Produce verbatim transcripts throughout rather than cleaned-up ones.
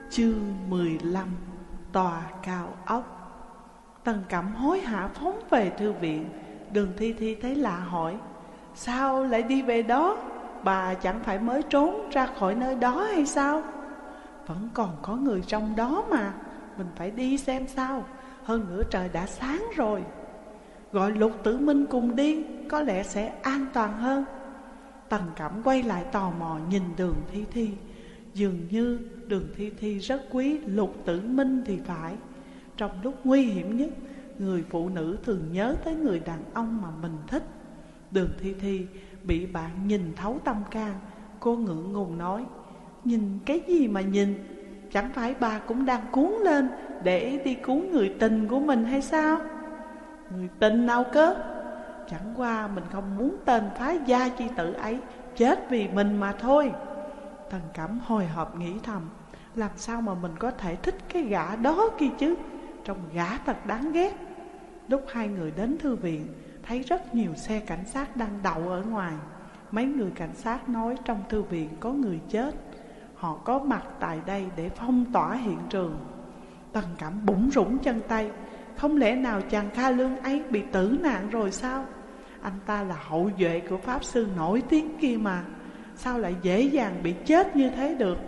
Chương mười lăm. Tòa cao ốc. Tần Cẩm hối hả phóng về thư viện. Đường Thi Thi thấy lạ hỏi: sao lại đi về đó? Bà chẳng phải mới trốn ra khỏi nơi đó hay sao? Vẫn còn có người trong đó mà, mình phải đi xem sao. Hơn nữa trời đã sáng rồi. Gọi Lục Tử Minh cùng đi, có lẽ sẽ an toàn hơn. Tần Cẩm quay lại tò mò nhìn Đường Thi Thi. Dường như Đường Thi Thi rất quý Lục Tử Minh thì phải. Trong lúc nguy hiểm nhất, người phụ nữ thường nhớ tới người đàn ông mà mình thích. Đường Thi Thi bị bạn nhìn thấu tâm can. Cô ngượng ngùng nói: nhìn cái gì mà nhìn? Chẳng phải bà cũng đang cuốn lên để đi cứu người tình của mình hay sao? Người tình nào cơ? Chẳng qua mình không muốn tên phá gia chi tử ấy chết vì mình mà thôi. Tần Cẩm hồi hộp nghĩ thầm: làm sao mà mình có thể thích cái gã đó kia chứ? Trông gã thật đáng ghét. Lúc hai người đến thư viện, thấy rất nhiều xe cảnh sát đang đậu ở ngoài. Mấy người cảnh sát nói trong thư viện có người chết. Họ có mặt tại đây để phong tỏa hiện trường. Tần Cẩm bủn rủn chân tay. Không lẽ nào chàng Kha Lương ấy bị tử nạn rồi sao? Anh ta là hậu duệ của pháp sư nổi tiếng kia mà, sao lại dễ dàng bị chết như thế được?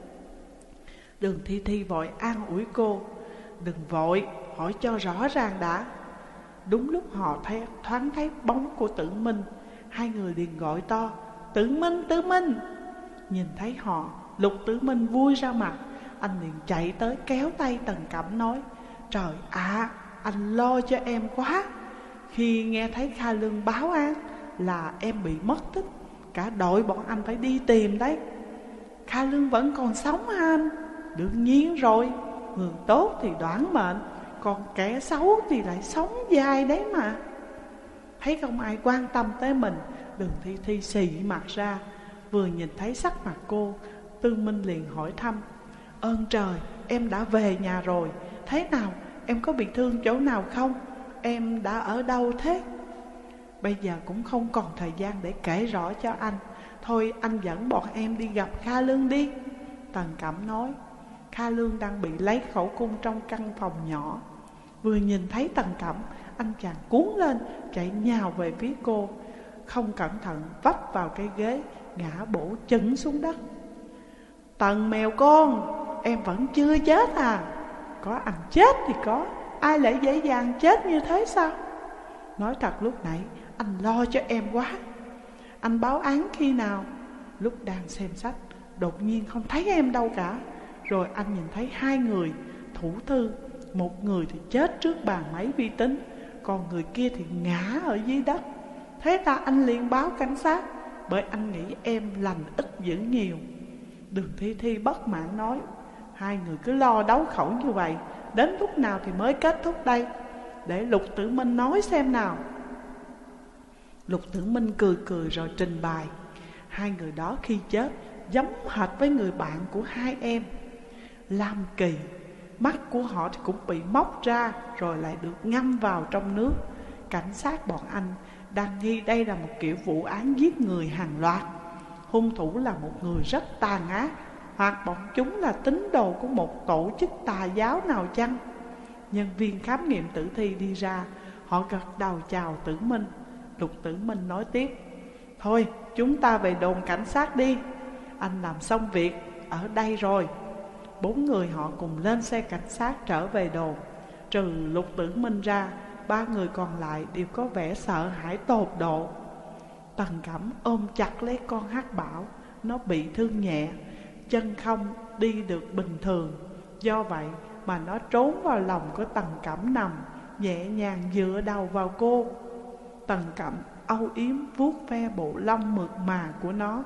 Đường Thi Thi vội an ủi cô: đừng vội, hỏi cho rõ ràng đã. Đúng lúc họ thấy, thoáng thấy bóng của Tử Minh, hai người liền gọi to: Tử Minh, Tử Minh! Nhìn thấy họ, Lục Tử Minh vui ra mặt. Anh liền chạy tới kéo tay Tần Cẩm nói: trời ạ, à, anh lo cho em quá. Khi nghe thấy Kha Lương báo án là em bị mất tích, cả đội bọn anh phải đi tìm đấy. Kha Lương vẫn còn sống hả anh? Đương nhiên rồi, người tốt thì đoản mệnh, còn kẻ xấu thì lại sống dài đấy mà. Thấy không ai quan tâm tới mình, Đường Thi Thi xì mặt ra. Vừa nhìn thấy sắc mặt cô, Tư Minh liền hỏi thăm: ơn trời, em đã về nhà rồi. Thế nào, em có bị thương chỗ nào không? Em đã ở đâu thế? Bây giờ cũng không còn thời gian để kể rõ cho anh. Thôi anh dẫn bọn em đi gặp Kha Lương đi. Tần Cẩm nói. Kha Lương đang bị lấy khẩu cung trong căn phòng nhỏ. Vừa nhìn thấy Tần Cẩm, anh chàng cuốn lên chạy nhào về phía cô. Không cẩn thận vấp vào cái ghế, ngã bổ chững xuống đất. Tần mèo con, em vẫn chưa chết à? Có ăn chết thì có, ai lại dễ dàng chết như thế sao? Nói thật lúc nãy anh lo cho em quá. Anh báo án khi nào? Lúc đang xem sách, đột nhiên không thấy em đâu cả. Rồi anh nhìn thấy hai người thủ thư. Một người thì chết trước bàn máy vi tính, còn người kia thì ngã ở dưới đất. Thế ta anh liền báo cảnh sát, bởi anh nghĩ em lành ít dữ nhiều. Đường Thi Thi bất mãn nói: hai người cứ lo đấu khẩu như vậy, đến lúc nào thì mới kết thúc đây? Để Lục Tử Minh nói xem nào. Lục Tử Minh cười cười rồi trình bày: hai người đó khi chết giống hệt với người bạn của hai em. Lam Kỳ, mắt của họ thì cũng bị móc ra rồi lại được ngâm vào trong nước. Cảnh sát bọn anh đang nghi đây là một kiểu vụ án giết người hàng loạt. Hung thủ là một người rất tàn ác, hoặc bọn chúng là tín đồ của một tổ chức tà giáo nào chăng? Nhân viên khám nghiệm tử thi đi ra, họ gật đầu chào Tử Minh. Lục Tử Minh nói tiếp: thôi chúng ta về đồn cảnh sát đi, anh làm xong việc ở đây rồi. Bốn người họ cùng lên xe cảnh sát trở về đồn. Trừ Lục Tử Minh ra, ba người còn lại đều có vẻ sợ hãi tột độ. Tần Cẩm ôm chặt lấy con Hắc Bảo. Nó bị thương nhẹ, chân không đi được bình thường. Do vậy mà nó trốn vào lòng của Tần Cẩm nằm, nhẹ nhàng dựa đầu vào cô. Tần Cẩm âu yếm vuốt ve bộ lông mượt mà của nó.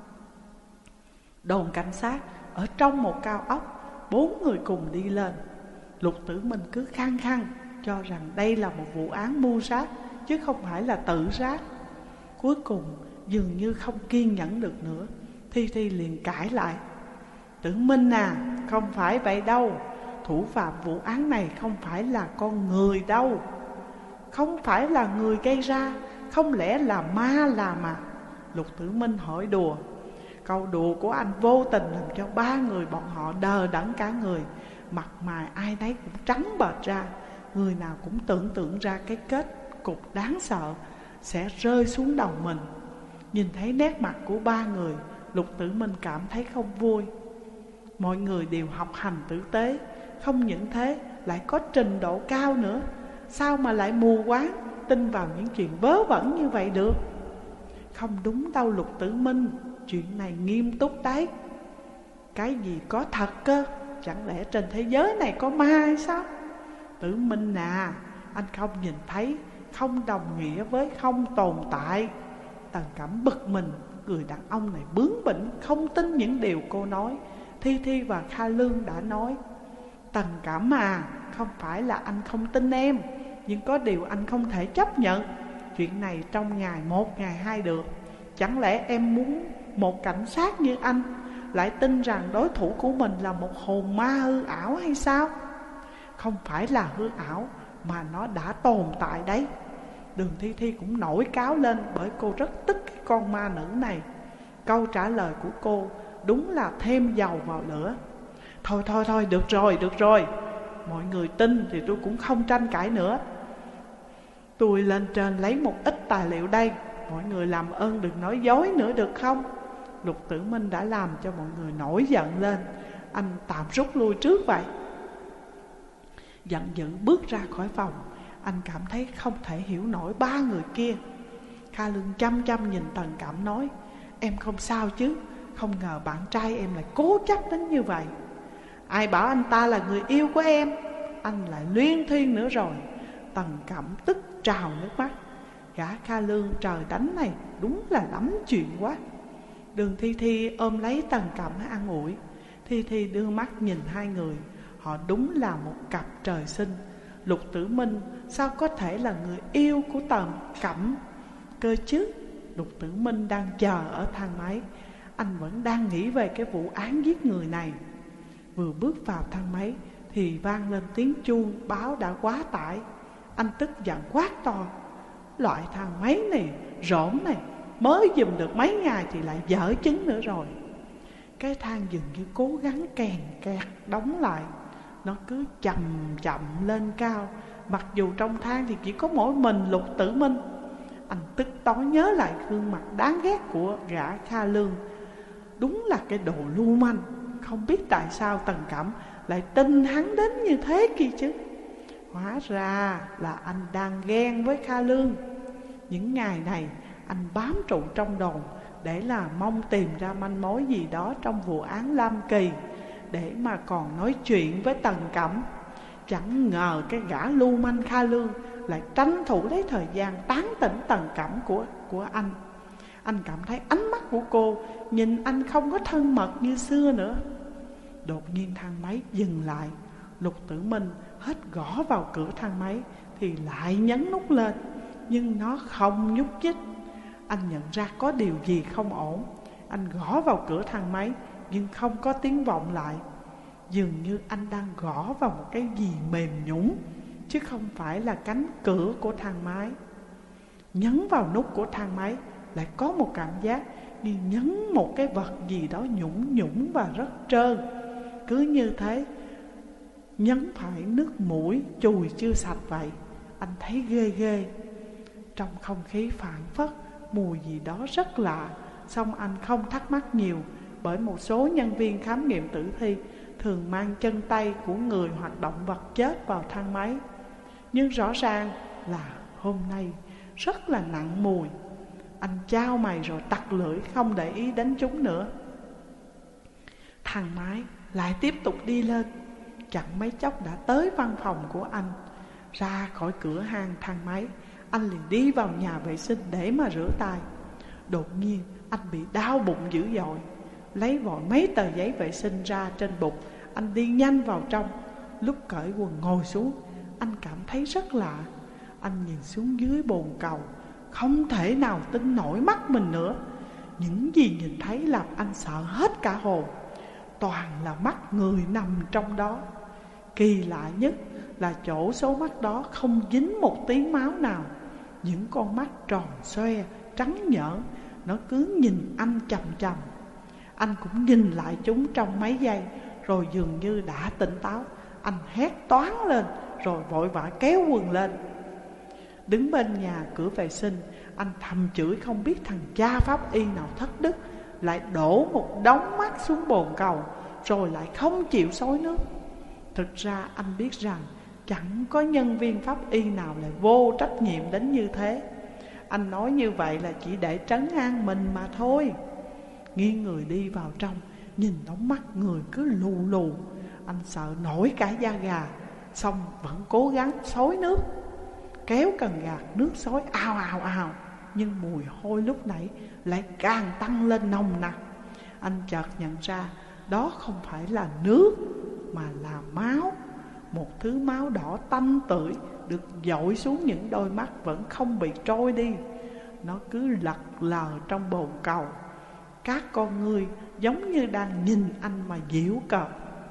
Đồn cảnh sát ở trong một cao ốc. Bốn người cùng đi lên. Lục Tử Minh cứ khăng khăng cho rằng đây là một vụ án mưu sát, chứ không phải là tự sát. Cuối cùng dường như không kiên nhẫn được nữa, Thi Thi liền cãi lại: Tử Minh à, không phải vậy đâu. Thủ phạm vụ án này không phải là con người đâu. Không phải là người gây ra, không lẽ là ma là mà? Lục Tử Minh hỏi đùa: Câu đùa của anh vô tình làm cho ba người bọn họ đờ đẫn cả người. Mặt mày ai nấy cũng trắng bệch ra. Người nào cũng tưởng tượng ra cái kết cục đáng sợ sẽ rơi xuống đầu mình. Nhìn thấy nét mặt của ba người, Lục Tử Minh cảm thấy không vui. Mọi người đều học hành tử tế, không những thế lại có trình độ cao nữa. Sao mà lại mù quáng tin vào những chuyện vớ vẩn như vậy được? Không đúng đâu Lục Tử Minh, chuyện này nghiêm túc đấy. Cái gì có thật cơ? Chẳng lẽ trên thế giới này có ma hay sao? Tử Minh à, anh không nhìn thấy không đồng nghĩa với không tồn tại. Tần Cẩm bực mình, người đàn ông này bướng bỉnh không tin những điều cô nói. Thi Thi và Kha Lương đã nói: Tần Cẩm à, không phải là anh không tin em, nhưng có điều anh không thể chấp nhận chuyện này trong ngày một ngày hai được. Chẳng lẽ em muốn một cảnh sát như anh lại tin rằng đối thủ của mình là một hồn ma hư ảo hay sao? Không phải là hư ảo mà nó đã tồn tại đấy. Đường Thi Thi cũng nổi cáo lên bởi cô rất tức cái con ma nữ này. Câu trả lời của cô đúng là thêm dầu vào lửa. Thôi thôi thôi, được rồi, được rồi. Mọi người tin thì tôi cũng không tranh cãi nữa. Tôi lên trên lấy một ít tài liệu đây, mọi người làm ơn đừng nói dối nữa được không? Lục Tử Minh đã làm cho mọi người nổi giận lên. Anh tạm rút lui trước vậy. Giận dữ bước ra khỏi phòng. Anh cảm thấy không thể hiểu nổi ba người kia. Kha Lương chăm chăm nhìn Tần Cẩm nói: Em không sao chứ? Không ngờ bạn trai em lại cố chấp đến như vậy. Ai bảo anh ta là người yêu của em? Anh lại luyên thuyên nữa rồi. Tần Cẩm tức trào nước mắt. Gã Kha Lương trời đánh này đúng là lắm chuyện quá. Đường Thi Thi ôm lấy Tần Cẩm an ủi. Thi Thi đưa mắt nhìn hai người. Họ đúng là một cặp trời sinh. Lục Tử Minh sao có thể là người yêu của Tần Cẩm cơ chứ? Lục Tử Minh đang chờ ở thang máy. Anh vẫn đang nghĩ về cái vụ án giết người này. Vừa bước vào thang máy thì vang lên tiếng chuông báo đã quá tải. Anh tức giận quát to: Loại thang máy này, rỗng này, mới dùng được mấy ngày thì lại dở chứng nữa rồi. Cái thang dường như cố gắng kèn kẹt đóng lại. Nó cứ chậm chậm lên cao, mặc dù trong thang thì chỉ có mỗi mình Lục Tử Minh. Anh tức tối nhớ lại gương mặt đáng ghét của gã Kha Lương. Đúng là cái đồ lưu manh. Không biết tại sao Tần Cẩm lại tin hắn đến như thế kia chứ. Hóa ra là anh đang ghen với Kha Lương. Những ngày này anh bám trụ trong đồn để là mong tìm ra manh mối gì đó trong vụ án Lam Kỳ, để mà còn nói chuyện với Tần Cẩm. Chẳng ngờ cái gã lưu manh Kha Lương lại tranh thủ lấy thời gian tán tỉnh Tần Cẩm của, của anh. Anh cảm thấy ánh mắt của cô nhìn anh không có thân mật như xưa nữa. Đột nhiên thang máy dừng lại. Lục Tử Minh hết gõ vào cửa thang máy thì lại nhấn nút lên, nhưng nó không nhúc nhích. Anh nhận ra có điều gì không ổn. Anh gõ vào cửa thang máy nhưng không có tiếng vọng lại. Dường như anh đang gõ vào một cái gì mềm nhũn, chứ không phải là cánh cửa của thang máy. Nhấn vào nút của thang máy lại có một cảm giác như nhấn một cái vật gì đó nhũng nhũng và rất trơn. Cứ như thế, nhấn phải nước mũi chùi chưa sạch vậy. Anh thấy ghê ghê. Trong không khí phảng phất mùi gì đó rất lạ. Xong anh không thắc mắc nhiều, bởi một số nhân viên khám nghiệm tử thi thường mang chân tay của người hoặc động vật chết vào thang máy. Nhưng rõ ràng là hôm nay rất là nặng mùi. Anh chau mày rồi tặc lưỡi không để ý đến chúng nữa. Thang máy lại tiếp tục đi lên. Chẳng mấy chốc đã tới văn phòng của anh. Ra khỏi cửa hang thang máy, anh liền đi vào nhà vệ sinh để mà rửa tay. Đột nhiên anh bị đau bụng dữ dội. Lấy vội mấy tờ giấy vệ sinh ra trên bục, anh đi nhanh vào trong. Lúc cởi quần ngồi xuống, anh cảm thấy rất lạ. Anh nhìn xuống dưới bồn cầu, không thể nào tin nổi mắt mình nữa. Những gì nhìn thấy làm anh sợ hết cả hồn. Toàn là mắt người nằm trong đó. Kỳ lạ nhất là chỗ số mắt đó không dính một tí máu nào. Những con mắt tròn xoe, trắng nhợn, nó cứ nhìn anh chằm chằm. Anh cũng nhìn lại chúng trong mấy giây, rồi dường như đã tỉnh táo. Anh hét toáng lên, rồi vội vã kéo quần lên. Đứng bên nhà cửa vệ sinh, anh thầm chửi không biết thằng cha pháp y nào thất đức, lại đổ một đống mắt xuống bồn cầu, rồi lại không chịu xối nước. Thực ra anh biết rằng chẳng có nhân viên pháp y nào lại vô trách nhiệm đến như thế. Anh nói như vậy là chỉ để trấn an mình mà thôi. Nghiêng người đi vào trong, nhìn đống mắt người cứ lù lù. Anh sợ nổi cả da gà, xong vẫn cố gắng xối nước. Kéo cần gạt, nước xối ào ào ào, nhưng mùi hôi lúc nãy lại càng tăng lên nồng nặc. Anh chợt nhận ra đó không phải là nước mà là máu. Một thứ máu đỏ tanh tưởi được dội xuống những đôi mắt vẫn không bị trôi đi. Nó cứ lật lờ trong bồn cầu. Các con ngươi giống như đang nhìn anh mà giễu cợt.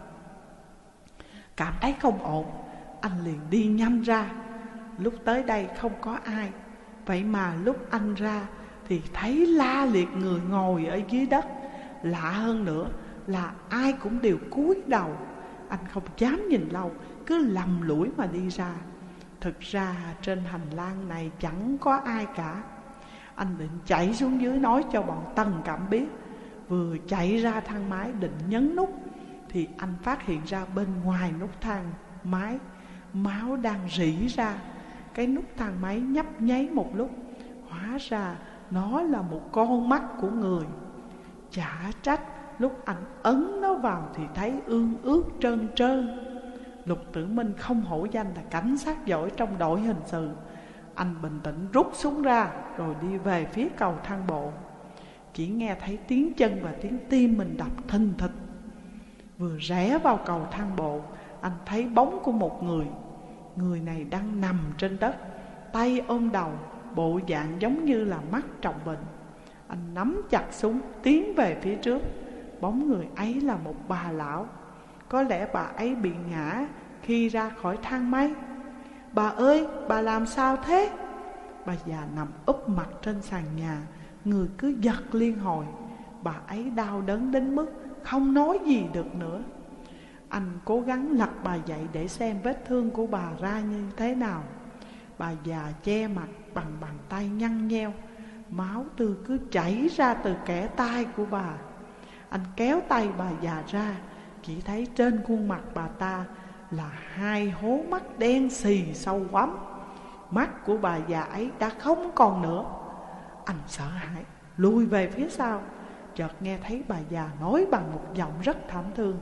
Cảm thấy không ổn, anh liền đi nhanh ra. Lúc tới đây không có ai, vậy mà lúc anh ra thì thấy la liệt người ngồi ở dưới đất. Lạ hơn nữa là ai cũng đều cúi đầu. Anh không dám nhìn lâu, cứ lầm lũi mà đi ra. Thực ra trên hành lang này chẳng có ai cả. Anh định chạy xuống dưới nói cho bọn Tần Cẩm biết. Vừa chạy ra thang máy định nhấn nút thì anh phát hiện ra bên ngoài nút thang máy máu đang rỉ ra. Cái nút thang máy nhấp nháy một lúc, hóa ra nó là một con mắt của người. Chả trách lúc anh ấn nó vào thì thấy ương ướt trơn trơn. Lục Tử Minh không hổ danh là cảnh sát giỏi trong đội hình sự. Anh bình tĩnh rút súng ra rồi đi về phía cầu thang bộ. Chỉ nghe thấy tiếng chân và tiếng tim mình đập thình thịch. Vừa rẽ vào cầu thang bộ, anh thấy bóng của một người. Người này đang nằm trên đất, tay ôm đầu, bộ dạng giống như là mắc trọng bệnh. Anh nắm chặt súng tiến về phía trước. Bóng người ấy là một bà lão. Có lẽ bà ấy bị ngã khi ra khỏi thang máy. Bà ơi, bà làm sao thế? Bà già nằm úp mặt trên sàn nhà, người cứ giật liên hồi. Bà ấy đau đớn đến mức không nói gì được nữa. Anh cố gắng lật bà dậy để xem vết thương của bà ra như thế nào. Bà già che mặt bằng bàn tay nhăn nheo, máu tươi cứ chảy ra từ kẽ tay của bà. Anh kéo tay bà già ra, chỉ thấy trên khuôn mặt bà ta là hai hố mắt đen xì sâu hoắm. Mắt của bà già ấy đã không còn nữa. Anh sợ hãi lùi về phía sau, chợt nghe thấy bà già nói bằng một giọng rất thảm thương: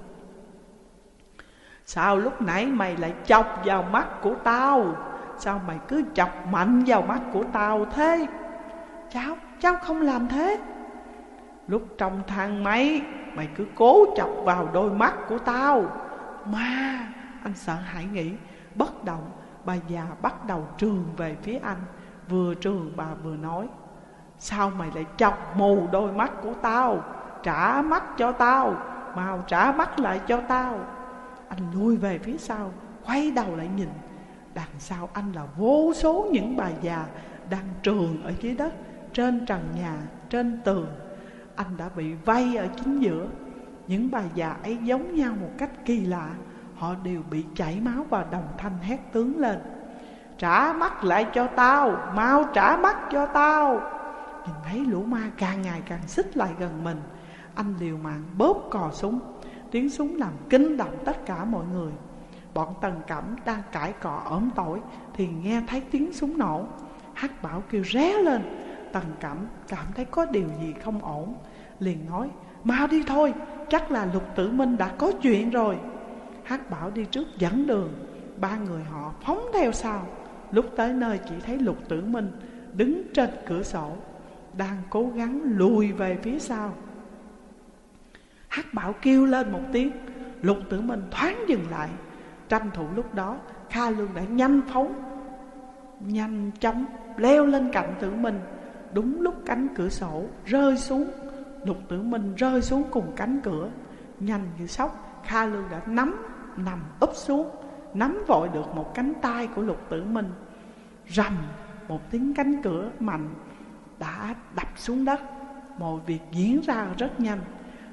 Sao lúc nãy mày lại chọc vào mắt của tao? Sao mày cứ chọc mạnh vào mắt của tao thế? Cháu, cháu không làm thế. Lúc trong thang máy mày cứ cố chọc vào đôi mắt của tao. Mà anh sợ hãi nghĩ. Bất động, bà già bắt đầu trườn về phía anh. Vừa trườn bà vừa nói: Sao mày lại chọc mù đôi mắt của tao? Trả mắt cho tao, mau trả mắt lại cho tao. Anh lùi về phía sau, quay đầu lại nhìn. Đằng sau anh là vô số những bà già đang trườn ở dưới đất, trên trần nhà, trên tường. Anh đã bị vây ở chính giữa. Những bà già ấy giống nhau một cách kỳ lạ. Họ đều bị chảy máu và đồng thanh hét tướng lên: Trả mắt lại cho tao, mau trả mắt cho tao. Nhìn thấy lũ ma càng ngày càng xích lại gần mình, anh liều mạng bóp cò súng. Tiếng súng làm kinh động tất cả mọi người. Bọn Tần Cẩm đang cãi cọ ỡm tỏi thì nghe thấy tiếng súng nổ. Hắc Bảo kêu ré lên. Tần Cẩm cảm thấy có điều gì không ổn, liền nói: Mau đi thôi, chắc là Lục Tử Minh đã có chuyện rồi. Hắc Bảo đi trước dẫn đường, ba người họ phóng theo sau. Lúc tới nơi chỉ thấy Lục Tử Minh đứng trên cửa sổ, đang cố gắng lùi về phía sau. Hắc Bảo kêu lên một tiếng, Lục Tử Minh thoáng dừng lại. Tranh thủ lúc đó, Kha Lương đã nhanh phóng, nhanh chóng leo lên cạnh Tử Minh. Đúng lúc cánh cửa sổ rơi xuống, Lục Tử Minh rơi xuống cùng cánh cửa. Nhanh như sóc, Kha Lương đã nắm, nằm úp xuống, nắm vội được một cánh tay của Lục Tử Minh. Rầm, một tiếng cánh cửa mạnh đã đập xuống đất. Mọi việc diễn ra rất nhanh.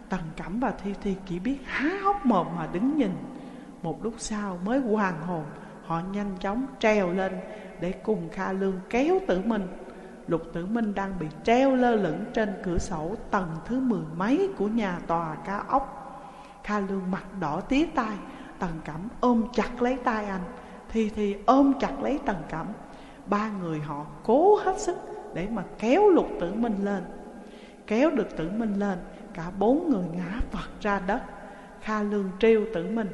Tần Cẩm và Thi Thi chỉ biết há hốc mồm mà đứng nhìn. Một lúc sau mới hoàn hồn, họ nhanh chóng trèo lên để cùng Kha Lương kéo Tử Minh. Lục Tử Minh đang bị treo lơ lửng trên cửa sổ tầng thứ mười mấy của nhà tòa cao ốc. Kha Lương mặt đỏ tía tai, Tần Cẩm ôm chặt lấy tay anh, Thi Thi ôm chặt lấy Tần Cẩm. Ba người họ cố hết sức để mà kéo Lục Tử Minh lên. Kéo được Tử Minh lên, cả bốn người ngã vật ra đất. Kha Lương trêu Tử Minh: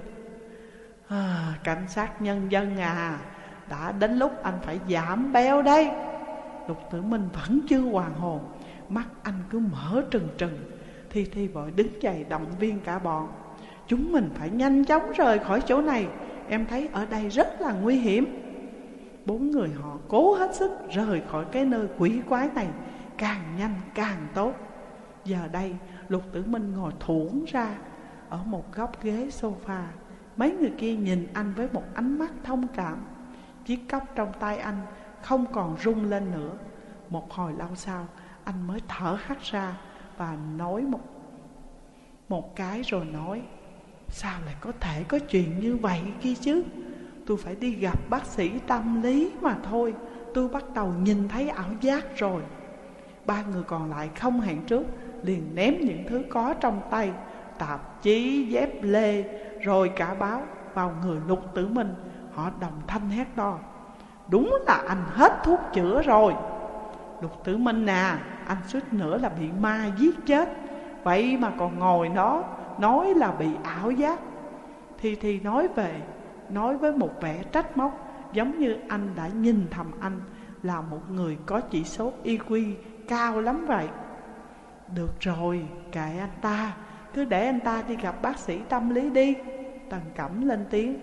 à, cảnh sát nhân dân à, đã đến lúc anh phải giảm béo đây. Lục Tử Minh vẫn chưa hoàn hồn, mắt anh cứ mở trừng trừng. Thi Thi vội đứng dậy động viên cả bọn: chúng mình phải nhanh chóng rời khỏi chỗ này, em thấy ở đây rất là nguy hiểm. Bốn người họ cố hết sức rời khỏi cái nơi quỷ quái này, càng nhanh càng tốt. Giờ đây Lục Tử Minh ngồi thủng ra ở một góc ghế sofa. Mấy người kia nhìn anh với một ánh mắt thông cảm. Chiếc cốc trong tay anh không còn rung lên nữa. Một hồi lâu sau, anh mới thở hắt ra và nói một, một cái rồi nói: sao lại có thể có chuyện như vậy kia chứ? Tôi phải đi gặp bác sĩ tâm lý mà thôi. Tôi bắt đầu nhìn thấy ảo giác rồi. Ba người còn lại không hẹn trước liền ném những thứ có trong tay, tạp chí, dép lê, rồi cả báo vào người Lục Tử Minh. Họ đồng thanh hét to: đúng là anh hết thuốc chữa rồi. Lục Tử Minh à, anh suýt nữa là bị ma giết chết, vậy mà còn ngồi đó nói là bị ảo giác. Thi Thi nói về Nói với một vẻ trách móc, giống như anh đã nhìn thầm anh là một người có chỉ số i kiu cao lắm vậy. Được rồi, kệ anh ta, cứ để anh ta đi gặp bác sĩ tâm lý đi. Tần Cẩm lên tiếng.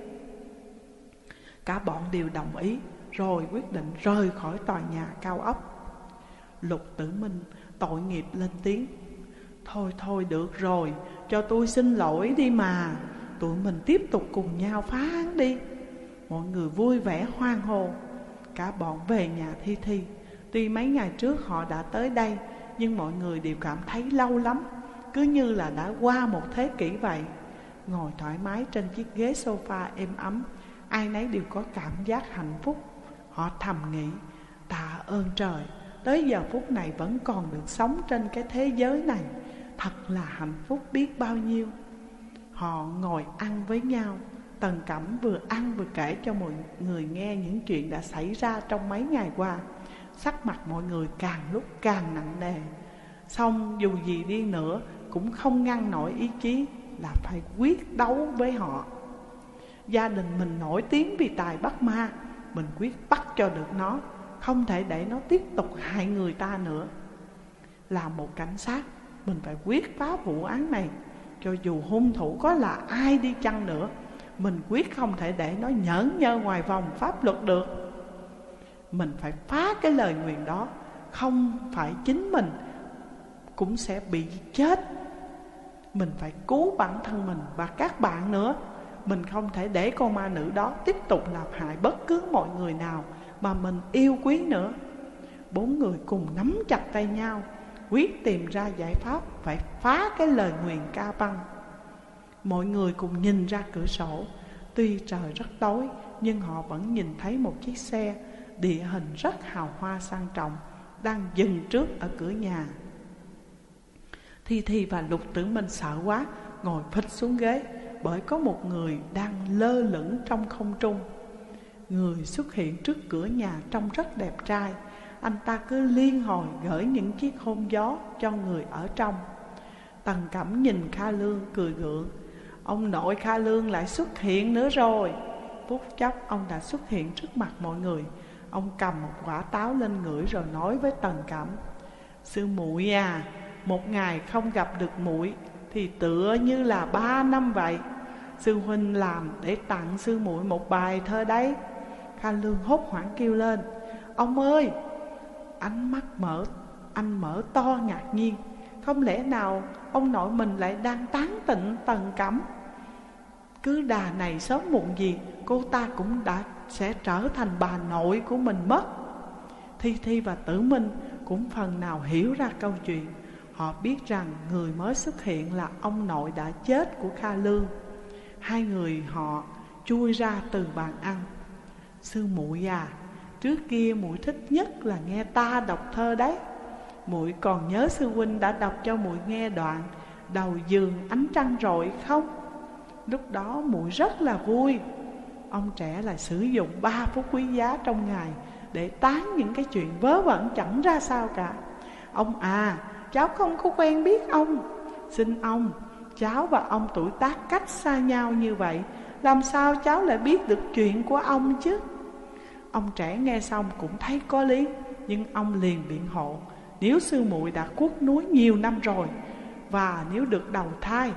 Cả bọn đều đồng ý, rồi quyết định rời khỏi tòa nhà cao ốc. Lục Tử Minh tội nghiệp lên tiếng: thôi thôi được rồi, cho tôi xin lỗi đi mà. Tụi mình tiếp tục cùng nhau phá án đi. Mọi người vui vẻ hoan hô. Cả bọn về nhà Thi Thi. Tuy mấy ngày trước họ đã tới đây, nhưng mọi người đều cảm thấy lâu lắm, cứ như là đã qua một thế kỷ vậy. Ngồi thoải mái trên chiếc ghế sofa êm ấm, ai nấy đều có cảm giác hạnh phúc. Họ thầm nghĩ: tạ ơn trời, tới giờ phút này vẫn còn được sống trên cái thế giới này, thật là hạnh phúc biết bao nhiêu. Họ ngồi ăn với nhau. Tần Cẩm vừa ăn vừa kể cho mọi người nghe những chuyện đã xảy ra trong mấy ngày qua. Sắc mặt mọi người càng lúc càng nặng nề. Xong dù gì đi nữa cũng không ngăn nổi ý chí là phải quyết đấu với họ. Gia đình mình nổi tiếng vì tài bắt ma, mình quyết bắt cho được nó, không thể để nó tiếp tục hại người ta nữa. Là một cảnh sát, mình phải quyết phá vụ án này. Cho dù hung thủ có là ai đi chăng nữa, mình quyết không thể để nó nhởn nhơ ngoài vòng pháp luật được. Mình phải phá cái lời nguyền đó, không phải chính mình cũng sẽ bị chết. Mình phải cứu bản thân mình và các bạn nữa. Mình không thể để con ma nữ đó tiếp tục làm hại bất cứ mọi người nào mà mình yêu quý nữa. Bốn người cùng nắm chặt tay nhau, quyết tìm ra giải pháp phải phá cái lời nguyền ca băng. Mọi người cùng nhìn ra cửa sổ. Tuy trời rất tối, nhưng họ vẫn nhìn thấy một chiếc xe địa hình rất hào hoa sang trọng đang dừng trước ở cửa nhà. Thi Thi và Lục Tử Minh sợ quá, ngồi phịch xuống ghế, bởi có một người đang lơ lửng trong không trung. Người xuất hiện trước cửa nhà trông rất đẹp trai. Anh ta cứ liên hồi gửi những chiếc hôn gió cho người ở trong. Tần Cẩm nhìn Kha Lương cười gượng: ông nội Kha Lương lại xuất hiện nữa rồi. Phút chốc ông đã xuất hiện trước mặt mọi người. Ông cầm một quả táo lên ngửi rồi nói với Tần Cẩm: sư muội à, một ngày không gặp được muội thì tựa như là ba năm vậy. Sư huynh làm để tặng sư muội một bài thơ đấy. Kha Lương hốt hoảng kêu lên: ông ơi! Ánh mắt mở anh mở to ngạc nhiên. Không lẽ nào ông nội mình lại đang tán tịnh Tần Cẩm? Cứ đà này sớm muộn gì cô ta cũng đã sẽ trở thành bà nội của mình mất. Thi Thi và Tử Minh cũng phần nào hiểu ra câu chuyện. Họ Họ biết rằng người mới xuất hiện là ông nội đã chết của Kha Lương. Hai người họ chui ra từ bàn ăn. Sư muội à, trước kia muội thích nhất là nghe ta đọc thơ đấy. Muội còn nhớ sư huynh đã đọc cho muội nghe đoạn Đầu giường ánh trăng rọi không? Lúc đó muội rất là vui. Ông trẻ lại sử dụng ba phút quý giá trong ngày để tán những cái chuyện vớ vẩn chẳng ra sao cả. Ông à, cháu không có quen biết ông. Xin ông, cháu và ông tuổi tác cách xa nhau như vậy, làm sao cháu lại biết được chuyện của ông chứ? Ông trẻ nghe xong cũng thấy có lý, nhưng ông liền biện hộ: nếu sư muội đã cuốc núi nhiều năm rồi, và nếu được đầu thai,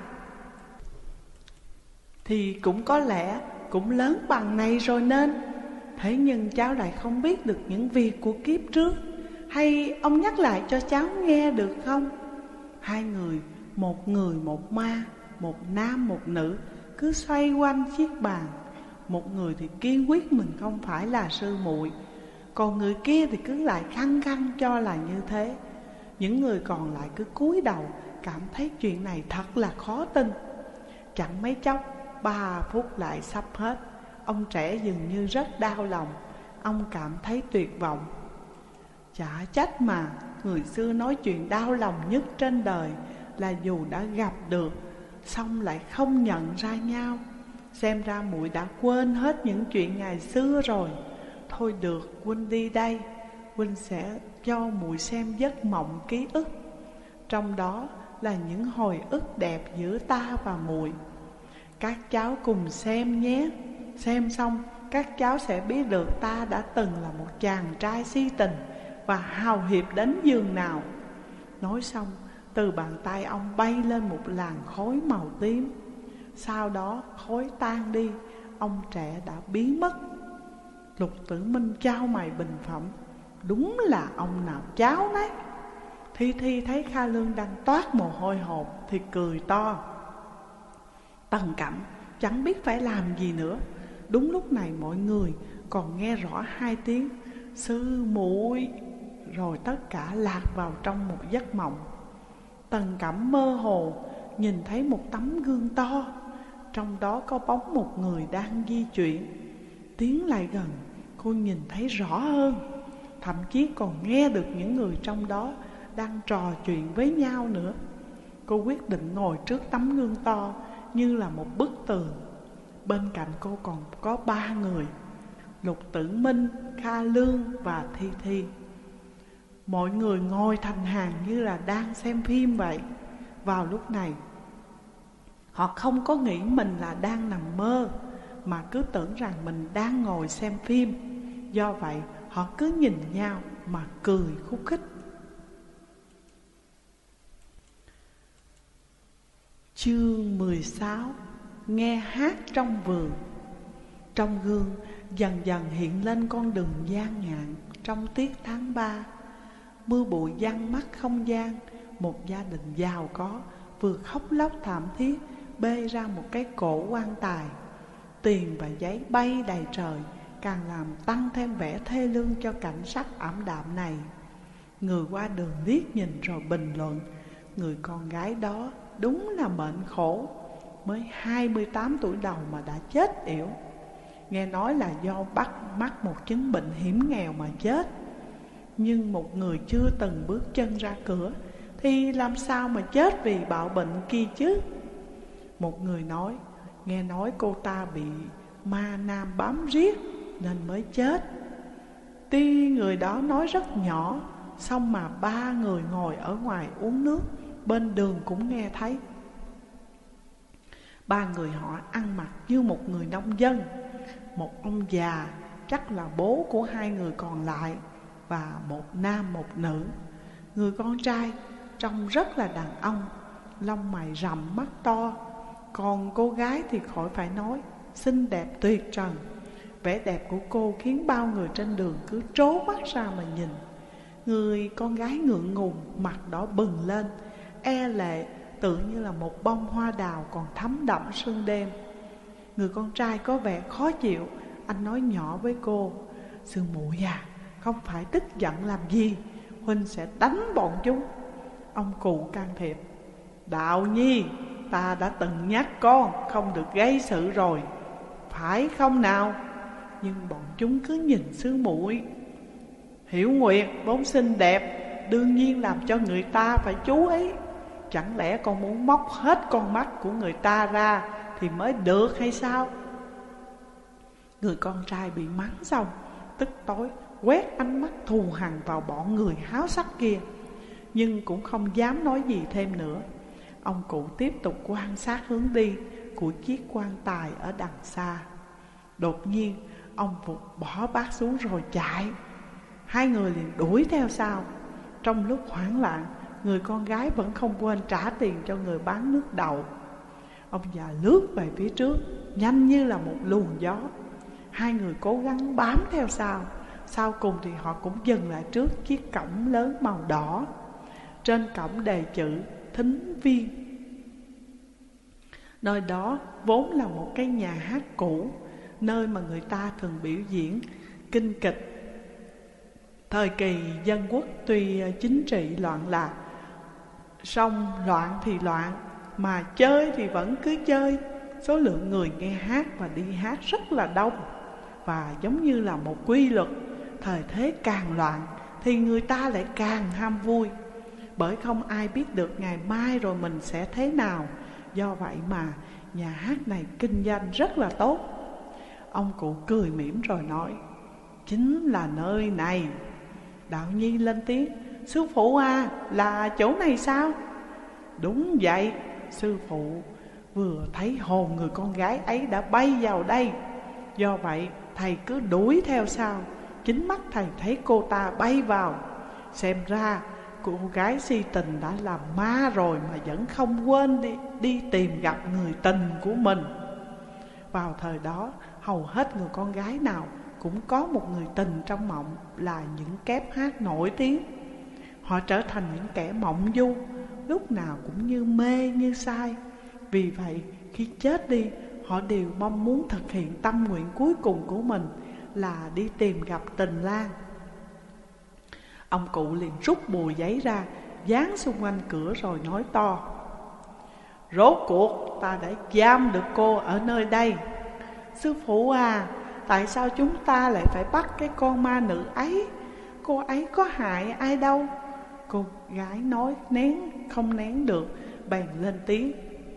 thì cũng có lẽ cũng lớn bằng này rồi nên. Thế nhưng cháu lại không biết được những việc của kiếp trước. Hay ông nhắc lại cho cháu nghe được không? Hai người, một người một ma, một nam một nữ, cứ xoay quanh chiếc bàn. Một người thì kiên quyết mình không phải là sư muội, còn người kia thì cứ lại khăng khăng cho là như thế. Những người còn lại cứ cúi đầu, cảm thấy chuyện này thật là khó tin. Chẳng mấy chốc, ba phút lại sắp hết. Ông trẻ dường như rất đau lòng. Ông cảm thấy tuyệt vọng. Chả trách mà người xưa nói chuyện đau lòng nhất trên đời là dù đã gặp được, xong lại không nhận ra nhau. Xem ra muội đã quên hết những chuyện ngày xưa rồi. Thôi được, huynh đi đây. Huynh sẽ cho muội xem giấc mộng ký ức. Trong đó là những hồi ức đẹp giữa ta và muội. Các cháu cùng xem nhé. Xem xong các cháu sẽ biết được ta đã từng là một chàng trai si tình và hào hiệp đến giường nào. Nói xong, từ bàn tay ông bay lên một làn khói màu tím. Sau đó khói tan đi, ông trẻ đã biến mất. Lục Tử Minh trao mày bình phẩm: đúng là ông nào cháu đấy. Thi Thi thấy Kha Lương đang toát mồ hôi hột thì cười to. Tần Cẩm chẳng biết phải làm gì nữa. Đúng lúc này mọi người còn nghe rõ hai tiếng sư muội, rồi tất cả lạc vào trong một giấc mộng. Tần Cẩm mơ hồ nhìn thấy một tấm gương to, trong đó có bóng một người đang di chuyển. Tiến lại gần, cô nhìn thấy rõ hơn, thậm chí còn nghe được những người trong đó đang trò chuyện với nhau nữa. Cô quyết định ngồi trước tấm gương to như là một bức tường. Bên cạnh cô còn có ba người: Lục Tử Minh, Kha Lương và Thi Thi. Mọi người ngồi thành hàng như là đang xem phim vậy. Vào lúc này, họ không có nghĩ mình là đang nằm mơ, mà cứ tưởng rằng mình đang ngồi xem phim. Do vậy, họ cứ nhìn nhau mà cười khúc khích. Chương mười sáu. Nghe hát trong vườn. Trong gương dần dần hiện lên con đường gian ngạn trong tiết tháng ba. Mưa bụi giăng mắt không gian. Một gia đình giàu có vừa khóc lóc thảm thiết bê ra một cái cổ quan tài. Tiền và giấy bay đầy trời, càng làm tăng thêm vẻ thê lương cho cảnh sắc ảm đạm này. Người qua đường liếc nhìn rồi bình luận: người con gái đó đúng là mệnh khổ, mới hai mươi tám tuổi đầu mà đã chết yểu. Nghe nói là do bắt mắc một chứng bệnh hiểm nghèo mà chết. Nhưng một người chưa từng bước chân ra cửa thì làm sao mà chết vì bạo bệnh kia chứ? Một người nói: nghe nói cô ta bị ma nam bám riết nên mới chết. Tuy người đó nói rất nhỏ, song mà ba người ngồi ở ngoài uống nước bên đường cũng nghe thấy. Ba người họ ăn mặc như một người nông dân. Một ông già, chắc là bố của hai người còn lại, và một nam một nữ. Người con trai trông rất là đàn ông, lông mày rậm mắt to. Còn cô gái thì khỏi phải nói, xinh đẹp tuyệt trần. Vẻ đẹp của cô khiến bao người trên đường cứ trố mắt ra mà nhìn. Người con gái ngượng ngùng, mặt đỏ bừng lên, e lệ tự như là một bông hoa đào còn thấm đậm sương đêm. Người con trai có vẻ khó chịu. Anh nói nhỏ với cô: sư muội à, không phải tức giận làm gì, huynh sẽ đánh bọn chúng. Ông cụ can thiệp: Đạo Nhi, ta đã từng nhắc con không được gây sự rồi, phải không nào? Nhưng bọn chúng cứ nhìn sư muội. Hiểu Nguyệt vốn xinh đẹp, đương nhiên làm cho người ta phải chú ý. Chẳng lẽ con muốn móc hết con mắt của người ta ra thì mới được hay sao? Người con trai bị mắng xong, tức tối quét ánh mắt thù hằn vào bọn người háo sắc kia, nhưng cũng không dám nói gì thêm nữa. Ông cụ tiếp tục quan sát hướng đi của chiếc quan tài ở đằng xa. Đột nhiên ông vụt bỏ bát xuống rồi chạy. Hai người liền đuổi theo sau. Trong lúc hoảng loạn, người con gái vẫn không quên trả tiền cho người bán nước đậu. Ông già lướt về phía trước, nhanh như là một luồng gió. Hai người cố gắng bám theo sau. Sau cùng thì họ cũng dừng lại trước chiếc cổng lớn màu đỏ. Trên cổng đề chữ Thính Viên. Nơi đó vốn là một cái nhà hát cũ, nơi mà người ta thường biểu diễn kinh kịch. Thời kỳ dân quốc tuy chính trị loạn lạc, song loạn thì loạn, mà chơi thì vẫn cứ chơi. Số lượng người nghe hát và đi hát rất là đông. Và giống như là một quy luật, thời thế càng loạn thì người ta lại càng ham vui. Bởi không ai biết được ngày mai rồi mình sẽ thế nào. Do vậy mà nhà hát này kinh doanh rất là tốt. Ông cụ cười mỉm rồi nói: Chính là nơi này. Đạo Nhi lên tiếng: Sư phụ à, là chỗ này sao? Đúng vậy, sư phụ vừa thấy hồn người con gái ấy đã bay vào đây. Do vậy thầy cứ đuổi theo sau. Chính mắt thầy thấy cô ta bay vào. Xem ra cô gái si tình đã làm ma rồi mà vẫn không quên đi, đi tìm gặp người tình của mình. Vào thời đó, hầu hết người con gái nào cũng có một người tình trong mộng là những kép hát nổi tiếng. Họ trở thành những kẻ mộng du, lúc nào cũng như mê như say. Vì vậy, khi chết đi, họ đều mong muốn thực hiện tâm nguyện cuối cùng của mình là đi tìm gặp tình lang. Ông cụ liền rút bùi giấy ra, dán xung quanh cửa rồi nói to: Rốt cuộc ta đã giam được cô ở nơi đây. Sư phụ à, tại sao chúng ta lại phải bắt cái con ma nữ ấy? Cô ấy có hại ai đâu. Cô gái nói nén không nén được, bèn lên tiếng: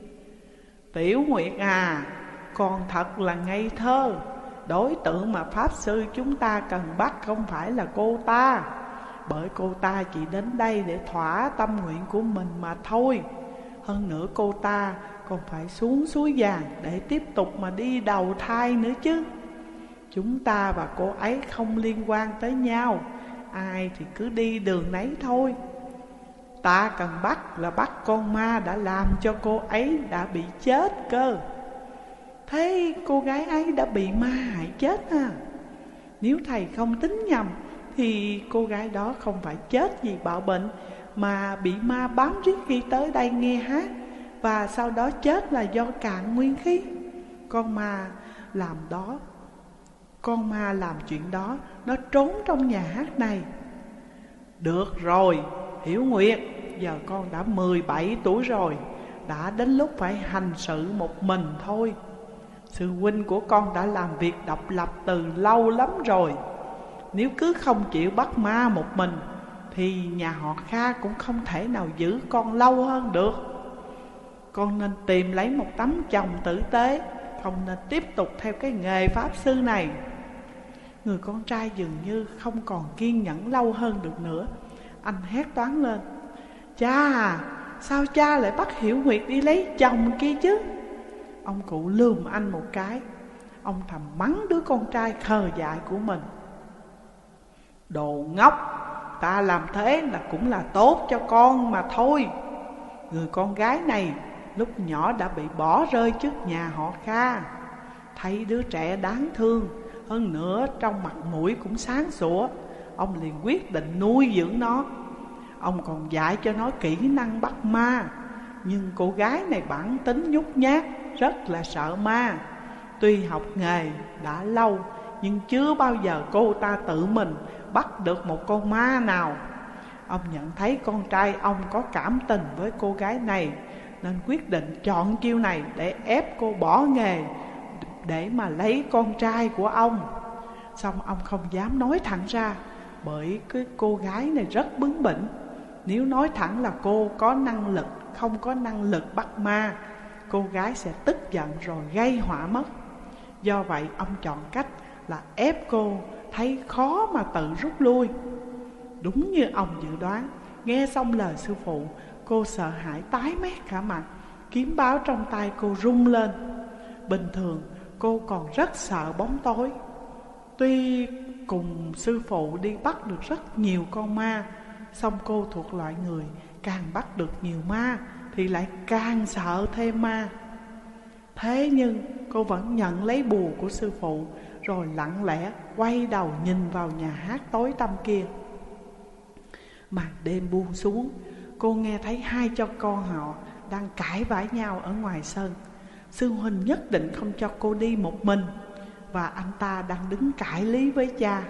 Tiểu Nguyệt à, con thật là ngây thơ. Đối tượng mà Pháp Sư chúng ta cần bắt không phải là cô ta, bởi cô ta chỉ đến đây để thỏa tâm nguyện của mình mà thôi. Hơn nữa cô ta còn phải xuống suối vàng để tiếp tục mà đi đầu thai nữa chứ. Chúng ta và cô ấy không liên quan tới nhau, ai thì cứ đi đường nấy thôi. Ta cần bắt là bắt con ma đã làm cho cô ấy đã bị chết cơ. Thế cô gái ấy đã bị ma hại chết à? Nếu thầy không tính nhầm thì cô gái đó không phải chết vì bạo bệnh, mà bị ma bám riết khi tới đây nghe hát, và sau đó chết là do cạn nguyên khí. Con ma làm đó Con ma làm chuyện đó, nó trốn trong nhà hát này. Được rồi, Hiểu Nguyệt, giờ con đã mười bảy tuổi rồi, đã đến lúc phải hành sự một mình thôi. Sư huynh của con đã làm việc độc lập từ lâu lắm rồi. Nếu cứ không chịu bắt ma một mình thì nhà họ Kha cũng không thể nào giữ con lâu hơn được. Con nên tìm lấy một tấm chồng tử tế, không nên tiếp tục theo cái nghề pháp sư này. Người con trai dường như không còn kiên nhẫn lâu hơn được nữa. Anh hét toáng lên: Cha à, sao cha lại bắt Hiểu Nguyệt đi lấy chồng kia chứ? Ông cụ lườm anh một cái. Ông thầm mắng đứa con trai khờ dại của mình: Đồ ngốc, ta làm thế là cũng là tốt cho con mà thôi. Người con gái này lúc nhỏ đã bị bỏ rơi trước nhà họ Kha. Thấy đứa trẻ đáng thương, hơn nữa trong mặt mũi cũng sáng sủa, ông liền quyết định nuôi dưỡng nó. Ông còn dạy cho nó kỹ năng bắt ma. Nhưng cô gái này bản tính nhút nhát, rất là sợ ma. Tuy học nghề đã lâu, nhưng chưa bao giờ cô ta tự mình bắt được một con ma nào. Ông nhận thấy con trai ông có cảm tình với cô gái này, nên quyết định chọn chiêu này để ép cô bỏ nghề, để mà lấy con trai của ông. Xong ông không dám nói thẳng ra, bởi cái cô gái này rất bướng bỉnh. Nếu nói thẳng là cô có năng lực, không có năng lực bắt ma, cô gái sẽ tức giận rồi gây họa mất. Do vậy ông chọn cách là ép cô, thấy khó mà tự rút lui. Đúng như ông dự đoán, nghe xong lời sư phụ, cô sợ hãi tái mét cả mặt, kiếm báo trong tay cô rung lên. Bình thường cô còn rất sợ bóng tối. Tuy cùng sư phụ đi bắt được rất nhiều con ma, song cô thuộc loại người càng bắt được nhiều ma thì lại càng sợ thêm ma. Thế nhưng cô vẫn nhận lấy bùa của sư phụ, rồi lặng lẽ quay đầu nhìn vào nhà hát tối tăm kia. Màn đêm buông xuống, cô nghe thấy hai cha con họ đang cãi vã nhau ở ngoài sân. Sư huynh nhất định không cho cô đi một mình, và anh ta đang đứng cãi lý với cha.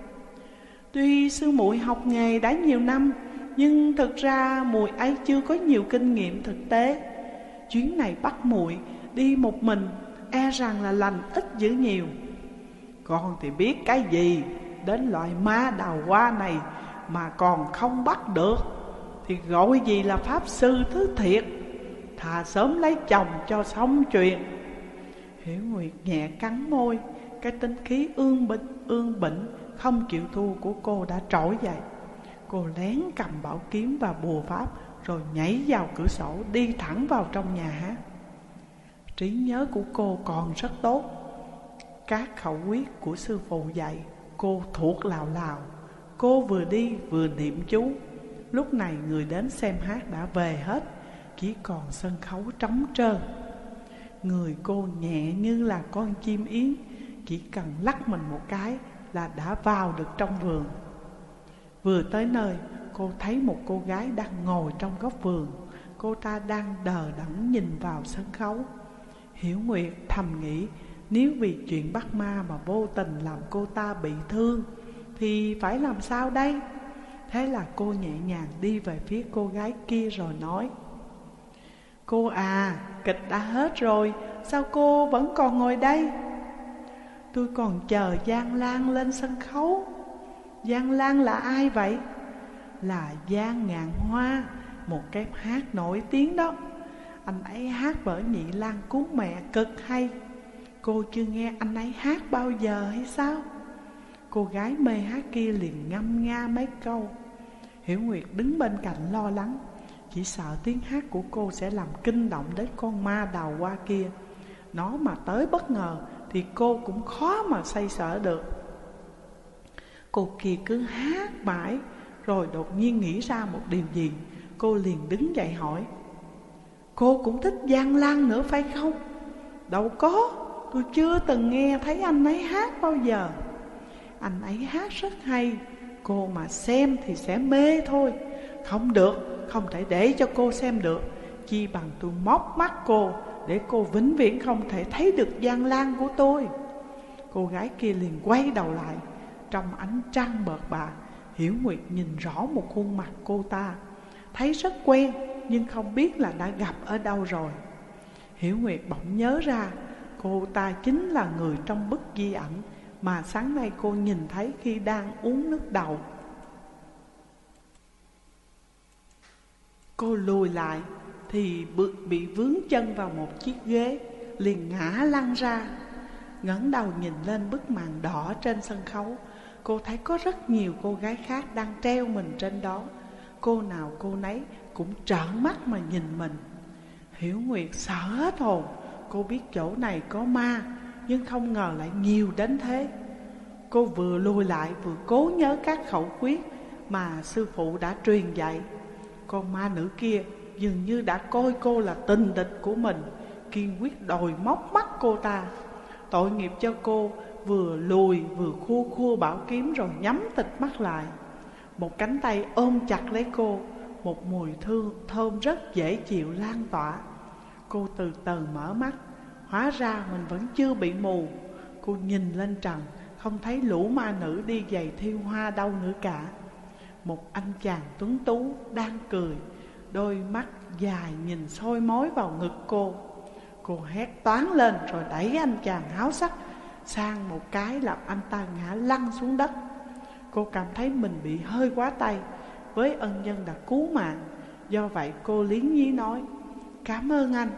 Tuy sư muội học nghề đã nhiều năm, nhưng thực ra muội ấy chưa có nhiều kinh nghiệm thực tế. Chuyến này bắt muội đi một mình, e rằng là lành ít dữ nhiều. Con thì biết cái gì, đến loại ma đào hoa này mà còn không bắt được, thì gọi gì là pháp sư thứ thiệt. Thà sớm lấy chồng cho xong chuyện. Hiểu Nguyệt nhẹ cắn môi. Cái tính khí ương binh, ương bỉnh, không chịu thua của cô đã trỗi dậy. Cô lén cầm bảo kiếm và bùa pháp, rồi nhảy vào cửa sổ đi thẳng vào trong nhà hát. Trí nhớ của cô còn rất tốt. Các khẩu quyết của sư phụ dạy cô thuộc lào lào. Cô vừa đi vừa niệm chú. Lúc này người đến xem hát đã về hết, chỉ còn sân khấu trống trơn. Người cô nhẹ như là con chim yến, chỉ cần lắc mình một cái là đã vào được trong vườn. Vừa tới nơi, cô thấy một cô gái đang ngồi trong góc vườn. Cô ta đang đờ đẫn nhìn vào sân khấu. Hiểu Nguyệt thầm nghĩ, nếu vì chuyện bắt ma mà vô tình làm cô ta bị thương thì phải làm sao đây? Thế là cô nhẹ nhàng đi về phía cô gái kia rồi nói: Cô à, kịch đã hết rồi, sao cô vẫn còn ngồi đây? Tôi còn chờ Giang Lan lên sân khấu. Giang Lan là ai vậy? Là Giang Ngạn Hoa, một cái hát nổi tiếng đó. Anh ấy hát vở Nhị Lan Cứu Mẹ cực hay. Cô chưa nghe anh ấy hát bao giờ hay sao? Cô gái mê hát kia liền ngâm nga mấy câu. Hiểu Nguyệt đứng bên cạnh lo lắng, chỉ sợ tiếng hát của cô sẽ làm kinh động đến con ma đào hoa kia. Nó mà tới bất ngờ thì cô cũng khó mà xoay sở được. Cô kia cứ hát mãi, rồi đột nhiên nghĩ ra một điều gì. Cô liền đứng dậy hỏi: Cô cũng thích Giang Lan nữa phải không? Đâu có, tôi chưa từng nghe thấy anh ấy hát bao giờ. Anh ấy hát rất hay, cô mà xem thì sẽ mê thôi. Không được, không thể để cho cô xem được. Chi bằng tôi móc mắt cô, để cô vĩnh viễn không thể thấy được Giang Lan của tôi. Cô gái kia liền quay đầu lại. Trong ánh trăng bợt bạ, Hiểu Nguyệt nhìn rõ một khuôn mặt cô ta, thấy rất quen nhưng không biết là đã gặp ở đâu rồi. Hiểu Nguyệt bỗng nhớ ra, cô ta chính là người trong bức di ảnh mà sáng nay cô nhìn thấy khi đang uống nước đậu. Cô lùi lại thì bị vướng chân vào một chiếc ghế, liền ngã lăn ra. Ngẩng đầu nhìn lên bức màn đỏ trên sân khấu, cô thấy có rất nhiều cô gái khác đang treo mình trên đó. Cô nào cô nấy cũng trợn mắt mà nhìn mình. Hiểu Nguyệt sợ hết hồn. Cô biết chỗ này có ma, nhưng không ngờ lại nhiều đến thế. Cô vừa lùi lại vừa cố nhớ các khẩu quyết mà sư phụ đã truyền dạy. Con ma nữ kia dường như đã coi cô là tình địch của mình, kiên quyết đòi móc mắt cô ta. Tội nghiệp cho cô, vừa lùi vừa khua khua bảo kiếm rồi nhắm tịt mắt lại. Một cánh tay ôm chặt lấy cô, một mùi thương thơm rất dễ chịu lan tỏa. Cô từ từ mở mắt, hóa ra mình vẫn chưa bị mù. Cô nhìn lên trần, không thấy lũ ma nữ đi giày thiêu hoa đâu nữa cả. một anh chàng tuấn tú đang cười, đôi mắt dài nhìn soi mói vào ngực cô. Cô hét toáng lên rồi đẩy anh chàng háo sắc sang một cái, làm anh ta ngã lăn xuống đất. Cô cảm thấy mình bị hơi quá tay với ân nhân đã cứu mạng. Do vậy cô liến nhí nói: "Cảm ơn anh."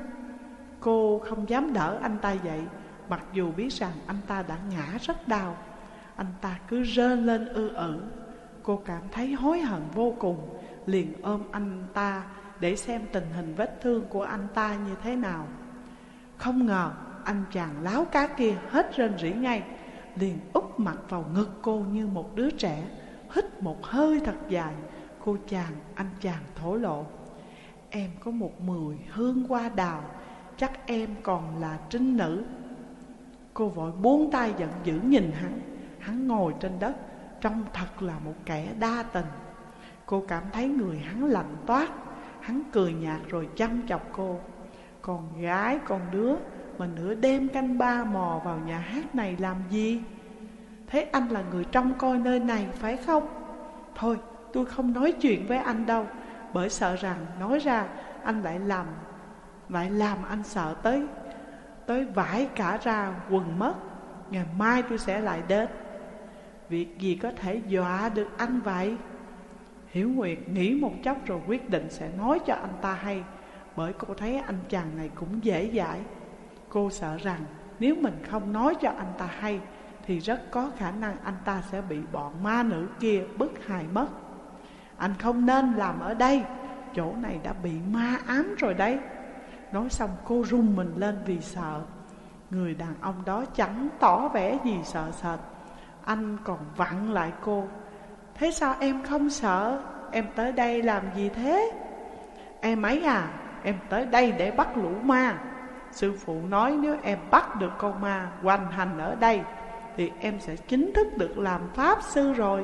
Cô không dám đỡ anh ta dậy, mặc dù biết rằng anh ta đã ngã rất đau. Anh ta cứ rên lên ư ử. Cô cảm thấy hối hận vô cùng, liền ôm anh ta để xem tình hình vết thương của anh ta như thế nào. Không ngờ anh chàng láo cá kia hết rên rỉ ngay, liền úp mặt vào ngực cô như một đứa trẻ, hít một hơi thật dài. Cô chàng anh chàng thổ lộ: "Em có một mùi hương hoa đào, chắc em còn là trinh nữ." Cô vội buông tay giận dữ nhìn hắn. Hắn ngồi trên đất, trông thật là một kẻ đa tình. Cô cảm thấy người hắn lạnh toát. Hắn cười nhạt rồi chăm chọc cô: "Con gái con đứa mà nửa đêm canh ba mò vào nhà hát này làm gì? Thế anh là người trông coi nơi này phải không? Thôi tôi không nói chuyện với anh đâu, bởi sợ rằng nói ra anh lại làm Lại làm anh sợ tới Tới vãi cả ra quần mất. Ngày mai tôi sẽ lại đến. Việc gì có thể dọa được anh vậy?" Hiểu Nguyệt nghĩ một chốc rồi quyết định sẽ nói cho anh ta hay, bởi cô thấy anh chàng này cũng dễ dãi. Cô sợ rằng nếu mình không nói cho anh ta hay thì rất có khả năng anh ta sẽ bị bọn ma nữ kia bức hại mất. "Anh không nên làm ở đây, chỗ này đã bị ma ám rồi đấy." Nói xong cô run mình lên vì sợ. Người đàn ông đó chẳng tỏ vẻ gì sợ sệt. Anh còn vặn lại cô: "Thế sao em không sợ? Em tới đây làm gì thế?" "Em ấy à, em tới đây để bắt lũ ma. Sư phụ nói nếu em bắt được con ma hoành hành ở đây thì em sẽ chính thức được làm pháp sư rồi."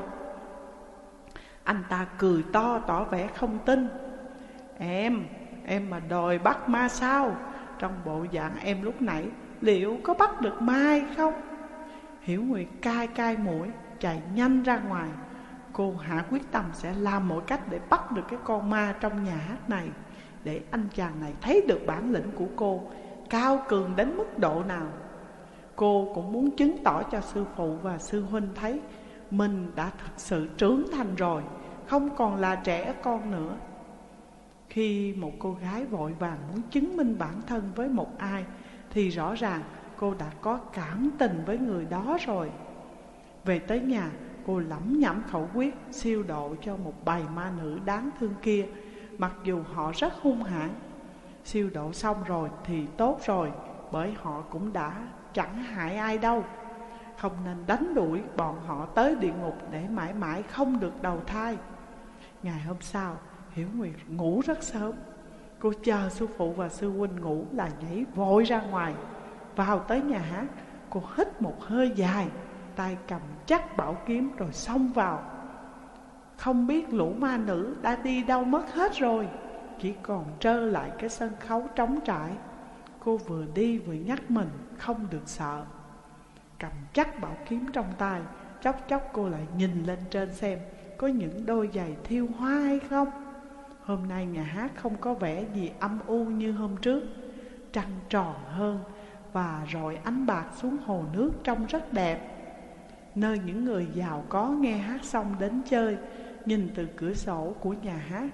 Anh ta cười to tỏ vẻ không tin: Em, em mà đòi bắt ma sao? Trong bộ dạng em lúc nãy liệu có bắt được ma hay không?" Hiểu Nguyệt cay cay mũi chạy nhanh ra ngoài. Cô hạ quyết tâm sẽ làm mọi cách để bắt được cái con ma trong nhà hát này, để anh chàng này thấy được bản lĩnh của cô cao cường đến mức độ nào. Cô cũng muốn chứng tỏ cho sư phụ và sư huynh thấy mình đã thật sự trưởng thành rồi, không còn là trẻ con nữa. Khi một cô gái vội vàng muốn chứng minh bản thân với một ai thì rõ ràng cô đã có cảm tình với người đó rồi. Về tới nhà, cô lẩm nhẩm khẩu quyết siêu độ cho một bầy ma nữ đáng thương kia, mặc dù họ rất hung hãn. Siêu độ xong rồi thì tốt rồi, bởi họ cũng đã chẳng hại ai đâu. Không nên đánh đuổi bọn họ tới địa ngục để mãi mãi không được đầu thai. Ngày hôm sau, Hiểu Nguyệt ngủ rất sớm. Cô chờ sư phụ và sư huynh ngủ là nhảy vội ra ngoài. Vào tới nhà hát, cô hít một hơi dài, tay cầm chắc bảo kiếm rồi xông vào. Không biết lũ ma nữ đã đi đâu mất hết rồi, chỉ còn trơ lại cái sân khấu trống trải. Cô vừa đi vừa nhắc mình không được sợ. Cầm chắc bảo kiếm trong tay, chốc chốc cô lại nhìn lên trên xem có những đôi giày thiêu hoa hay không. Hôm nay nhà hát không có vẻ gì âm u như hôm trước. Trăng tròn hơn và rọi ánh bạc xuống hồ nước trông rất đẹp. Nơi những người giàu có nghe hát xong đến chơi, nhìn từ cửa sổ của nhà hát,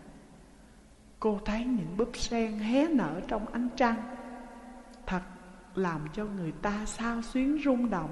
cô thấy những búp sen hé nở trong ánh trăng, thật làm cho người ta xao xuyến rung động.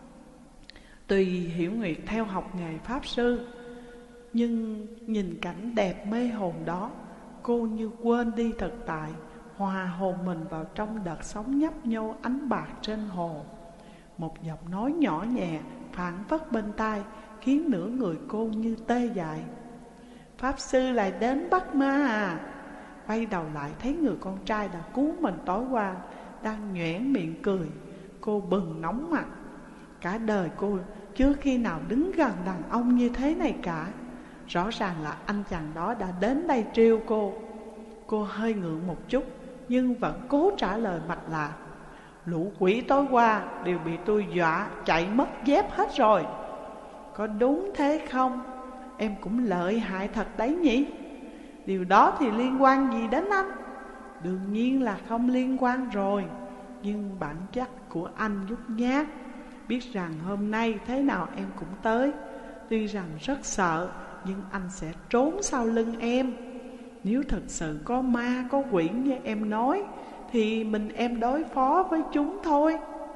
Tuy Hiểu Nguyệt theo học nghề pháp sư, nhưng nhìn cảnh đẹp mê hồn đó, cô như quên đi thực tại, hòa hồn mình vào trong đợt sóng nhấp nhô ánh bạc trên hồ. Một giọng nói nhỏ nhẹ phảng phất bên tai khiến nửa người cô như tê dại: "Pháp sư lại đến bắt ma à?" Quay đầu lại thấy người con trai đã cứu mình tối qua đang nhoẻn miệng cười. Cô bừng nóng mặt. Cả đời cô chưa khi nào đứng gần đàn ông như thế này cả. Rõ ràng là anh chàng đó đã đến đây trêu cô. Cô hơi ngượng một chút nhưng vẫn cố trả lời mạch lạc: "Lũ quỷ tối qua đều bị tôi dọa chạy mất dép hết rồi." "Có đúng thế không?" em cũng lợi hại thật đấy nhỉ? Điều đó thì liên quan gì đến anh? Đương nhiên là không liên quan rồi. Nhưng bản chất của anh nhút nhát, biết rằng hôm nay thế nào em cũng tới. Tuy rằng rất sợ, nhưng anh sẽ trốn sau lưng em. Nếu thật sự có ma có quỷ như em nói, thì mình em đối phó với chúng thôi.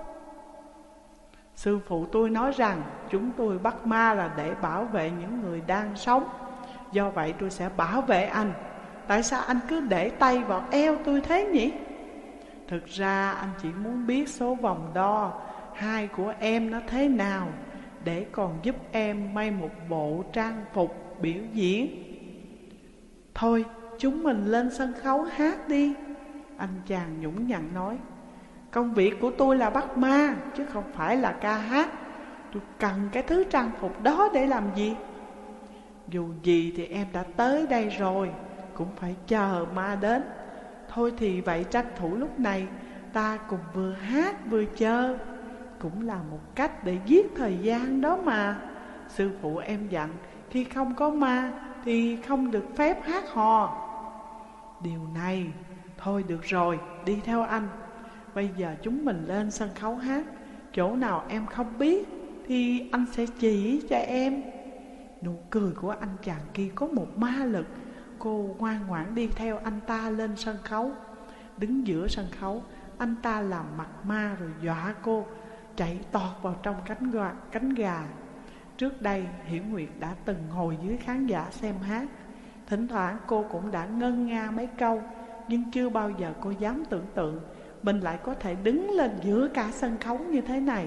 Sư phụ tôi nói rằng chúng tôi bắt ma là để bảo vệ những người đang sống. Do vậy tôi sẽ bảo vệ anh. Tại sao anh cứ để tay vào eo tôi thế nhỉ? Thực ra anh chỉ muốn biết số vòng đo hai của em nó thế nào, để còn giúp em may một bộ trang phục biểu diễn. Thôi chúng mình lên sân khấu hát đi, anh chàng nhũng nhặn nói. Công việc của tôi là bắt ma, chứ không phải là ca hát. Tôi cần cái thứ trang phục đó để làm gì? Dù gì thì em đã tới đây rồi, cũng phải chờ ma đến. Thôi thì vậy tranh thủ lúc này ta cùng vừa hát vừa chơi, cũng là một cách để giết thời gian đó mà. Sư phụ em dặn khi không có ma thì không được phép hát hò. Điều này, thôi được rồi, đi theo anh. Bây giờ chúng mình lên sân khấu hát. Chỗ nào em không biết thì anh sẽ chỉ cho em. Nụ cười của anh chàng kia có một ma lực. Cô ngoan ngoãn đi theo anh ta lên sân khấu. Đứng giữa sân khấu, anh ta làm mặt ma rồi dọa cô chạy tọt vào trong cánh gà, cánh gà. Trước đây Hiểu Nguyệt đã từng ngồi dưới khán giả xem hát. Thỉnh thoảng cô cũng đã ngân nga mấy câu, nhưng chưa bao giờ cô dám tưởng tượng mình lại có thể đứng lên giữa cả sân khấu như thế này.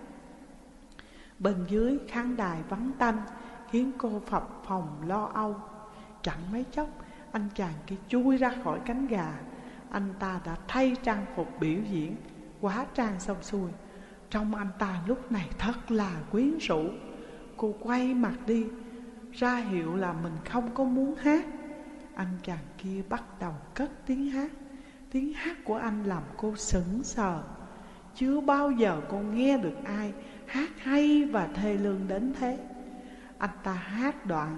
Bên dưới khán đài vắng tanh khiến cô phập phồng lo âu. Chẳng mấy chốc anh chàng kia chui ra khỏi cánh gà. Anh ta đã thay trang phục biểu diễn, hóa trang xong xuôi. Trông anh ta lúc này thật là quyến rũ. Cô quay mặt đi, ra hiệu là mình không có muốn hát. Anh chàng kia bắt đầu cất tiếng hát. Tiếng hát của anh làm cô sững sờ. Chưa bao giờ cô nghe được ai hát hay và thê lương đến thế. Anh ta hát đoạn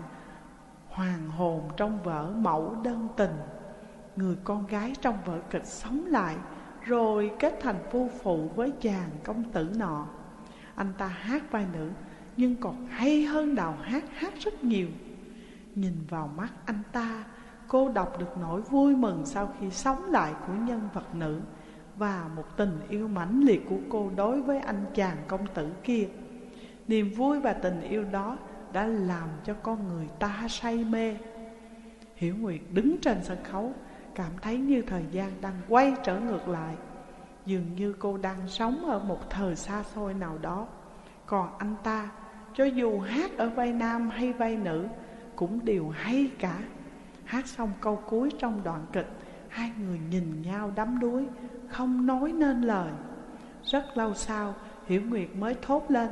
hoàng hồn trong vở Mẫu Đơn Tình. Người con gái trong vở kịch sống lại, rồi kết thành phu phụ với chàng công tử nọ. Anh ta hát vai nữ, nhưng còn hay hơn đầu hát hát rất nhiều. Nhìn vào mắt anh ta, cô đọc được nỗi vui mừng sau khi sống lại của nhân vật nữ, và một tình yêu mãnh liệt của cô đối với anh chàng công tử kia. Niềm vui và tình yêu đó đã làm cho con người ta say mê. Hiểu Nguyệt đứng trên sân khấu, cảm thấy như thời gian đang quay trở ngược lại. Dường như cô đang sống ở một thời xa xôi nào đó. Còn anh ta, cho dù hát ở vai nam hay vai nữ, cũng đều hay cả. Hát xong câu cuối trong đoạn kịch, hai người nhìn nhau đắm đuối, không nói nên lời. Rất lâu sau, Hiểu Nguyệt mới thốt lên: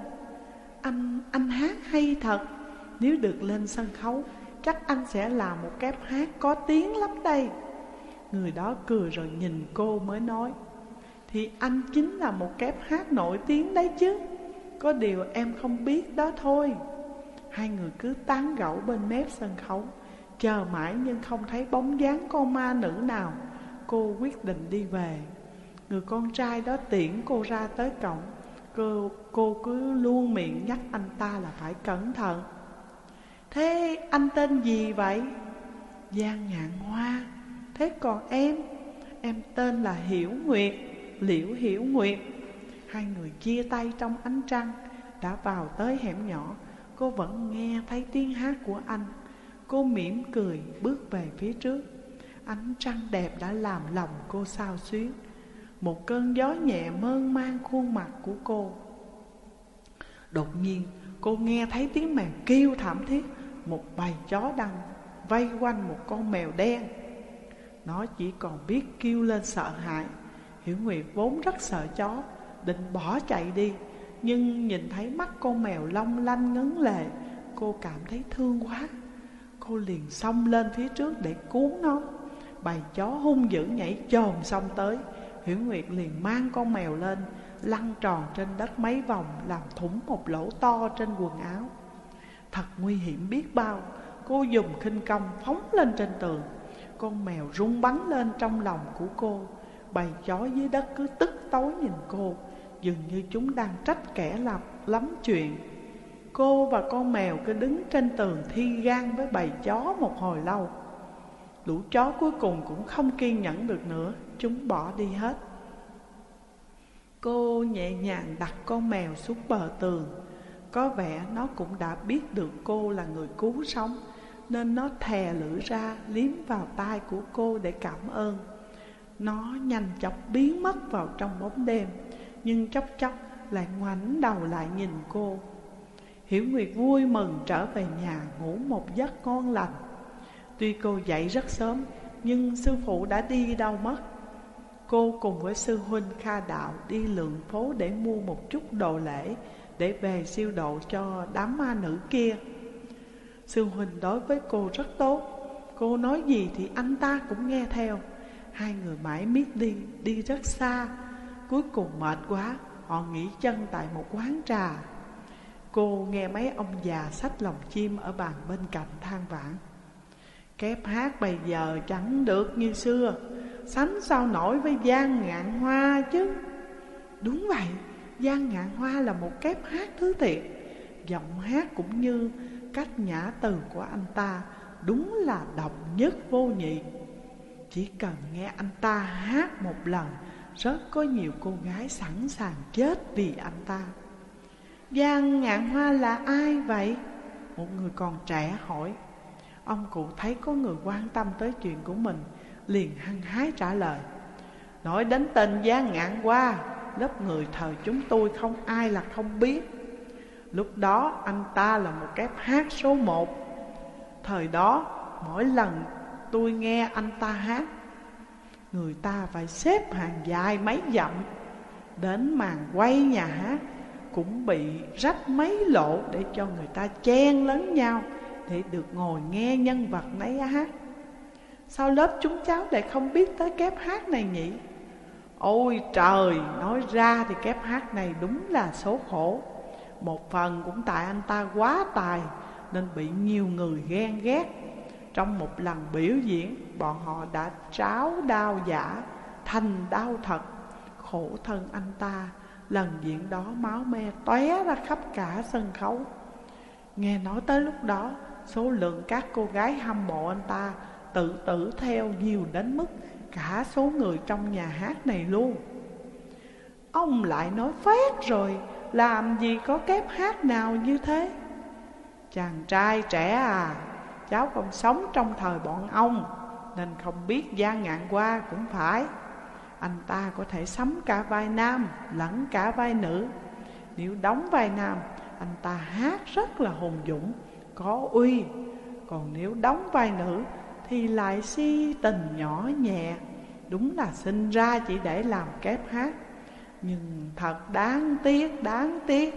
Anh, anh hát hay thật. Nếu được lên sân khấu, chắc anh sẽ là một kép hát có tiếng lắm đây. Người đó cười rồi nhìn cô mới nói: Thì anh chính là một kép hát nổi tiếng đấy chứ. Có điều em không biết đó thôi. Hai người cứ tán gẫu bên mép sân khấu, chờ mãi nhưng không thấy bóng dáng con ma nữ nào. Cô quyết định đi về. Người con trai đó tiễn cô ra tới cổng. Cô, cô cứ luôn miệng nhắc anh ta là phải cẩn thận. Thế anh tên gì vậy? Giang Ngạn Hoa. Thế còn em? Em tên là Hiểu Nguyệt, Liễu Hiểu Nguyệt. Hai người chia tay trong ánh trăng. Đã vào tới hẻm nhỏ, cô vẫn nghe thấy tiếng hát của anh. Cô mỉm cười bước về phía trước. Ánh trăng đẹp đã làm lòng cô xao xuyến. Một cơn gió nhẹ mơn man khuôn mặt của cô. Đột nhiên cô nghe thấy tiếng mèo kêu thảm thiết. Một bầy chó đang vây quanh một con mèo đen. Nó chỉ còn biết kêu lên sợ hãi. Hiểu Nguyệt vốn rất sợ chó, định bỏ chạy đi, nhưng nhìn thấy mắt con mèo long lanh ngấn lệ, cô cảm thấy thương quá. Cô liền xông lên phía trước để cuốn nó. Bầy chó hung dữ nhảy chồm xông tới. Hiểu Nguyệt liền mang con mèo lên, lăn tròn trên đất mấy vòng, làm thủng một lỗ to trên quần áo. Thật nguy hiểm biết bao. Cô dùng khinh công phóng lên trên tường. Con mèo rung bắn lên trong lòng của cô. Bầy chó dưới đất cứ tức tối nhìn cô, dường như chúng đang trách kẻ làm lắm chuyện. Cô và con mèo cứ đứng trên tường thi gan với bầy chó một hồi lâu. Lũ chó cuối cùng cũng không kiên nhẫn được nữa, chúng bỏ đi hết. Cô nhẹ nhàng đặt con mèo xuống bờ tường. Có vẻ nó cũng đã biết được cô là người cứu sống, nên nó thè lưỡi ra liếm vào tai của cô để cảm ơn. Nó nhanh chóng biến mất vào trong bóng đêm, nhưng chốc chốc lại ngoảnh đầu lại nhìn cô. Hiểu Nguyệt vui mừng trở về nhà ngủ một giấc ngon lành. Tuy cô dậy rất sớm, nhưng sư phụ đã đi đâu mất. Cô cùng với sư huynh Kha Đạo đi lượn phố để mua một chút đồ lễ để về siêu độ cho đám ma nữ kia. Sư huynh đối với cô rất tốt, cô nói gì thì anh ta cũng nghe theo. Hai người mãi miết đi, đi rất xa. Cuối cùng mệt quá, họ nghỉ chân tại một quán trà. Cô nghe mấy ông già xách lồng chim ở bàn bên cạnh than vãn: Kép hát bây giờ chẳng được như xưa, sánh sao nổi với Giang Ngạn Hoa chứ. Đúng vậy, Giang Ngạn Hoa là một kép hát thứ thiệt. Giọng hát cũng như cách nhã từ của anh ta đúng là độc nhất vô nhị. Chỉ cần nghe anh ta hát một lần, rất có nhiều cô gái sẵn sàng chết vì anh ta. Giang Ngạn Hoa là ai vậy? Một người còn trẻ hỏi. Ông cụ thấy có người quan tâm tới chuyện của mình, liền hăng hái trả lời: Nói đến tên Giang Ngạn Hoa, lớp người thời chúng tôi không ai là không biết. Lúc đó anh ta là một kép hát số một. Thời đó mỗi lần tôi nghe anh ta hát, người ta phải xếp hàng dài mấy dặm. Đến màn quay nhà hát cũng bị rách mấy lỗ để cho người ta chen lấn nhau để được ngồi nghe nhân vật nấy hát. Sao lớp chúng cháu lại không biết tới kép hát này nhỉ? Ôi trời, nói ra thì kép hát này đúng là số khổ. Một phần cũng tại anh ta quá tài nên bị nhiều người ghen ghét. Trong một lần biểu diễn, bọn họ đã tráo đao giả thành đao thật. Khổ thân anh ta, lần diễn đó máu me tóe ra khắp cả sân khấu. Nghe nói tới lúc đó, số lượng các cô gái hâm mộ anh ta tự tử theo nhiều đến mức cả số người trong nhà hát này luôn. Ông lại nói phét rồi, làm gì có kép hát nào như thế? Chàng trai trẻ à, cháu không sống trong thời bọn ông nên không biết Giang Ngạn Hoa cũng phải. Anh ta có thể sắm cả vai nam lẫn cả vai nữ. Nếu đóng vai nam, anh ta hát rất là hùng dũng, có uy. Còn nếu đóng vai nữ thì lại si tình nhỏ nhẹ. Đúng là sinh ra chỉ để làm kép hát. Nhưng thật đáng tiếc, đáng tiếc.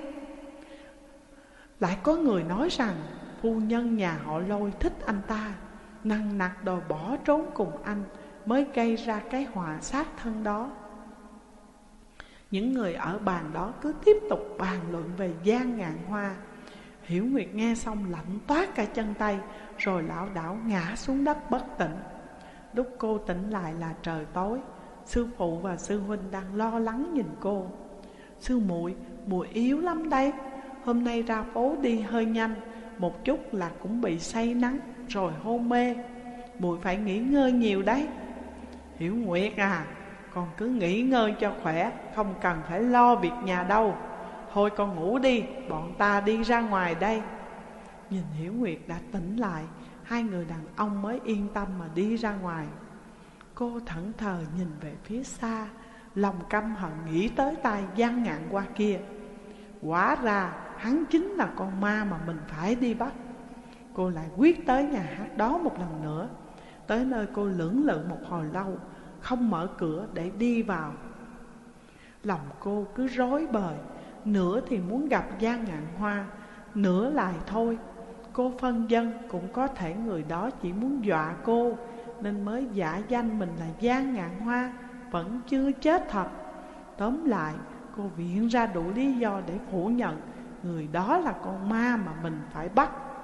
Lại có người nói rằng phu nhân nhà họ Lôi thích anh ta, nằng nặc đòi bỏ trốn cùng anh, mới gây ra cái họa sát thân đó. Những người ở bàn đó cứ tiếp tục bàn luận về Giang Ngạn Hoa. Hiểu Nguyệt nghe xong lạnh toát cả chân tay, rồi lảo đảo ngã xuống đất bất tỉnh. Lúc cô tỉnh lại là trời tối. Sư phụ và sư huynh đang lo lắng nhìn cô. Sư muội, muội yếu lắm đây. Hôm nay ra phố đi hơi nhanh, một chút là cũng bị say nắng rồi hôn mê. Muội phải nghỉ ngơi nhiều đấy. Hiểu Nguyệt à, con cứ nghỉ ngơi cho khỏe, không cần phải lo việc nhà đâu. Thôi con ngủ đi, bọn ta đi ra ngoài đây. Nhìn Hiểu Nguyệt đã tỉnh lại, hai người đàn ông mới yên tâm mà đi ra ngoài. Cô thẫn thờ nhìn về phía xa, lòng căm hận nghĩ tới tay Giang Ngạn Hoa kia. Hóa ra hắn chính là con ma mà mình phải đi bắt. Cô lại quyết tới nhà hát đó một lần nữa. Tới nơi cô lưỡng lự một hồi lâu, không mở cửa để đi vào. Lòng cô cứ rối bời, nửa thì muốn gặp Giang Ngạn Hoa, nửa lại thôi. Cô phân vân cũng có thể người đó chỉ muốn dọa cô, nên mới giả danh mình là Giang Ngạn Hoa, vẫn chưa chết thật. Tóm lại, cô viện ra đủ lý do để phủ nhận người đó là con ma mà mình phải bắt.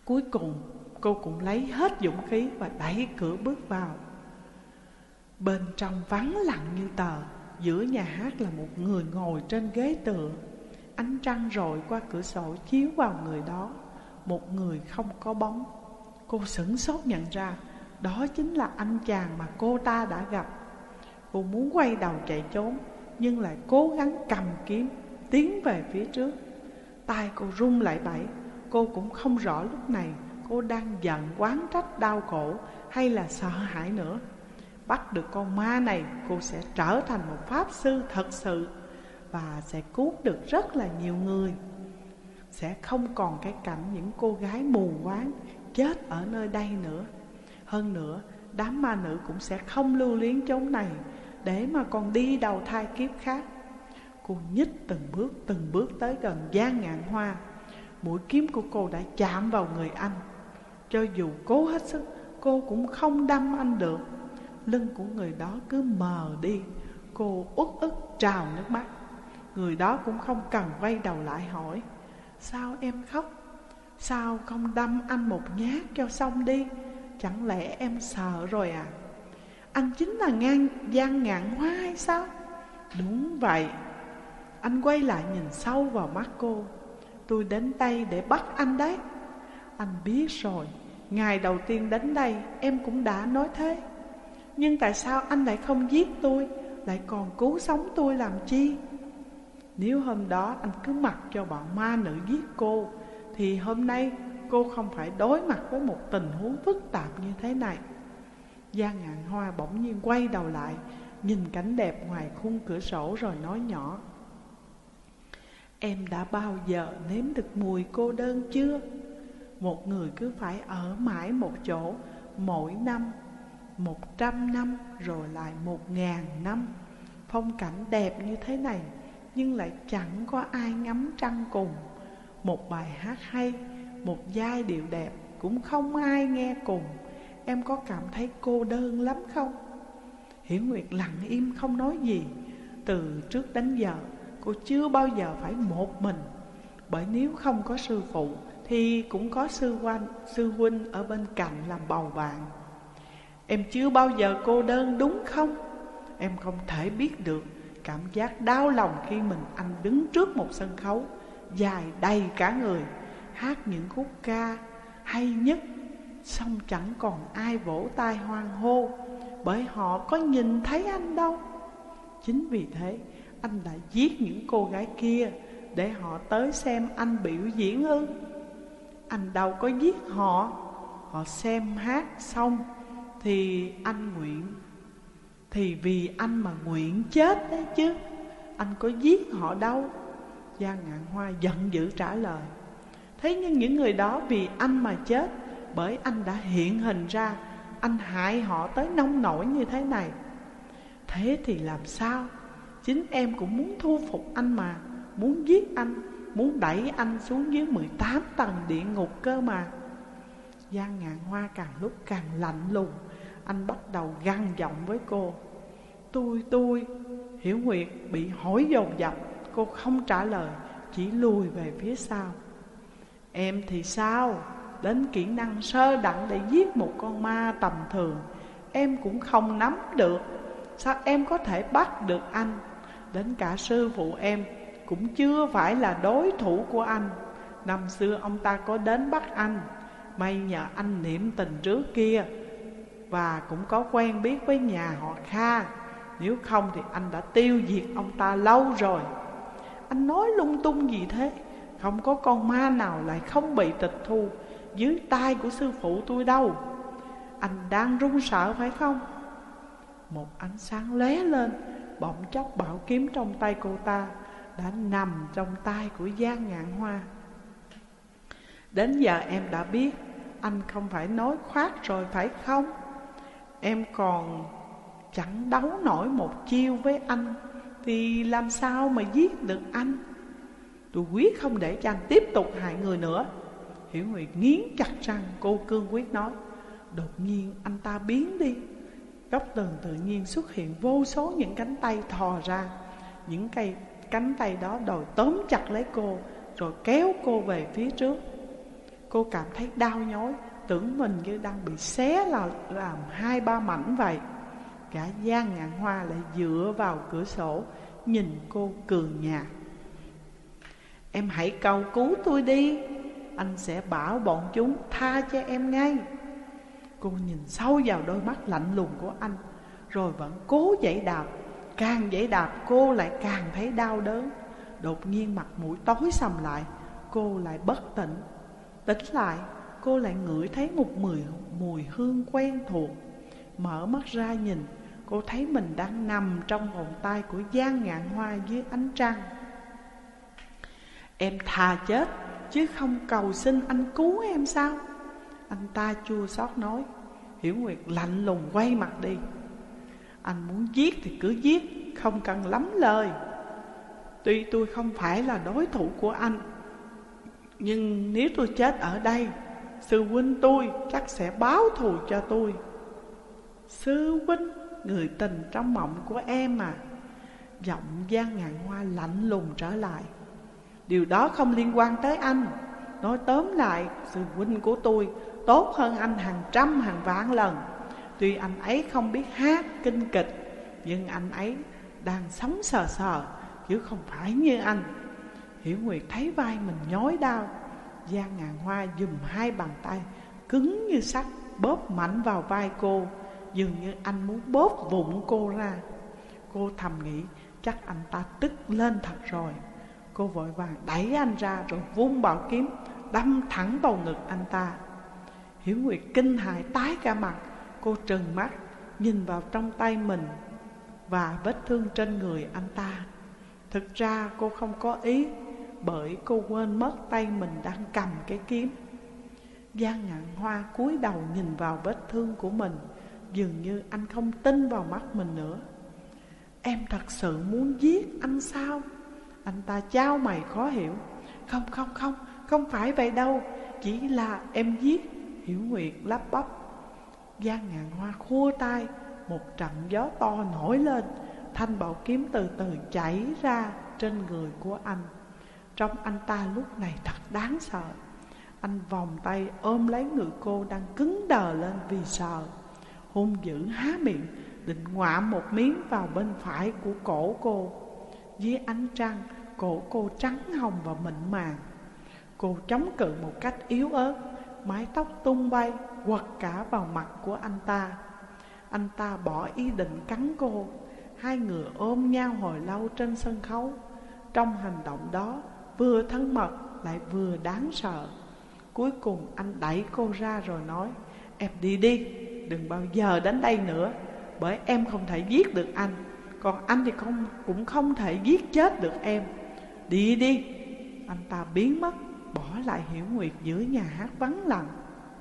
Cuối cùng cô cũng lấy hết dũng khí và đẩy cửa bước vào. Bên trong vắng lặng như tờ. Giữa nhà hát là một người ngồi trên ghế tựa. Ánh trăng rọi qua cửa sổ chiếu vào người đó. Một người không có bóng. Cô sửng sốt nhận ra đó chính là anh chàng mà cô ta đã gặp. Cô muốn quay đầu chạy trốn, nhưng lại cố gắng cầm kiếm tiến về phía trước. Tai cô run lại bẩy. Cô cũng không rõ lúc này cô đang giận, oán trách, đau khổ hay là sợ hãi nữa. Bắt được con ma này, cô sẽ trở thành một pháp sư thật sự và sẽ cứu được rất là nhiều người. Sẽ không còn cái cảnh những cô gái mù quáng chết ở nơi đây nữa. Hơn nữa, đám ma nữ cũng sẽ không lưu luyến chốn này để mà còn đi đầu thai kiếp khác. Cô nhích từng bước từng bước tới gần Giang Ngạn Hoa. Mũi kiếm của cô đã chạm vào người anh. Cho dù cố hết sức, cô cũng không đâm anh được. Lưng của người đó cứ mờ đi. Cô uất ức trào nước mắt. Người đó cũng không cần quay đầu lại hỏi: sao em khóc? Sao không đâm anh một nhát cho xong đi? Chẳng lẽ em sợ rồi à? Anh chính là ngang Giang Ngạn Hoa hay sao? Đúng vậy. Anh quay lại nhìn sâu vào mắt cô. Tôi đến đây để bắt anh đấy. Anh biết rồi, ngày đầu tiên đến đây em cũng đã nói thế. Nhưng tại sao anh lại không giết tôi, lại còn cứu sống tôi làm chi? Nếu hôm đó anh cứ mặc cho bọn ma nữ giết cô, thì hôm nay cô không phải đối mặt với một tình huống phức tạp như thế này. Giang Ngạn Hoa bỗng nhiên quay đầu lại, nhìn cảnh đẹp ngoài khung cửa sổ rồi nói nhỏ: em đã bao giờ nếm được mùi cô đơn chưa? Một người cứ phải ở mãi một chỗ, mỗi năm một trăm năm rồi lại một ngàn năm. Phong cảnh đẹp như thế này, nhưng lại chẳng có ai ngắm trăng cùng. Một bài hát hay, một giai điệu đẹp cũng không ai nghe cùng. Em có cảm thấy cô đơn lắm không? Hiển Nguyệt lặng im không nói gì. Từ trước đến giờ cô chưa bao giờ phải một mình. Bởi nếu không có sư phụ thì cũng có sư huynh, sư huynh ở bên cạnh làm bầu bạn. Em chưa bao giờ cô đơn đúng không? Em không thể biết được cảm giác đau lòng khi mình anh đứng trước một sân khấu dài đầy cả người, hát những khúc ca hay nhất, xong chẳng còn ai vỗ tay hoan hô, bởi họ có nhìn thấy anh đâu. Chính vì thế anh đã giết những cô gái kia để họ tới xem anh biểu diễn ư? Anh đâu có giết họ. Họ xem hát xong thì anh nguyện, thì vì anh mà nguyện chết đấy chứ. Anh có giết họ đâu. Giang Ngạn Hoa giận dữ trả lời: thế nhưng những người đó vì anh mà chết, bởi anh đã hiện hình ra. Anh hại họ tới nông nổi như thế này. Thế thì làm sao? Chính em cũng muốn thu phục anh mà, muốn giết anh, muốn đẩy anh xuống dưới mười tám tầng địa ngục cơ mà. Giang Ngạn Hoa càng lúc càng lạnh lùng. Anh bắt đầu gằn giọng với cô: Tôi, tôi Hiểu Nguyệt bị hỏi dồn dập. Cô không trả lời, chỉ lùi về phía sau. Em thì sao? Đến kỹ năng sơ đẳng để giết một con ma tầm thường em cũng không nắm được. Sao em có thể bắt được anh? Đến cả sư phụ em cũng chưa phải là đối thủ của anh. Năm xưa ông ta có đến bắt anh, may nhờ anh niệm tình trước kia và cũng có quen biết với nhà họ Kha. Nếu không thì anh đã tiêu diệt ông ta lâu rồi. Anh nói lung tung gì thế? Không có con ma nào lại không bị tịch thu dưới tay của sư phụ tôi đâu. Anh đang run sợ phải không? Một ánh sáng lóe lên, bỗng chốc bảo kiếm trong tay cô ta đã nằm trong tay của Giang Ngạn Hoa. Đến giờ em đã biết anh không phải nói khoác rồi phải không? Em còn chẳng đấu nổi một chiêu với anh thì làm sao mà giết được anh? Tôi quyết không để cho anh tiếp tục hại người nữa. Hiểu Nguyệt nghiến chặt răng, cô cương quyết nói. Đột nhiên anh ta biến đi. Góc tường tự nhiên xuất hiện vô số những cánh tay thò ra. Những cây cánh tay đó đòi tóm chặt lấy cô, rồi kéo cô về phía trước. Cô cảm thấy đau nhói, tưởng mình như đang bị xé là làm hai ba mảnh vậy. Cả Giang Ngạn Hoa lại dựa vào cửa sổ, nhìn cô cường nhạt. Em hãy cầu cứu tôi đi, anh sẽ bảo bọn chúng tha cho em ngay. Cô nhìn sâu vào đôi mắt lạnh lùng của anh, rồi vẫn cố giãy đạp. Càng giãy đạp cô lại càng thấy đau đớn. Đột nhiên mặt mũi tối sầm lại, cô lại bất tỉnh. Tỉnh lại, cô lại ngửi thấy một mùi, mùi hương quen thuộc. Mở mắt ra nhìn, cô thấy mình đang nằm trong vòng tay của Giang Ngạn Hoa dưới ánh trăng. Em thà chết, chứ không cầu xin anh cứu em sao? Anh ta chua xót nói. Hiểu Nguyệt lạnh lùng quay mặt đi. Anh muốn giết thì cứ giết, không cần lắm lời. Tuy tôi không phải là đối thủ của anh, nhưng nếu tôi chết ở đây, sư huynh tôi chắc sẽ báo thù cho tôi. Sư huynh, người tình trong mộng của em à? Giọng Giang Ngạn Hoa lạnh lùng trở lại. Điều đó không liên quan tới anh. Nói tóm lại, sư huynh của tôi tốt hơn anh hàng trăm hàng vạn lần. Tuy anh ấy không biết hát kinh kịch, nhưng anh ấy đang sống sờ sờ, chứ không phải như anh. Hiểu Nguyệt thấy vai mình nhói đau. Giang Ngạn Hoa giùm hai bàn tay cứng như sắt bóp mạnh vào vai cô, dường như anh muốn bóp vụn cô ra. Cô thầm nghĩ chắc anh ta tức lên thật rồi. Cô vội vàng đẩy anh ra rồi vung bảo kiếm đâm thẳng vào ngực anh ta. Hiểu Nguyệt kinh hãi tái cả mặt. Cô trừng mắt nhìn vào trong tay mình và vết thương trên người anh ta. Thực ra cô không có ý, bởi cô quên mất tay mình đang cầm cái kiếm. Giang Ngạn Hoa cúi đầu nhìn vào vết thương của mình, dường như anh không tin vào mắt mình nữa. Em thật sự muốn giết anh sao? Anh ta chau mày khó hiểu. Không không không, không phải vậy đâu, chỉ là em giết. Hiểu Nguyệt lắp bắp. Giang Ngạn Hoa khua tay, một trận gió to nổi lên. Thanh bảo kiếm từ từ chảy ra trên người của anh. Trông anh ta lúc này thật đáng sợ. Anh vòng tay ôm lấy người cô đang cứng đờ lên vì sợ. Hung dữ há miệng, định ngoạm một miếng vào bên phải của cổ cô. Dưới ánh trăng, cổ cô trắng hồng và mịn màng. Cô chống cự một cách yếu ớt, mái tóc tung bay, quật cả vào mặt của anh ta. Anh ta bỏ ý định cắn cô. Hai người ôm nhau hồi lâu trên sân khấu. Trong hành động đó, vừa thân mật lại vừa đáng sợ. Cuối cùng anh đẩy cô ra rồi nói, em đi đi, đừng bao giờ đến đây nữa, bởi em không thể giết được anh. Còn anh thì không, cũng không thể giết chết được em. Đi đi. Anh ta biến mất, bỏ lại Hiểu Nguyệt giữa nhà hát vắng lặng.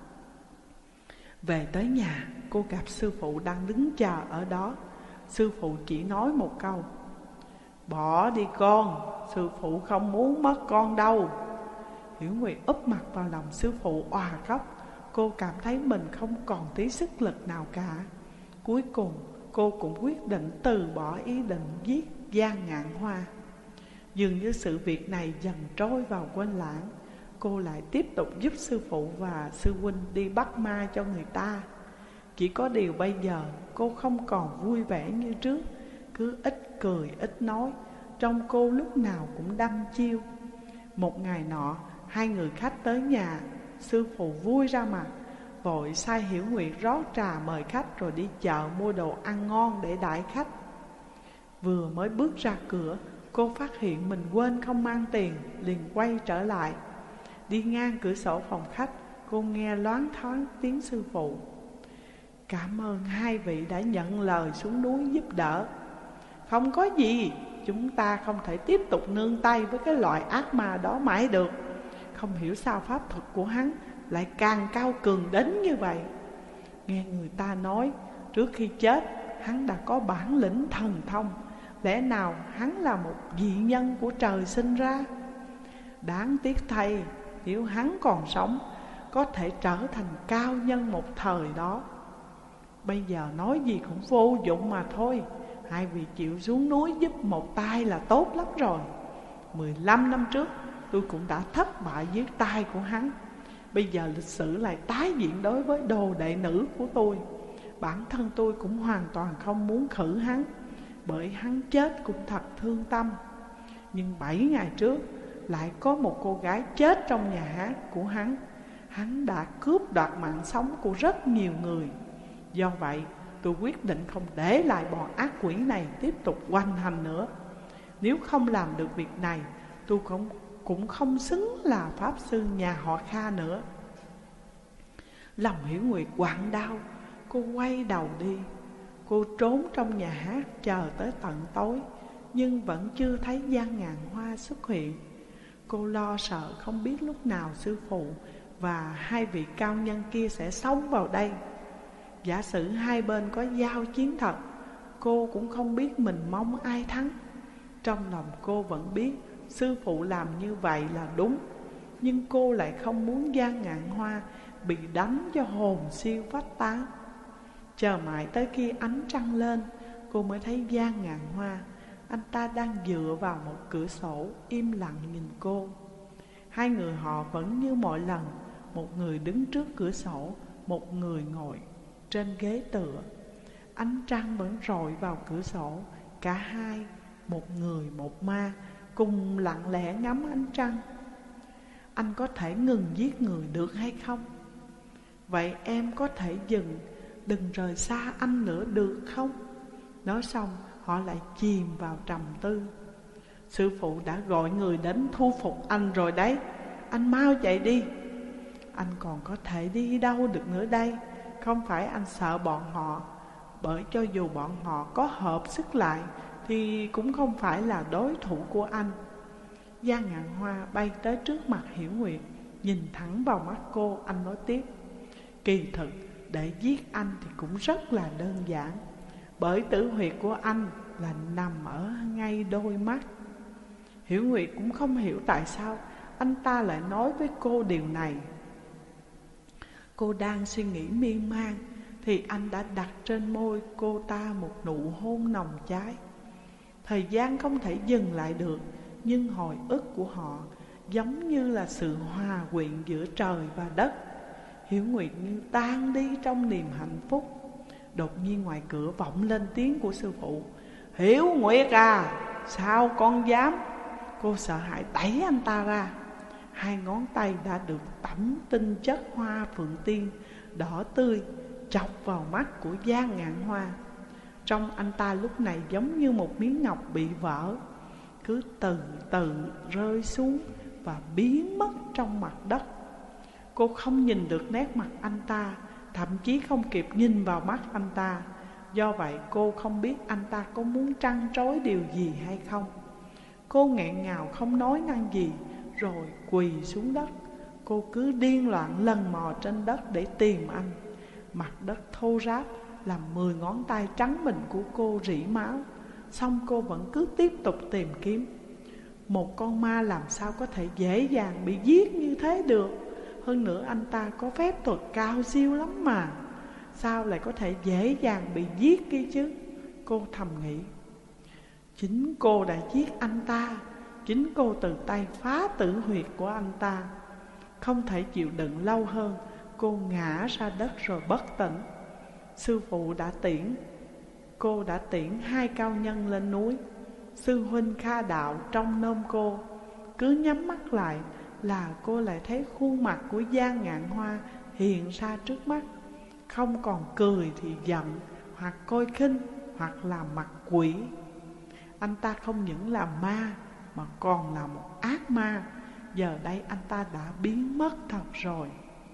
Về tới nhà, cô gặp sư phụ đang đứng chờ ở đó. Sư phụ chỉ nói một câu, bỏ đi con, sư phụ không muốn mất con đâu. Hiểu Nguyệt úp mặt vào lòng sư phụ òa khóc. Cô cảm thấy mình không còn tí sức lực nào cả. Cuối cùng cô cũng quyết định từ bỏ ý định giết Giang Ngạn Hoa. Dường như sự việc này dần trôi vào quên lãng. Cô lại tiếp tục giúp sư phụ và sư huynh đi bắt ma cho người ta. Chỉ có điều bây giờ cô không còn vui vẻ như trước, cứ ít cười ít nói, trông cô lúc nào cũng đăm chiêu. Một ngày nọ, hai người khách tới nhà. Sư phụ vui ra mặt, vội sai Hiểu Nguyệt rót trà mời khách, rồi đi chợ mua đồ ăn ngon để đãi khách. Vừa mới bước ra cửa, cô phát hiện mình quên không mang tiền, liền quay trở lại. Đi ngang cửa sổ phòng khách, cô nghe loáng thoáng tiếng sư phụ. Cảm ơn hai vị đã nhận lời xuống núi giúp đỡ. Không có gì, chúng ta không thể tiếp tục nương tay với cái loại ác ma đó mãi được. Không hiểu sao pháp thuật của hắn lại càng cao cường đến như vậy. Nghe người ta nói, trước khi chết hắn đã có bản lĩnh thần thông. Lẽ nào hắn là một dị nhân của trời sinh ra? Đáng tiếc thay, nếu hắn còn sống, có thể trở thành cao nhân một thời đó. Bây giờ nói gì cũng vô dụng mà thôi. Hai vị chịu xuống núi giúp một tay là tốt lắm rồi. Mười lăm năm trước tôi cũng đã thất bại dưới tay của hắn. Bây giờ lịch sử lại tái diễn đối với đồ đệ nữ của tôi. Bản thân tôi cũng hoàn toàn không muốn khử hắn, bởi hắn chết cũng thật thương tâm. Nhưng bảy ngày trước lại có một cô gái chết trong nhà hát của hắn. Hắn đã cướp đoạt mạng sống của rất nhiều người. Do vậy tôi quyết định không để lại bọn ác quỷ này tiếp tục hoành hành nữa. Nếu không làm được việc này, tôi cũng, cũng không xứng là pháp sư nhà họ Kha nữa. Lòng Hiểu Nguyệt quặn đau, cô quay đầu đi. Cô trốn trong nhà hát chờ tới tận tối, nhưng vẫn chưa thấy Giang Ngàn Hoa xuất hiện. Cô lo sợ không biết lúc nào sư phụ và hai vị cao nhân kia sẽ xông vào đây. Giả sử hai bên có giao chiến thật, cô cũng không biết mình mong ai thắng. Trong lòng cô vẫn biết sư phụ làm như vậy là đúng, nhưng cô lại không muốn Giang Ngạn Hoa bị đánh cho hồn siêu phách tán. Chờ mãi tới khi ánh trăng lên, cô mới thấy Giang Ngạn Hoa. Anh ta đang dựa vào một cửa sổ, im lặng nhìn cô. Hai người họ vẫn như mọi lần, một người đứng trước cửa sổ, một người ngồi trên ghế tựa. Ánh trăng vẫn rọi vào cửa sổ. Cả hai, một người một ma, cùng lặng lẽ ngắm ánh trăng. Anh có thể ngừng giết người được hay không? Vậy em có thể dừng, đừng rời xa anh nữa được không? Nói xong họ lại chìm vào trầm tư. Sư phụ đã gọi người đến thu phục anh rồi đấy. Anh mau chạy đi. Anh còn có thể đi đâu được nữa đây? Không phải anh sợ bọn họ, bởi cho dù bọn họ có hợp sức lại thì cũng không phải là đối thủ của anh. Giang Ngạn Hoa bay tới trước mặt Hiểu Nguyệt, nhìn thẳng vào mắt cô, anh nói tiếp. Kỳ thực để giết anh thì cũng rất là đơn giản, bởi tử huyệt của anh là nằm ở ngay đôi mắt. Hiểu Nguyệt cũng không hiểu tại sao anh ta lại nói với cô điều này. Cô đang suy nghĩ miên man thì anh đã đặt trên môi cô ta một nụ hôn nồng cháy. Thời gian không thể dừng lại được, nhưng hồi ức của họ giống như là sự hòa quyện giữa trời và đất. Hiểu Nguyệt như tan đi trong niềm hạnh phúc. Đột nhiên ngoài cửa vọng lên tiếng của sư phụ. Hiểu Nguyệt à, sao con dám? Cô sợ hãi đẩy anh ta ra. Hai ngón tay đã được tẩm tinh chất hoa phượng tiên đỏ tươi chọc vào mắt của Giang Ngạn Hoa. Trong anh ta lúc này giống như một miếng ngọc bị vỡ, cứ từ từ rơi xuống và biến mất trong mặt đất. Cô không nhìn được nét mặt anh ta, thậm chí không kịp nhìn vào mắt anh ta. Do vậy cô không biết anh ta có muốn trăn trối điều gì hay không. Cô nghẹn ngào không nói năng gì, rồi quỳ xuống đất. Cô cứ điên loạn lần mò trên đất để tìm anh. Mặt đất thô ráp làm mười ngón tay trắng mịn của cô rỉ máu. Xong cô vẫn cứ tiếp tục tìm kiếm. Một con ma làm sao có thể dễ dàng bị giết như thế được? Hơn nữa anh ta có phép thuật cao siêu lắm mà, sao lại có thể dễ dàng bị giết kia chứ? Cô thầm nghĩ. Chính cô đã giết anh ta, chính cô từ tay phá tử huyệt của anh ta. Không thể chịu đựng lâu hơn, cô ngã ra đất rồi bất tỉnh. Sư phụ đã tiễn Cô đã tiễn hai cao nhân lên núi. Sư huynh Kha Đạo trông nom cô. Cứ nhắm mắt lại là cô lại thấy khuôn mặt của Giang Ngạn Hoa hiện ra trước mắt. Không còn cười thì giận, hoặc coi khinh, hoặc là mặt quỷ. Anh ta không những là ma mà còn là một ác ma. Giờ đây anh ta đã biến mất thật rồi.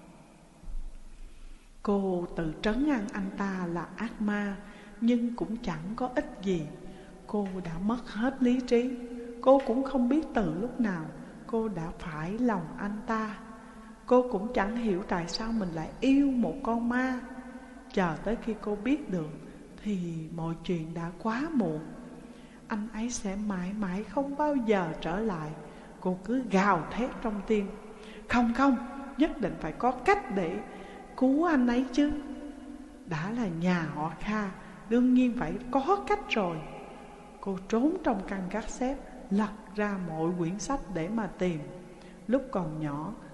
Cô tự trấn an anh ta là ác ma, nhưng cũng chẳng có ích gì. Cô đã mất hết lý trí. Cô cũng không biết từ lúc nào cô đã phải lòng anh ta. Cô cũng chẳng hiểu tại sao mình lại yêu một con ma. Chờ tới khi cô biết được thì mọi chuyện đã quá muộn. Anh ấy sẽ mãi mãi không bao giờ trở lại. Cô cứ gào thét trong tim. Không không, nhất định phải có cách để cứu anh ấy chứ. Đã là nhà họ Kha, đương nhiên phải có cách rồi. Cô trốn trong căn gác xếp, lật ra mọi quyển sách để mà tìm. Lúc còn nhỏ,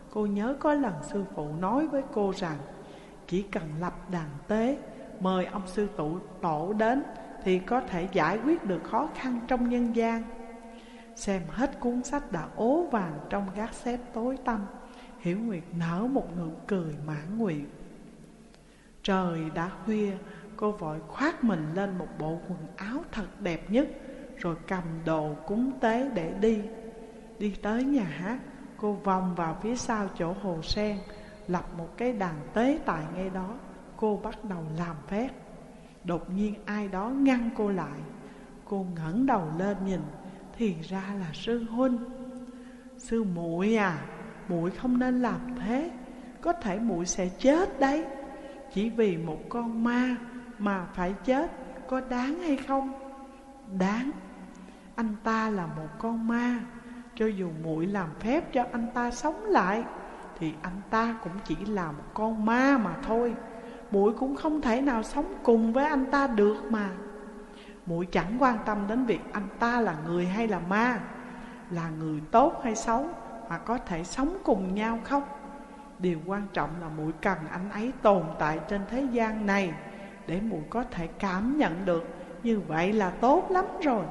Cô nhớ có lần sư phụ nói với cô rằng chỉ cần lập đàn tế, mời ông sư tổ, tổ đến thì có thể giải quyết được khó khăn trong nhân gian. Xem hết cuốn sách đã ố vàng trong gác xếp tối tăm, Hiểu Nguyệt nở một nụ cười mãn nguyện. Trời đã khuya, cô vội khoác mình lên một bộ quần áo thật đẹp nhất, rồi cầm đồ cúng tế để đi. Đi tới nhà hát, cô vòng vào phía sau chỗ hồ sen, lập một cái đàn tế tại ngay đó. Cô bắt đầu làm phép. Đột nhiên ai đó ngăn cô lại. Cô ngẩng đầu lên nhìn, thì ra là sư huynh. Sư muội à, muội không nên làm thế, có thể muội sẽ chết đấy. Chỉ vì một con ma mà phải chết, có đáng hay không? Đáng. Anh ta là một con ma, cho dù muội làm phép cho anh ta sống lại thì anh ta cũng chỉ là một con ma mà thôi. Muội cũng không thể nào sống cùng với anh ta được mà. Muội chẳng quan tâm đến việc anh ta là người hay là ma, là người tốt hay xấu, mà có thể sống cùng nhau không. Điều quan trọng là muội cần anh ấy tồn tại trên thế gian này, để muội có thể cảm nhận được. Như vậy là tốt lắm rồi.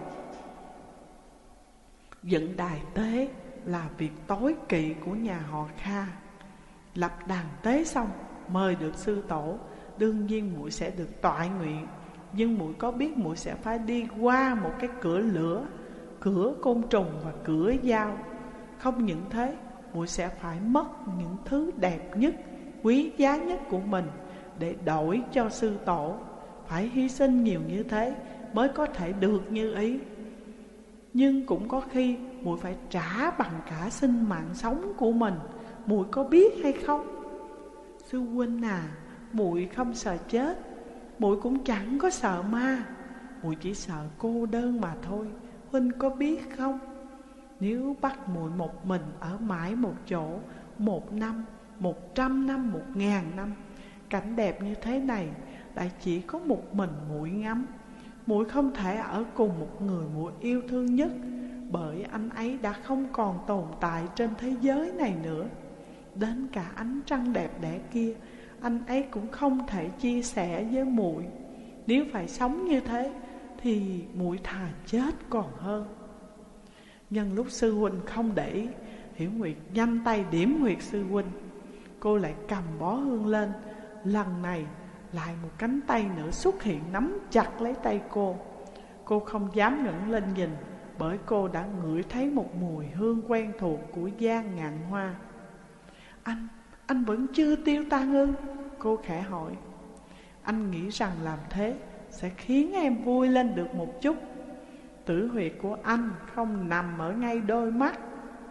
Dựng đài tế là việc tối kỵ của nhà họ Kha. Lập đàn tế xong, mời được sư tổ, đương nhiên muội sẽ được toại nguyện. Nhưng muội có biết muội sẽ phải đi qua một cái cửa lửa, cửa côn trùng và cửa dao. Không những thế, muội sẽ phải mất những thứ đẹp nhất, quý giá nhất của mình để đổi cho sư tổ. Phải hy sinh nhiều như thế mới có thể được như ý. Nhưng cũng có khi muội phải trả bằng cả sinh mạng sống của mình. Muội có biết hay không? Sư huynh à, muội không sợ chết, muội cũng chẳng có sợ ma, muội chỉ sợ cô đơn mà thôi. Huynh có biết không? Nếu bắt muội một mình ở mãi một chỗ, một năm, một trăm năm, một ngàn năm, cảnh đẹp như thế này lại chỉ có một mình muội ngắm. Muội không thể ở cùng một người muội yêu thương nhất, bởi anh ấy đã không còn tồn tại trên thế giới này nữa. Đến cả ánh trăng đẹp đẽ kia, anh ấy cũng không thể chia sẻ với muội. Nếu phải sống như thế thì muội thà chết còn hơn. Nhân lúc sư huynh không để ý, Hiểu Nguyệt nhanh tay điểm huyệt sư huynh. Cô lại cầm bó hương lên. Lần này lại một cánh tay nữa xuất hiện nắm chặt lấy tay cô. Cô không dám ngẩng lên nhìn, bởi cô đã ngửi thấy một mùi hương quen thuộc của Giang Ngạn Hoa. Anh, anh vẫn chưa tiêu tan ư? Cô khẽ hỏi. Anh nghĩ rằng làm thế sẽ khiến em vui lên được một chút. Tử huyệt của anh không nằm ở ngay đôi mắt.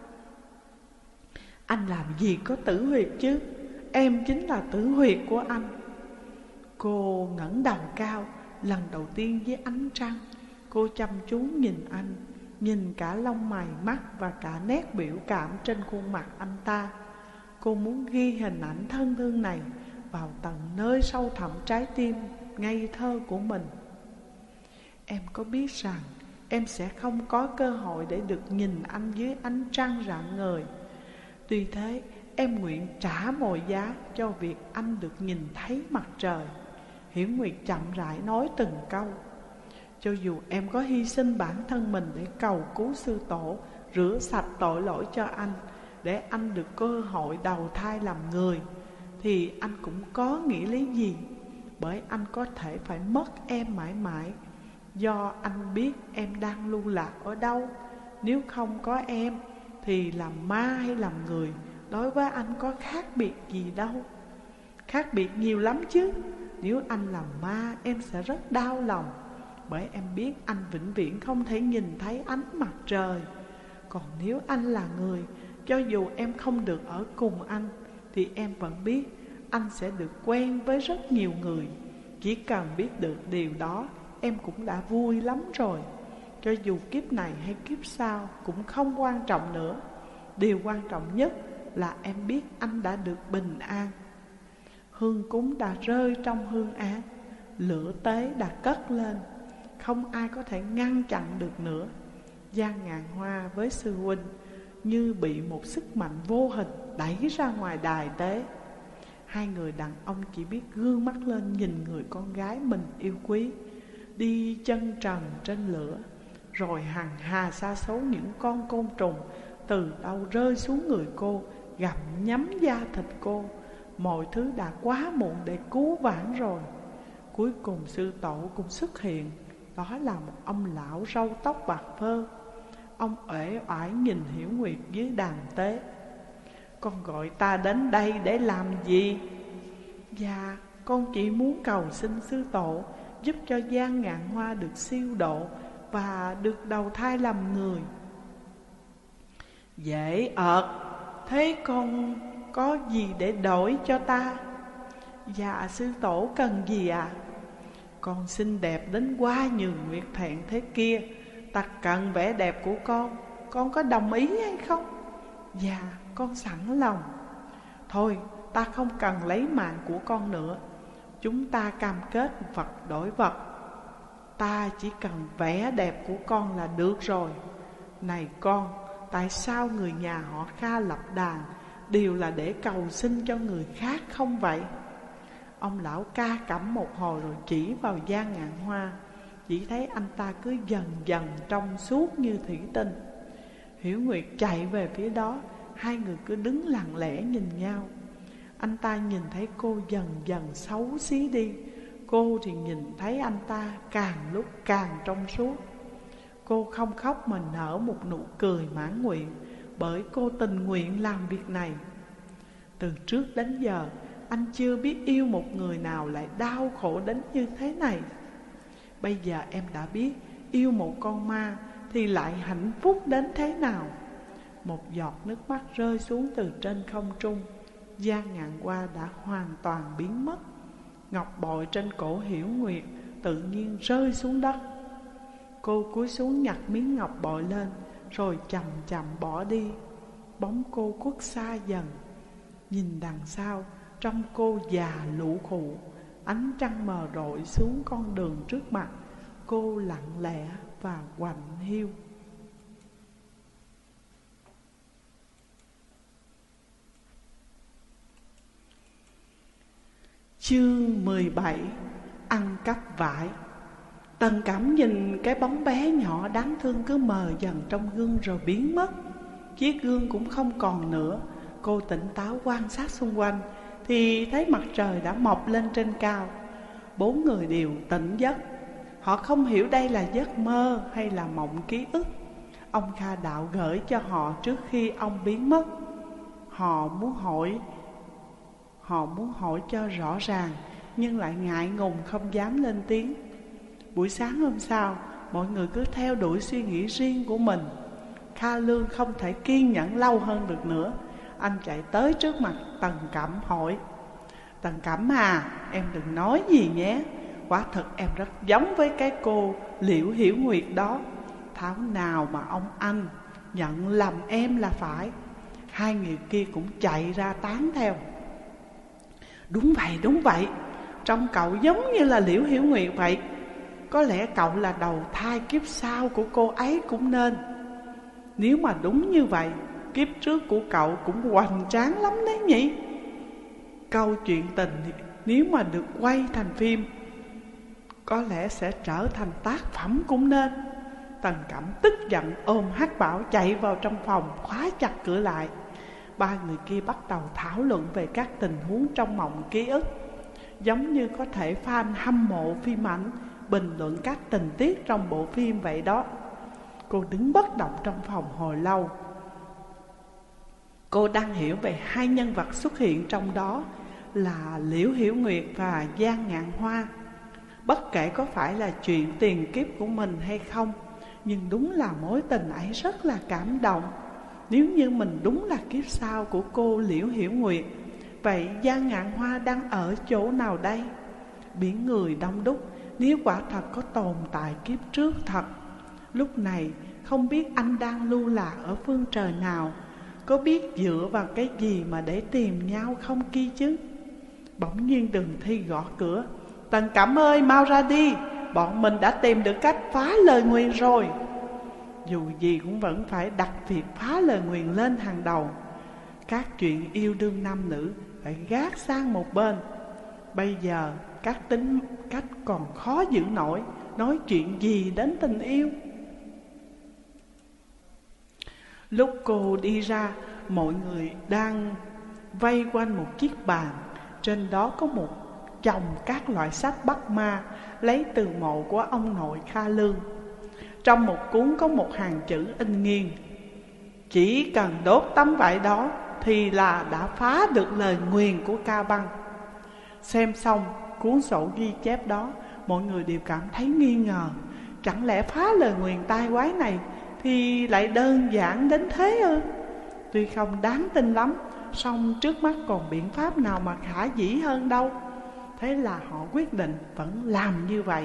Anh làm gì có tử huyệt chứ? Em chính là tử huyệt của anh. Cô ngẩng đầu cao, lần đầu tiên với ánh trăng. Cô chăm chú nhìn anh, nhìn cả lông mày, mắt và cả nét biểu cảm trên khuôn mặt anh ta. Cô muốn ghi hình ảnh thân thương này vào tận nơi sâu thẳm trái tim ngây thơ của mình. Em có biết rằng em sẽ không có cơ hội để được nhìn anh dưới ánh trăng rạng ngời. Tuy thế, em nguyện trả mọi giá cho việc anh được nhìn thấy mặt trời. Hiểu Nguyệt chậm rãi nói từng câu. Cho dù em có hy sinh bản thân mình để cầu cứu sư tổ, rửa sạch tội lỗi cho anh, để anh được cơ hội đầu thai làm người, thì anh cũng có nghĩa lý gì. Bởi anh có thể phải mất em mãi mãi, do anh biết em đang lưu lạc ở đâu. Nếu không có em thì làm ma hay làm người đối với anh có khác biệt gì đâu. Khác biệt nhiều lắm chứ. Nếu anh làm ma em sẽ rất đau lòng, bởi em biết anh vĩnh viễn không thể nhìn thấy ánh mặt trời. Còn nếu anh là người, cho dù em không được ở cùng anh, thì em vẫn biết anh sẽ được quen với rất nhiều người. Chỉ cần biết được điều đó, em cũng đã vui lắm rồi. Cho dù kiếp này hay kiếp sau cũng không quan trọng nữa. Điều quan trọng nhất là em biết anh đã được bình an. Hương cúng đã rơi trong hương án, lửa tế đã cất lên, không ai có thể ngăn chặn được nữa. Giang Ngạn Hoa với sư huynh như bị một sức mạnh vô hình đẩy ra ngoài đài tế. Hai người đàn ông chỉ biết gương mắt lên nhìn người con gái mình yêu quý đi chân trần trên lửa, rồi hằng hà sa số những con côn trùng từ đâu rơi xuống người cô, gặm nhấm da thịt cô. Mọi thứ đã quá muộn để cứu vãn rồi. Cuối cùng sư tổ cũng xuất hiện. Đó là một ông lão râu tóc bạc phơ. Ông uể oải nhìn Hiểu Nguyệt dưới đàn tế. Con gọi ta đến đây để làm gì? Dạ, con chỉ muốn cầu xin sư tổ giúp cho Giang Ngạn Hoa được siêu độ và được đầu thai làm người. Dễ ợt, thế con có gì để đổi cho ta? Dạ, sư tổ cần gì ạ? À? Con xinh đẹp đến quá nhường nguyệt thẹn thế kia, ta cần vẻ đẹp của con, con có đồng ý hay không? Dạ, con sẵn lòng. Thôi, ta không cần lấy mạng của con nữa. Chúng ta cam kết vật đổi vật. Ta chỉ cần vẻ đẹp của con là được rồi. Này con, tại sao người nhà họ Kha lập đàn đều là để cầu xin cho người khác không vậy? Ông lão ca cẩm một hồi rồi chỉ vào Giang Ngạn Hoa. Chỉ thấy anh ta cứ dần dần trong suốt như thủy tinh. Hiểu Nguyệt chạy về phía đó. Hai người cứ đứng lặng lẽ nhìn nhau. Anh ta nhìn thấy cô dần dần xấu xí đi. Cô thì nhìn thấy anh ta càng lúc càng trong suốt. Cô không khóc mà nở một nụ cười mãn nguyện, bởi cô tình nguyện làm việc này. Từ trước đến giờ anh chưa biết yêu một người nào lại đau khổ đến như thế này. Bây giờ em đã biết yêu một con ma thì lại hạnh phúc đến thế nào. Một giọt nước mắt rơi xuống từ trên không trung. Giang Ngạn Hoa đã hoàn toàn biến mất. Ngọc bội trên cổ Hiểu Nguyệt tự nhiên rơi xuống đất. Cô cúi xuống nhặt miếng ngọc bội lên, rồi chậm chậm bỏ đi. Bóng cô khuất xa dần. Nhìn đằng sau, trông cô già lũ khụ. Ánh trăng mờ rọi xuống con đường trước mặt. Cô lặng lẽ và quạnh hiu. Chương mười bảy. Ăn cắp vải. Tần Cẩm nhìn cái bóng bé nhỏ đáng thương cứ mờ dần trong gương rồi biến mất. Chiếc gương cũng không còn nữa. Cô tỉnh táo quan sát xung quanh thì thấy mặt trời đã mọc lên trên cao. Bốn người đều tỉnh giấc. Họ không hiểu đây là giấc mơ hay là mộng ký ức. Ông Kha Đạo gửi cho họ trước khi ông biến mất. Họ muốn hỏi Họ muốn hỏi cho rõ ràng, nhưng lại ngại ngùng không dám lên tiếng. Buổi sáng hôm sau, mọi người cứ theo đuổi suy nghĩ riêng của mình. Kha Lương không thể kiên nhẫn lâu hơn được nữa. Anh chạy tới trước mặt Tần Cẩm hỏi: Tần Cẩm à, em đừng nói gì nhé. Quả thật em rất giống với cái cô Liễu Hiểu Nguyệt đó. Thảo nào mà ông anh nhận lầm em là phải. Hai người kia cũng chạy ra tán theo. Đúng vậy, đúng vậy. Trông cậu giống như là Liễu Hiểu Nguyệt vậy. Có lẽ cậu là đầu thai kiếp sau của cô ấy cũng nên. Nếu mà đúng như vậy, kiếp trước của cậu cũng hoành tráng lắm đấy nhỉ. Câu chuyện tình nếu mà được quay thành phim, có lẽ sẽ trở thành tác phẩm cũng nên. Tần Cẩm tức giận ôm Hắc Bảo chạy vào trong phòng, khóa chặt cửa lại. Ba người kia bắt đầu thảo luận về các tình huống trong mộng ký ức, giống như có thể fan hâm mộ phim ảnh bình luận các tình tiết trong bộ phim vậy đó. Cô đứng bất động trong phòng hồi lâu. Cô đang hiểu về hai nhân vật xuất hiện trong đó là Liễu Hiểu Nguyệt và Giang Ngạn Hoa. Bất kể có phải là chuyện tiền kiếp của mình hay không, nhưng đúng là mối tình ấy rất là cảm động. Nếu như mình đúng là kiếp sau của cô Liễu Hiểu Nguyệt, vậy Giang Ngạn Hoa đang ở chỗ nào đây? Biển người đông đúc, nếu quả thật có tồn tại kiếp trước thật, lúc này không biết anh đang lưu lạc ở phương trời nào, có biết dựa vào cái gì mà để tìm nhau không kia chứ? Bỗng nhiên Đường Thi gõ cửa. Tần Cẩm ơi, mau ra đi, bọn mình đã tìm được cách phá lời nguyền rồi. dù gì cũng vẫn phải đặt việc phá lời nguyền lên hàng đầu. Các chuyện yêu đương nam nữ phải gác sang một bên. Bây giờ các tính cách còn khó giữ nổi, nói chuyện gì đến tình yêu. Lúc cô đi ra, mọi người đang vây quanh một chiếc bàn. Trên đó có một chồng các loại sách bắt ma lấy từ mộ của ông nội Kha Lương. Trong một cuốn có một hàng chữ in nghiêng: chỉ cần đốt tấm vải đó thì là đã phá được lời nguyền của Ca Băng. Xem xong cuốn sổ ghi chép đó, mọi người đều cảm thấy nghi ngờ. Chẳng lẽ phá lời nguyền tai quái này thì lại đơn giản đến thế ư? Tuy không đáng tin lắm, song trước mắt còn biện pháp nào mà khả dĩ hơn đâu. Thế là họ quyết định vẫn làm như vậy.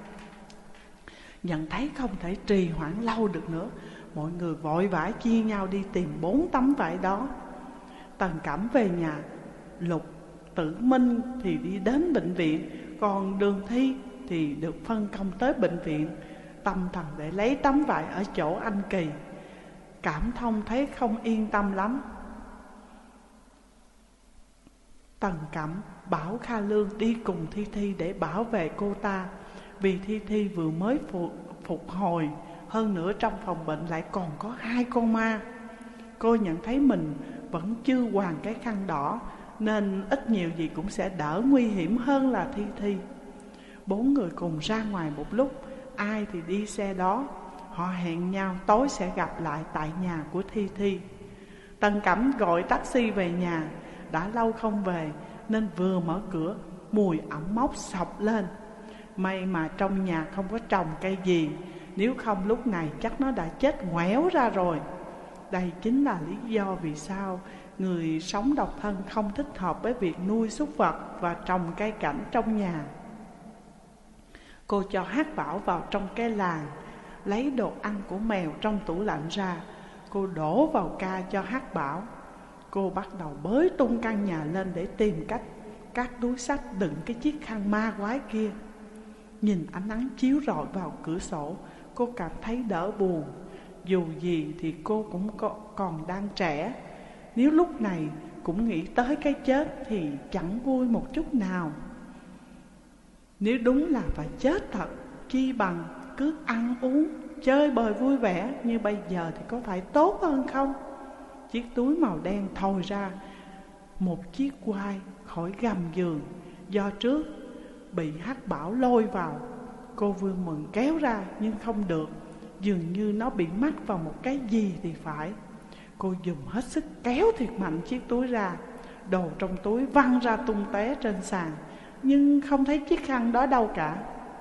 Nhận thấy không thể trì hoãn lâu được nữa, mọi người vội vã chia nhau đi tìm bốn tấm vải đó. Tần Cẩm về nhà, Lục, Tử Minh thì đi đến bệnh viện, còn Đường Thi thì được phân công tới bệnh viện tâm thần để lấy tấm vải ở chỗ anh Kỳ. Cảm Thông thấy không yên tâm lắm. Tần Cẩm bảo Kha Lương đi cùng Thi Thi để bảo vệ cô ta, vì Thi Thi vừa mới phục, phục hồi. Hơn nữa trong phòng bệnh lại còn có hai con ma. Cô nhận thấy mình vẫn chưa hoàn cái khăn đỏ, nên ít nhiều gì cũng sẽ đỡ nguy hiểm hơn là Thi Thi. Bốn người cùng ra ngoài một lúc, ai thì đi xe đó. Họ hẹn nhau tối sẽ gặp lại tại nhà của Thi Thi. Tần Cẩm gọi taxi về nhà. Đã lâu không về nên vừa mở cửa, mùi ẩm mốc xộc lên. May mà trong nhà không có trồng cây gì, nếu không lúc này chắc nó đã chết ngoẻo ra rồi. Đây chính là lý do vì sao người sống độc thân không thích hợp với việc nuôi súc vật và trồng cây cảnh trong nhà. Cô cho Hắc Bảo vào trong cái làng, lấy đồ ăn của mèo trong tủ lạnh ra. Cô đổ vào ca cho Hắc Bảo. Cô bắt đầu bới tung căn nhà lên để tìm cách các túi sách đựng cái chiếc khăn ma quái kia. Nhìn ánh nắng chiếu rọi vào cửa sổ, cô cảm thấy đỡ buồn. Dù gì thì cô cũng còn đang trẻ, nếu lúc này cũng nghĩ tới cái chết thì chẳng vui một chút nào. Nếu đúng là phải chết thật, chi bằng cứ ăn uống, chơi bời vui vẻ như bây giờ thì có phải tốt hơn không? Chiếc túi màu đen thồi ra một chiếc quai khỏi gầm giường, do trước bị Hắc Bảo lôi vào. Cô vừa mừng kéo ra nhưng không được, dường như nó bị mắc vào một cái gì thì phải. Cô dùng hết sức kéo thiệt mạnh chiếc túi ra. Đồ trong túi văng ra tung té trên sàn, nhưng không thấy chiếc khăn đó đâu cả.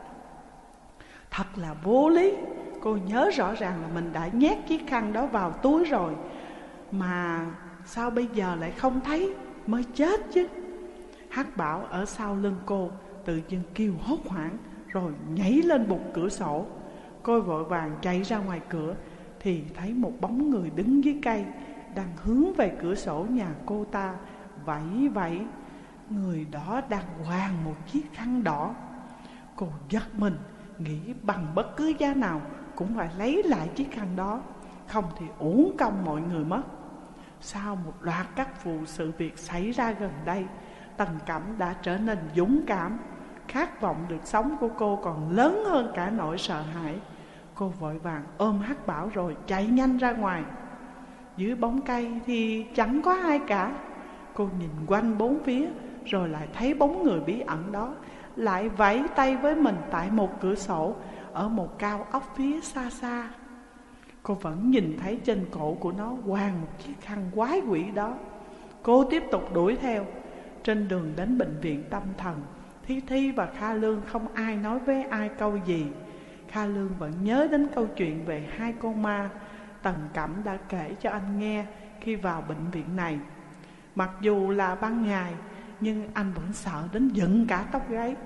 Thật là vô lý. Cô nhớ rõ ràng là mình đã nhét chiếc khăn đó vào túi rồi, mà sao bây giờ lại không thấy mới chết chứ. Hắc Bảo ở sau lưng cô tự dưng kêu hốt hoảng, rồi nhảy lên bục cửa sổ. Cô vội vàng chạy ra ngoài cửa thì thấy một bóng người đứng dưới cây, đang hướng về cửa sổ nhà cô ta, vẫy vẫy. Người đó đang quàng một chiếc khăn đỏ. Cô giật mình, nghĩ bằng bất cứ giá nào cũng phải lấy lại chiếc khăn đó, không thì uổng công mọi người mất. Sau một loạt các vụ sự việc xảy ra gần đây, Tần Cẩm đã trở nên dũng cảm. Khát vọng được sống của cô còn lớn hơn cả nỗi sợ hãi. Cô vội vàng ôm Hắc Bảo rồi chạy nhanh ra ngoài. Dưới bóng cây thì chẳng có ai cả. Cô nhìn quanh bốn phía, rồi lại thấy bóng người bí ẩn đó lại vẫy tay với mình tại một cửa sổ ở một cao ốc phía xa xa. Cô vẫn nhìn thấy trên cổ của nó quàng một chiếc khăn quái quỷ đó. Cô tiếp tục đuổi theo. Trên đường đến bệnh viện tâm thần, Thi Thi và Kha Lương không ai nói với ai câu gì. Kha Lương vẫn nhớ đến câu chuyện về hai con ma Tần Cẩm đã kể cho anh nghe khi vào bệnh viện này. Mặc dù là ban ngày, nhưng anh vẫn sợ đến dựng cả tóc gáy.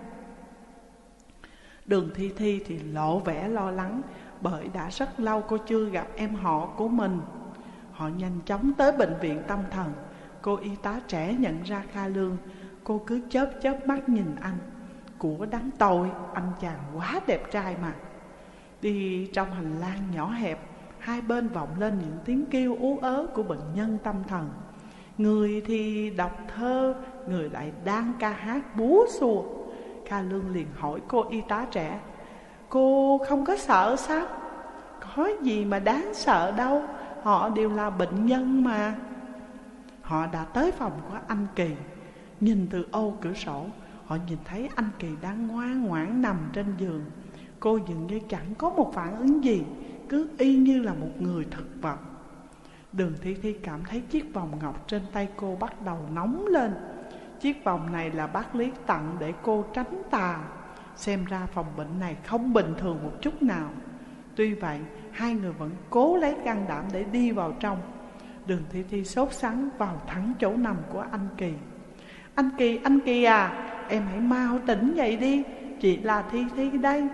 Đường Thi Thi thì lộ vẻ lo lắng, bởi đã rất lâu cô chưa gặp em họ của mình. Họ nhanh chóng tới bệnh viện tâm thần. Cô y tá trẻ nhận ra Kha Lương. Cô cứ chớp chớp mắt nhìn anh. Của đáng tội, anh chàng quá đẹp trai mà. Đi trong hành lang nhỏ hẹp, hai bên vọng lên những tiếng kêu ú ớ của bệnh nhân tâm thần. Người thì đọc thơ, người lại đang ca hát búa xùa. Kha Lương liền hỏi cô y tá trẻ: cô không có sợ sao? Có gì mà đáng sợ đâu, họ đều là bệnh nhân mà. Họ đã tới phòng của anh Kỳ. Nhìn từ ô cửa sổ, họ nhìn thấy anh Kỳ đang ngoan ngoãn nằm trên giường. Cô dường như chẳng có một phản ứng gì, cứ y như là một người thực vật. Đường Thi Thi cảm thấy chiếc vòng ngọc trên tay cô bắt đầu nóng lên. Chiếc vòng này là bác Lý tặng để cô tránh tà. Xem ra phòng bệnh này không bình thường một chút nào. Tuy vậy, hai người vẫn cố lấy can đảm để đi vào trong. Đường Thi Thi sốt sắng vào thẳng chỗ nằm của anh Kỳ. Anh Kỳ, anh Kỳ à, em hãy mau tỉnh dậy đi, chị là Thi Thi đây.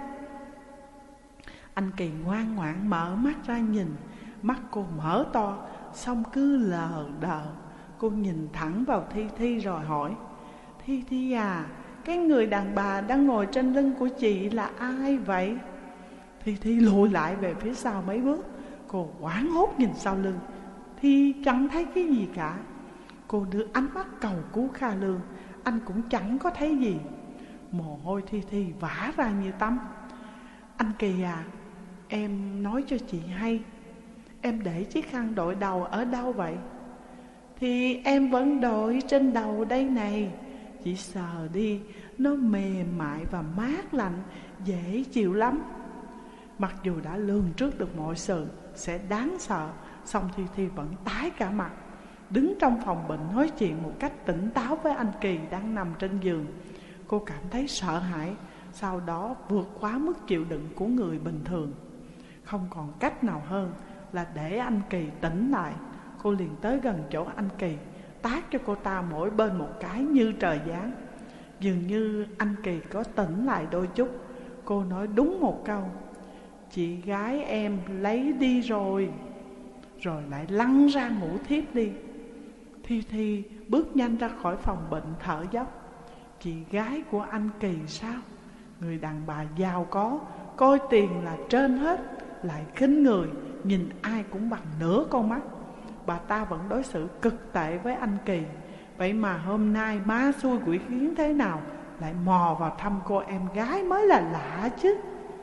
Anh Kỳ ngoan ngoãn mở mắt ra nhìn. Mắt cô mở to, xong cứ lờ đờ. Cô nhìn thẳng vào Thi Thi rồi hỏi: Thi Thi à, cái người đàn bà đang ngồi trên lưng của chị là ai vậy? Thi Thi lùi lại về phía sau mấy bước. Cô hoảng hốt nhìn sau lưng, Thi chẳng thấy cái gì cả. Cô đưa ánh mắt cầu cứu Kha Lương, anh cũng chẳng có thấy gì. Mồ hôi Thi Thi vã ra như tắm. Anh Kỳ à, em nói cho chị hay, em để chiếc khăn đội đầu ở đâu vậy? Thì em vẫn đội trên đầu đây này. Chị sờ đi, nó mềm mại và mát lạnh, dễ chịu lắm. Mặc dù đã lường trước được mọi sự sẽ đáng sợ, song Thi Thi vẫn tái cả mặt. Đứng trong phòng bệnh nói chuyện một cách tỉnh táo với anh Kỳ đang nằm trên giường. Cô cảm thấy sợ hãi, sau đó vượt quá mức chịu đựng của người bình thường. Không còn cách nào hơn là để anh Kỳ tỉnh lại. Cô liền tới gần chỗ anh Kỳ, tát cho cô ta mỗi bên một cái như trời giáng. Dường như anh Kỳ có tỉnh lại đôi chút. Cô nói đúng một câu: chị gái em lấy đi rồi. Rồi lại lăn ra ngủ thiếp đi. Thi Thi bước nhanh ra khỏi phòng bệnh thở dốc. Chị gái của anh Kỳ sao? Người đàn bà giàu có, coi tiền là trên hết, lại khinh người, nhìn ai cũng bằng nửa con mắt. Bà ta vẫn đối xử cực tệ với anh Kỳ. Vậy mà hôm nay ma xui quỷ khiến thế nào lại mò vào thăm cô em gái mới là lạ chứ.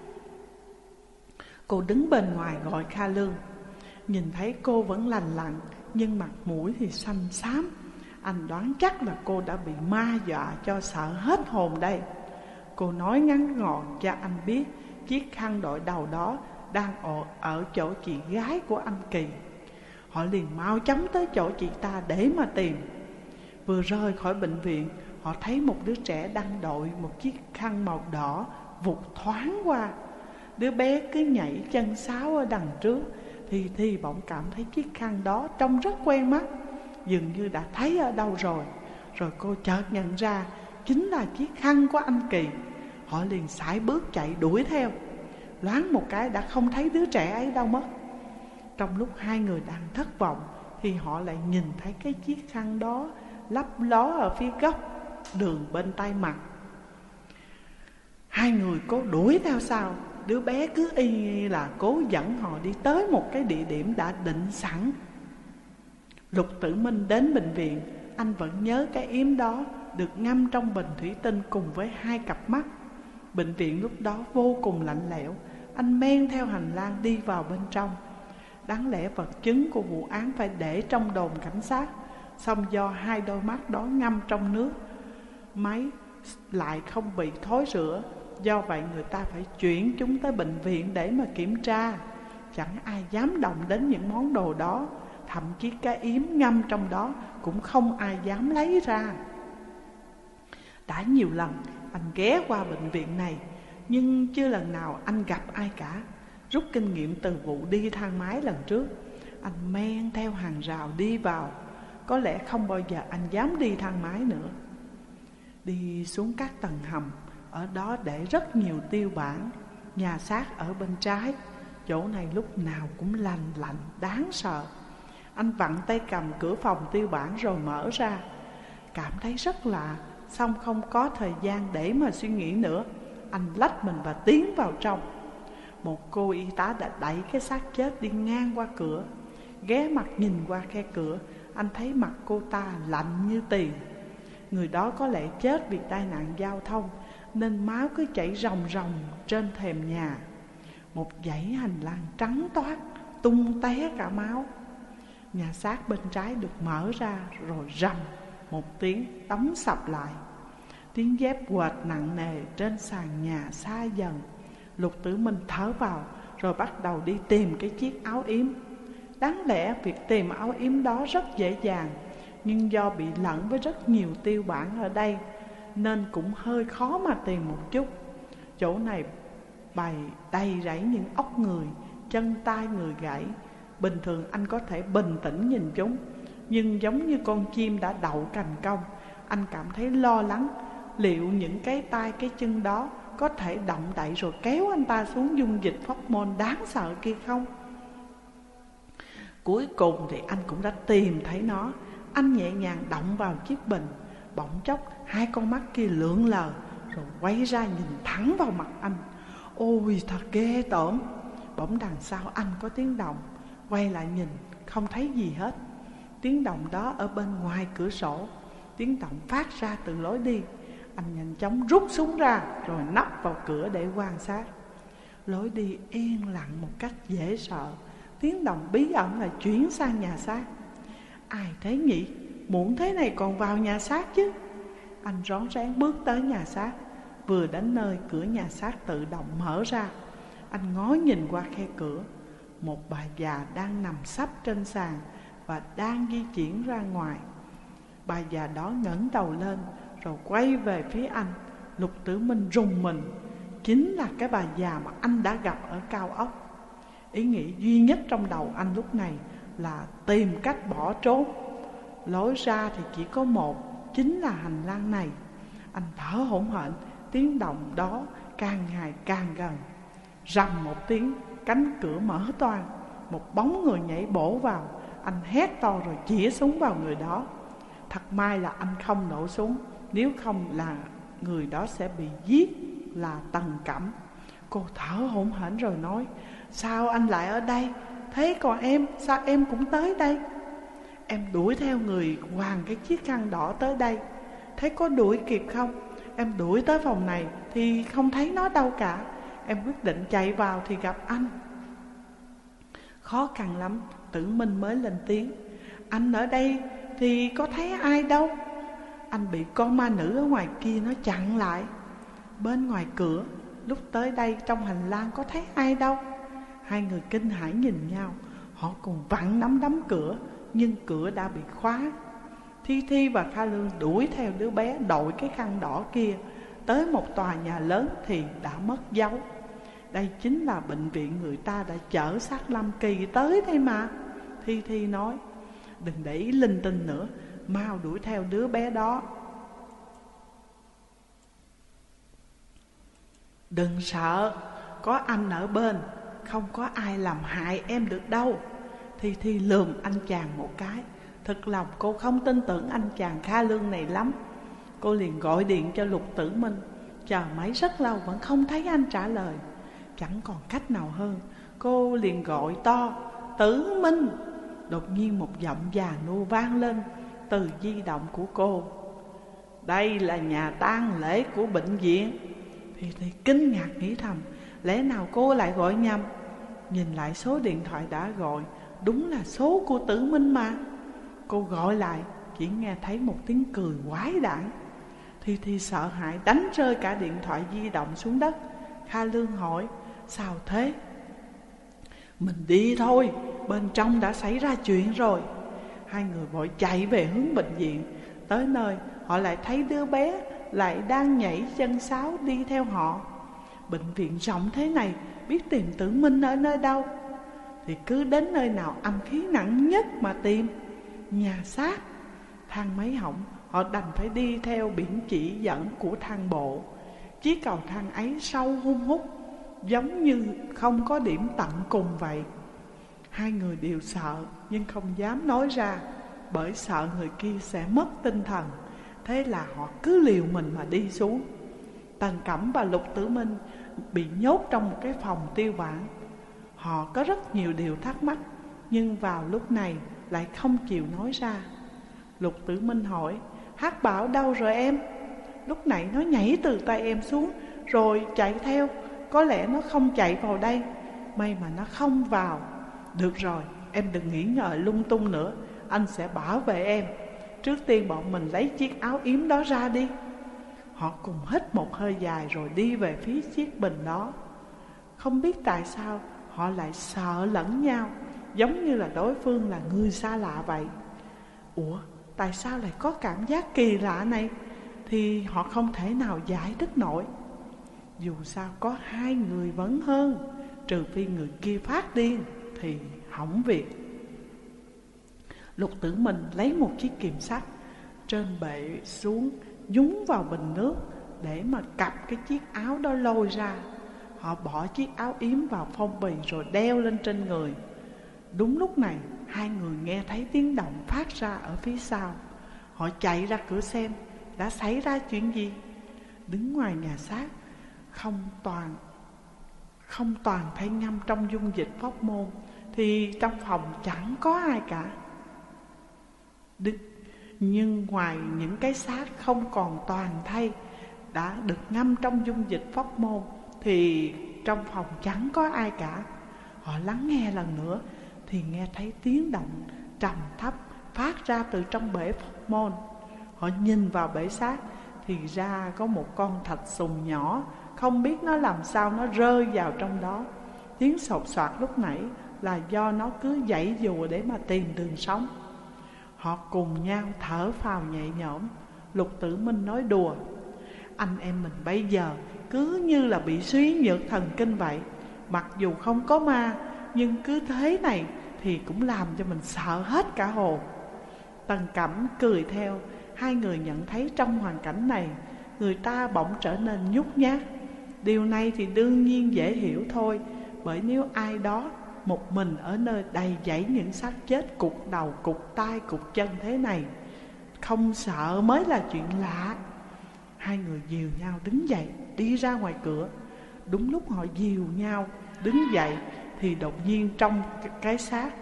Cô đứng bên ngoài gọi Kha Lương. Nhìn thấy cô vẫn lành lặn, nhưng mặt mũi thì xanh xám. Anh đoán chắc là cô đã bị ma dọa cho sợ hết hồn đây. Cô nói ngắn gọn cho anh biết chiếc khăn đội đầu đó đang ở, ở chỗ chị gái của anh Kỳ. Họ liền mau chóng tới chỗ chị ta để mà tìm. Vừa rời khỏi bệnh viện, họ thấy một đứa trẻ đang đội một chiếc khăn màu đỏ vụt thoáng qua. Đứa bé cứ nhảy chân sáo ở đằng trước. Thì Thi bỗng cảm thấy chiếc khăn đó trông rất quen mắt, dường như đã thấy ở đâu rồi. Rồi cô chợt nhận ra chính là chiếc khăn của anh Kỳ. Họ liền sải bước chạy đuổi theo. Loáng một cái đã không thấy đứa trẻ ấy đâu mất. Trong lúc hai người đang thất vọng thì họ lại nhìn thấy cái chiếc khăn đó lấp ló ở phía góc đường bên tay mặt. Hai người cố đuổi theo sau. Đứa bé cứ y là cố dẫn họ đi tới một cái địa điểm đã định sẵn. Lục Tử Minh đến bệnh viện. Anh vẫn nhớ cái yếm đó được ngâm trong bình thủy tinh cùng với hai cặp mắt. Bệnh viện lúc đó vô cùng lạnh lẽo. Anh men theo hành lang đi vào bên trong. Đáng lẽ vật chứng của vụ án phải để trong đồn cảnh sát, song do hai đôi mắt đó ngâm trong nước máy lại không bị thối rữa. Do vậy người ta phải chuyển chúng tới bệnh viện để mà kiểm tra. Chẳng ai dám động đến những món đồ đó. Thậm chí cái yếm ngâm trong đó cũng không ai dám lấy ra. Đã nhiều lần anh ghé qua bệnh viện này, nhưng chưa lần nào anh gặp ai cả. Rút kinh nghiệm từ vụ đi thang máy lần trước, anh men theo hàng rào đi vào. Có lẽ không bao giờ anh dám đi thang máy nữa. Đi xuống các tầng hầm, ở đó để rất nhiều tiêu bản. Nhà xác ở bên trái. Chỗ này lúc nào cũng lành lạnh đáng sợ. Anh vặn tay cầm cửa phòng tiêu bản rồi mở ra. Cảm thấy rất lạ, song không có thời gian để mà suy nghĩ nữa. Anh lách mình và tiến vào trong. Một cô y tá đã đẩy cái xác chết đi ngang qua cửa. Ghé mặt nhìn qua khe cửa, anh thấy mặt cô ta lạnh như tiền. Người đó có lẽ chết vì tai nạn giao thông, nên máu cứ chảy ròng ròng trên thềm nhà. Một dãy hành lang trắng toát, tung té cả máu. Nhà xác bên trái được mở ra, rồi rầm một tiếng đóng sập lại. Tiếng dép quệt nặng nề trên sàn nhà xa dần. Lục Tử Minh thở vào, rồi bắt đầu đi tìm cái chiếc áo yếm. Đáng lẽ việc tìm áo yếm đó rất dễ dàng, nhưng do bị lẫn với rất nhiều tiêu bản ở đây, nên cũng hơi khó mà tìm một chút. Chỗ này bày đầy rẫy những ốc người, chân tay người gãy. Bình thường anh có thể bình tĩnh nhìn chúng, nhưng giống như con chim đã đậu cành công, anh cảm thấy lo lắng liệu những cái tay cái chân đó có thể động đậy rồi kéo anh ta xuống dung dịch phóc môn đáng sợ kia không. Cuối cùng thì anh cũng đã tìm thấy nó. Anh nhẹ nhàng động vào chiếc bình. Bỗng chốc hai con mắt kia lượn lờ, rồi quay ra nhìn thẳng vào mặt anh. Ôi thật ghê tởm. Bỗng đằng sau anh có tiếng động. Quay lại nhìn, không thấy gì hết. Tiếng động đó ở bên ngoài cửa sổ. Tiếng động phát ra từ lối đi. Anh nhanh chóng rút súng ra, rồi nấp vào cửa để quan sát. Lối đi yên lặng một cách dễ sợ. Tiếng động bí ẩn là chuyển sang nhà xác. Ai thế nhỉ? Muộn thế này còn vào nhà xác chứ. Anh rón rén bước tới nhà xác. Vừa đến nơi, cửa nhà xác tự động mở ra. Anh ngó nhìn qua khe cửa. Một bà già đang nằm sấp trên sàn và đang di chuyển ra ngoài. Bà già đó ngẩng đầu lên, rồi quay về phía anh. Lục Tử Minh rùng mình. Chính là cái bà già mà anh đã gặp ở Cao Ốc. Ý nghĩ duy nhất trong đầu anh lúc này là tìm cách bỏ trốn. Lối ra thì chỉ có một, chính là hành lang này. Anh thở hổn hển. Tiếng động đó càng ngày càng gần. Rầm một tiếng, cánh cửa mở toang. Một bóng người nhảy bổ vào. Anh hét to rồi chĩa súng vào người đó. Thật may là anh không nổ súng, nếu không là người đó sẽ bị giết, là Tần Cẩm. Cô thở hổn hển rồi nói: Sao anh lại ở đây? Thế còn em, sao em cũng tới đây? Em đuổi theo người quàng cái chiếc khăn đỏ tới đây. Thế có đuổi kịp không? Em đuổi tới phòng này thì không thấy nó đâu cả. Em quyết định chạy vào thì gặp anh. Khó khăn lắm, Tử Minh mới lên tiếng: Anh ở đây thì có thấy ai đâu. Anh bị con ma nữ ở ngoài kia nó chặn lại. Bên ngoài cửa, lúc tới đây trong hành lang có thấy ai đâu. Hai người kinh hãi nhìn nhau. Họ cùng vặn nắm đấm cửa, nhưng cửa đã bị khóa. Thi Thi và Kha Lương đuổi theo đứa bé đội cái khăn đỏ kia. Tới một tòa nhà lớn thì đã mất dấu. Đây chính là bệnh viện người ta đã chở xác Lâm Kỳ tới đây mà. Thi Thi nói: Đừng để ý linh tinh nữa, mau đuổi theo đứa bé đó. Đừng sợ, có anh ở bên, không có ai làm hại em được đâu. Thi Thi lườm anh chàng một cái. Thực lòng cô không tin tưởng anh chàng Kha Lương này lắm. Cô liền gọi điện cho Lục Tử Minh. Chờ máy rất lâu vẫn không thấy anh trả lời. Chẳng còn cách nào hơn, cô liền gọi to: Tử Minh! Đột nhiên một giọng già nua vang lên từ di động của cô: Đây là nhà tang lễ của bệnh viện. Thì thì kinh ngạc nghĩ thầm: Lẽ nào cô lại gọi nhầm? Nhìn lại số điện thoại đã gọi, đúng là số của Tử Minh mà. Cô gọi lại, chỉ nghe thấy một tiếng cười quái đản. Thì thì sợ hãi đánh rơi cả điện thoại di động xuống đất. Kha Lương hỏi: Sao thế? Mình đi thôi, bên trong đã xảy ra chuyện rồi. Hai người vội chạy về hướng bệnh viện. Tới nơi họ lại thấy đứa bé lại đang nhảy chân sáo đi theo họ. Bệnh viện rộng thế này, biết tìm Tử Minh ở nơi đâu? Thì cứ đến nơi nào âm khí nặng nhất mà tìm. Nhà xác. Thang máy hỏng, họ đành phải đi theo biển chỉ dẫn của thang bộ. Chiếc cầu thang ấy sâu hun hút, giống như không có điểm tận cùng vậy. Hai người đều sợ nhưng không dám nói ra, bởi sợ người kia sẽ mất tinh thần. Thế là họ cứ liều mình mà đi xuống. Tần Cẩm và Lục Tử Minh bị nhốt trong một cái phòng tiêu bản. Họ có rất nhiều điều thắc mắc, nhưng vào lúc này lại không chịu nói ra. Lục Tử Minh hỏi: Hắc Bảo đâu rồi em? Lúc nãy nó nhảy từ tay em xuống rồi chạy theo. Có lẽ nó không chạy vào đây. May mà nó không vào. Được rồi, em đừng nghĩ ngợi lung tung nữa. Anh sẽ bảo vệ em. Trước tiên bọn mình lấy chiếc áo yếm đó ra đi. Họ cùng hít một hơi dài rồi đi về phía chiếc bình đó. Không biết tại sao họ lại sợ lẫn nhau, giống như là đối phương là người xa lạ vậy. Ủa, tại sao lại có cảm giác kỳ lạ này? Thì họ không thể nào giải thích nổi. Dù sao có hai người vẫn hơn, trừ phi người kia phát điên thì hỏng việc. Lục Tử Minh lấy một chiếc kìm sắt trên bệ xuống, nhúng vào bình nước để mà cặp cái chiếc áo đó lôi ra. Họ bỏ chiếc áo yếm vào phong bì rồi đeo lên trên người. Đúng lúc này, hai người nghe thấy tiếng động phát ra ở phía sau. Họ chạy ra cửa xem đã xảy ra chuyện gì. Đứng ngoài nhà xác, không toàn không toàn phải ngâm trong dung dịch phóc môn, thì trong phòng chẳng có ai cả. Đức, nhưng ngoài những cái xác không còn toàn thây đã được ngâm trong dung dịch phóc môn, thì trong phòng chẳng có ai cả. Họ lắng nghe lần nữa thì nghe thấy tiếng động trầm thấp phát ra từ trong bể phóc môn. Họ nhìn vào bể xác thì ra có một con thạch sùng nhỏ, không biết nó làm sao nó rơi vào trong đó. Tiếng sột soạt lúc nãy là do nó cứ giãy giụa để mà tìm đường sống. Họ cùng nhau thở phào nhẹ nhõm. Lục Tử Minh nói đùa: Anh em mình bây giờ cứ như là bị suy nhược thần kinh vậy. Mặc dù không có ma, nhưng cứ thế này thì cũng làm cho mình sợ hết cả hồn. Tần Cẩm cười theo. Hai người nhận thấy trong hoàn cảnh này, người ta bỗng trở nên nhút nhát. Điều này thì đương nhiên dễ hiểu thôi. Bởi nếu ai đó một mình ở nơi đầy dẫy những xác chết cụt đầu, cụt tay, cụt chân thế này, không sợ mới là chuyện lạ. Hai người dìu nhau đứng dậy đi ra ngoài cửa. Đúng lúc họ dìu nhau đứng dậy thì đột nhiên trong cái xác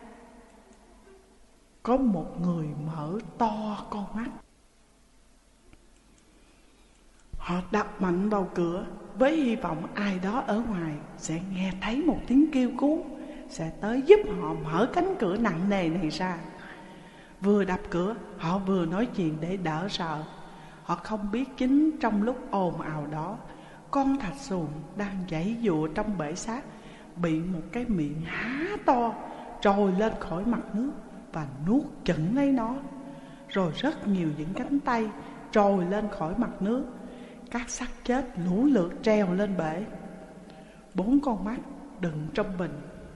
có một người mở to con mắt. Họ đập mạnh vào cửa với hy vọng ai đó ở ngoài sẽ nghe thấy một tiếng kêu cứu, sẽ tới giúp họ mở cánh cửa nặng nề này ra. Vừa đập cửa, họ vừa nói chuyện để đỡ sợ. Họ không biết chính trong lúc ồn ào đó, con thạch sùn đang giãy giụa trong bể xác bị một cái miệng há to trồi lên khỏi mặt nước và nuốt chửng lấy nó. Rồi rất nhiều những cánh tay trồi lên khỏi mặt nước. Các xác chết lũ lượt treo lên bể. Bốn con mắt đựng trong bình.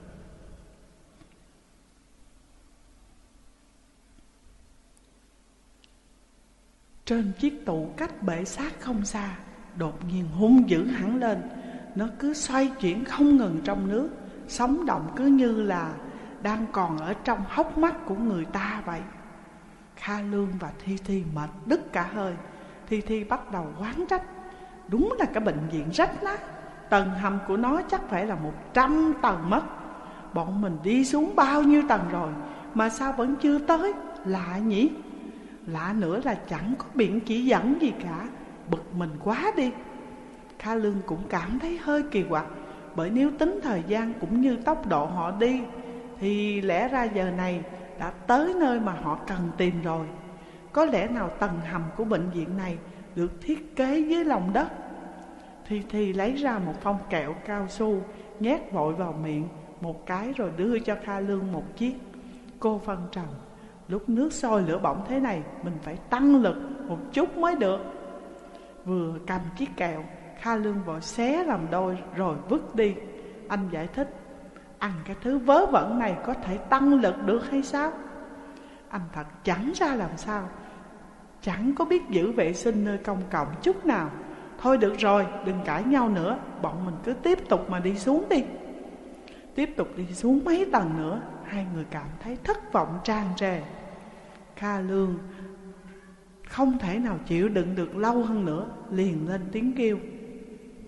Trên chiếc tủ cách bể xác không xa, đột nhiên hung dữ hẳn lên. Nó cứ xoay chuyển không ngừng trong nước, sống động cứ như là đang còn ở trong hốc mắt của người ta vậy. Kha Lương và Thi Thi mệt đứt cả hơi. Thi Thi bắt đầu oán trách: Đúng là cái bệnh viện rách nát. Tầng hầm của nó chắc phải là một trăm tầng mất. Bọn mình đi xuống bao nhiêu tầng rồi mà sao vẫn chưa tới? Lạ nhỉ? Lạ nữa là chẳng có biển chỉ dẫn gì cả. Bực mình quá đi. Kha Lương cũng cảm thấy hơi kỳ quặc. Bởi nếu tính thời gian cũng như tốc độ họ đi thì lẽ ra giờ này đã tới nơi mà họ cần tìm rồi. Có lẽ nào tầng hầm của bệnh viện này được thiết kế dưới lòng đất? Thi Thi lấy ra một phong kẹo cao su, nhét vội vào miệng một cái rồi đưa cho Kha Lương một chiếc. Cô phân trần: Lúc nước sôi lửa bỏng thế này, mình phải tăng lực một chút mới được. Vừa cầm chiếc kẹo, Kha Lương vội xé làm đôi rồi vứt đi. Anh giải thích: Ăn cái thứ vớ vẩn này có thể tăng lực được hay sao? Anh thật chẳng ra làm sao. Chẳng có biết giữ vệ sinh nơi công cộng chút nào. Thôi được rồi, đừng cãi nhau nữa. Bọn mình cứ tiếp tục mà đi xuống đi. Tiếp tục đi xuống mấy tầng nữa, hai người cảm thấy thất vọng tràn trề. Kha Lương không thể nào chịu đựng được lâu hơn nữa, liền lên tiếng kêu: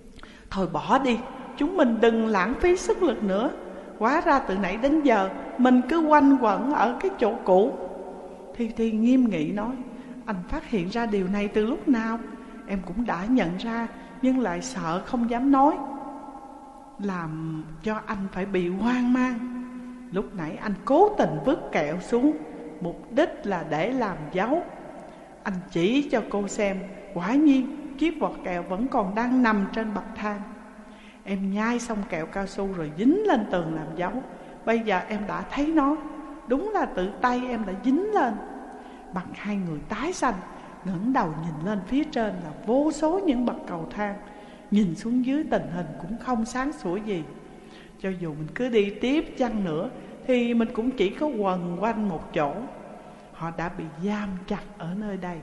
Thôi bỏ đi, chúng mình đừng lãng phí sức lực nữa. Hóa ra từ nãy đến giờ mình cứ quanh quẩn ở cái chỗ cũ. Thi Thi nghiêm nghị nói: Anh phát hiện ra điều này từ lúc nào? Em cũng đã nhận ra, nhưng lại sợ không dám nói, làm cho anh phải bị hoang mang. Lúc nãy anh cố tình vứt kẹo xuống, mục đích là để làm dấu. Anh chỉ cho cô xem, quả nhiên chiếc vỏ kẹo vẫn còn đang nằm trên bậc thang. Em nhai xong kẹo cao su rồi dính lên tường làm dấu. Bây giờ em đã thấy nó, đúng là tự tay em đã dính lên. Mặt hai người tái xanh, ngẩng đầu nhìn lên phía trên là vô số những bậc cầu thang. Nhìn xuống dưới tình hình cũng không sáng sủa gì. Cho dù mình cứ đi tiếp chăng nữa thì mình cũng chỉ có quần quanh một chỗ. Họ đã bị giam chặt ở nơi đây.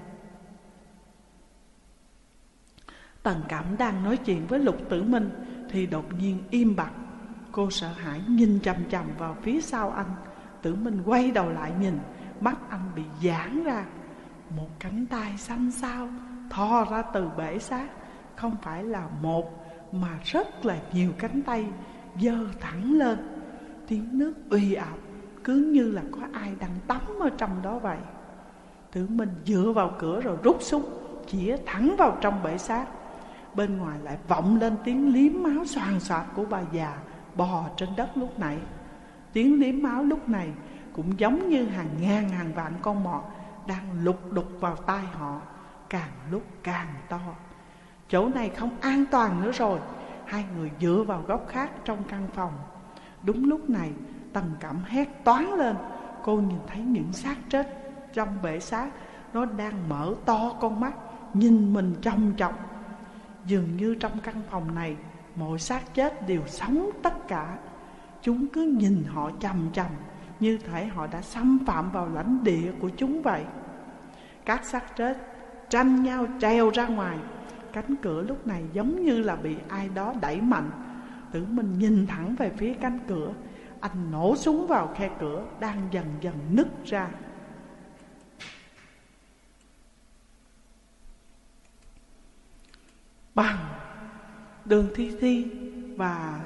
Tần Cẩm đang nói chuyện với Lục Tử Minh thì đột nhiên im bặt. Cô sợ hãi nhìn chằm chằm vào phía sau anh. Tử Minh quay đầu lại nhìn, mắt anh bị giãn ra. Một cánh tay xanh xao thò ra từ bể xác. Không phải là một mà rất là nhiều cánh tay giơ thẳng lên. Tiếng nước uy ập, cứ như là có ai đang tắm ở trong đó vậy. Tử Minh dựa vào cửa rồi rút súng, chĩa thẳng vào trong bể xác. Bên ngoài lại vọng lên tiếng liếm máu xoàn xoạc của bà già bò trên đất lúc nãy. Tiếng liếm máu lúc này cũng giống như hàng ngàn hàng vạn con mọt đang lục đục vào tai họ, càng lúc càng to. Chỗ này không an toàn nữa rồi. Hai người dựa vào góc khác trong căn phòng. Đúng lúc này Tần Cẩm hét toáng lên. Cô nhìn thấy những xác chết trong bể xác, nó đang mở to con mắt nhìn mình chòng chọc. Dường như trong căn phòng này mọi xác chết đều sống tất cả. Chúng cứ nhìn họ chằm chằm, như thể họ đã xâm phạm vào lãnh địa của chúng vậy. Các xác chết tranh nhau trèo ra ngoài. Cánh cửa lúc này giống như là bị ai đó đẩy mạnh. Tử Minh nhìn thẳng về phía cánh cửa. Anh nổ súng vào khe cửa đang dần dần nứt ra. Bằng Đường Thi Thi và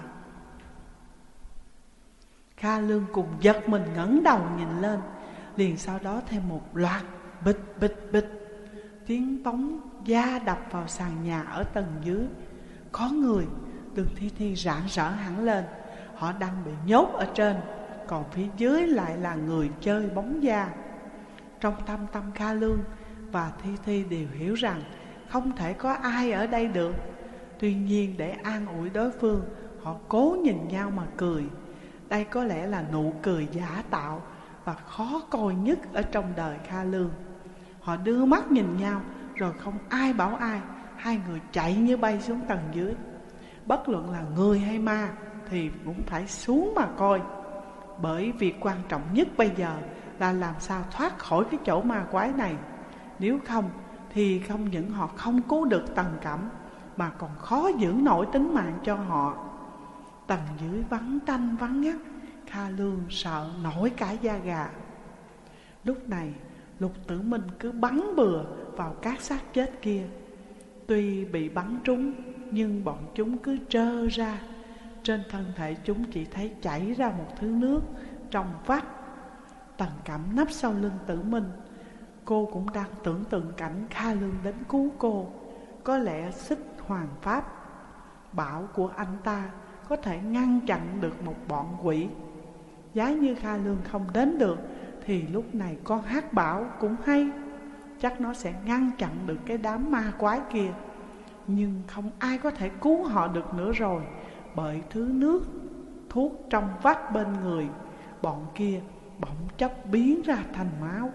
Kha Lương cùng giật mình ngẩng đầu nhìn lên. Liền sau đó thêm một loạt bịch bịch bịch, tiếng bóng da đập vào sàn nhà ở tầng dưới. Có người. Đường Thi Thi rạng rỡ hẳn lên. Họ đang bị nhốt ở trên, còn phía dưới lại là người chơi bóng da. Trong thâm tâm Kha Lương và Thi Thi đều hiểu rằng không thể có ai ở đây được. Tuy nhiên để an ủi đối phương, họ cố nhìn nhau mà cười. Đây có lẽ là nụ cười giả tạo và khó coi nhất ở trong đời Kha Lương. Họ đưa mắt nhìn nhau rồi không ai bảo ai. Hai người chạy như bay xuống tầng dưới. Bất luận là người hay ma thì cũng phải xuống mà coi. Bởi việc quan trọng nhất bây giờ là làm sao thoát khỏi cái chỗ ma quái này. Nếu không thì không những họ không cứu được Tần Cẩm, mà còn khó giữ nổi tính mạng cho họ. Tầng dưới vắng tanh vắng ngắt, Kha Lương sợ nổi cả da gà. Lúc này Lục Tử Minh cứ bắn bừa vào các xác chết kia. Tuy bị bắn trúng, nhưng bọn chúng cứ trơ ra. Trên thân thể chúng chỉ thấy chảy ra một thứ nước trong vắt. Tần Cẩm nấp sau lưng Tử Minh. Cô cũng đang tưởng tượng cảnh Kha Lương đến cứu cô. Có lẽ xích hoàng pháp bảo của anh ta có thể ngăn chặn được một bọn quỷ. Giá như Kha Lương không đến được thì lúc này con Hắc Bảo cũng hay. Chắc nó sẽ ngăn chặn được cái đám ma quái kia. Nhưng không ai có thể cứu họ được nữa rồi. Bởi thứ nước, thuốc trong vắt bên người bọn kia bỗng chốc biến ra thành máu,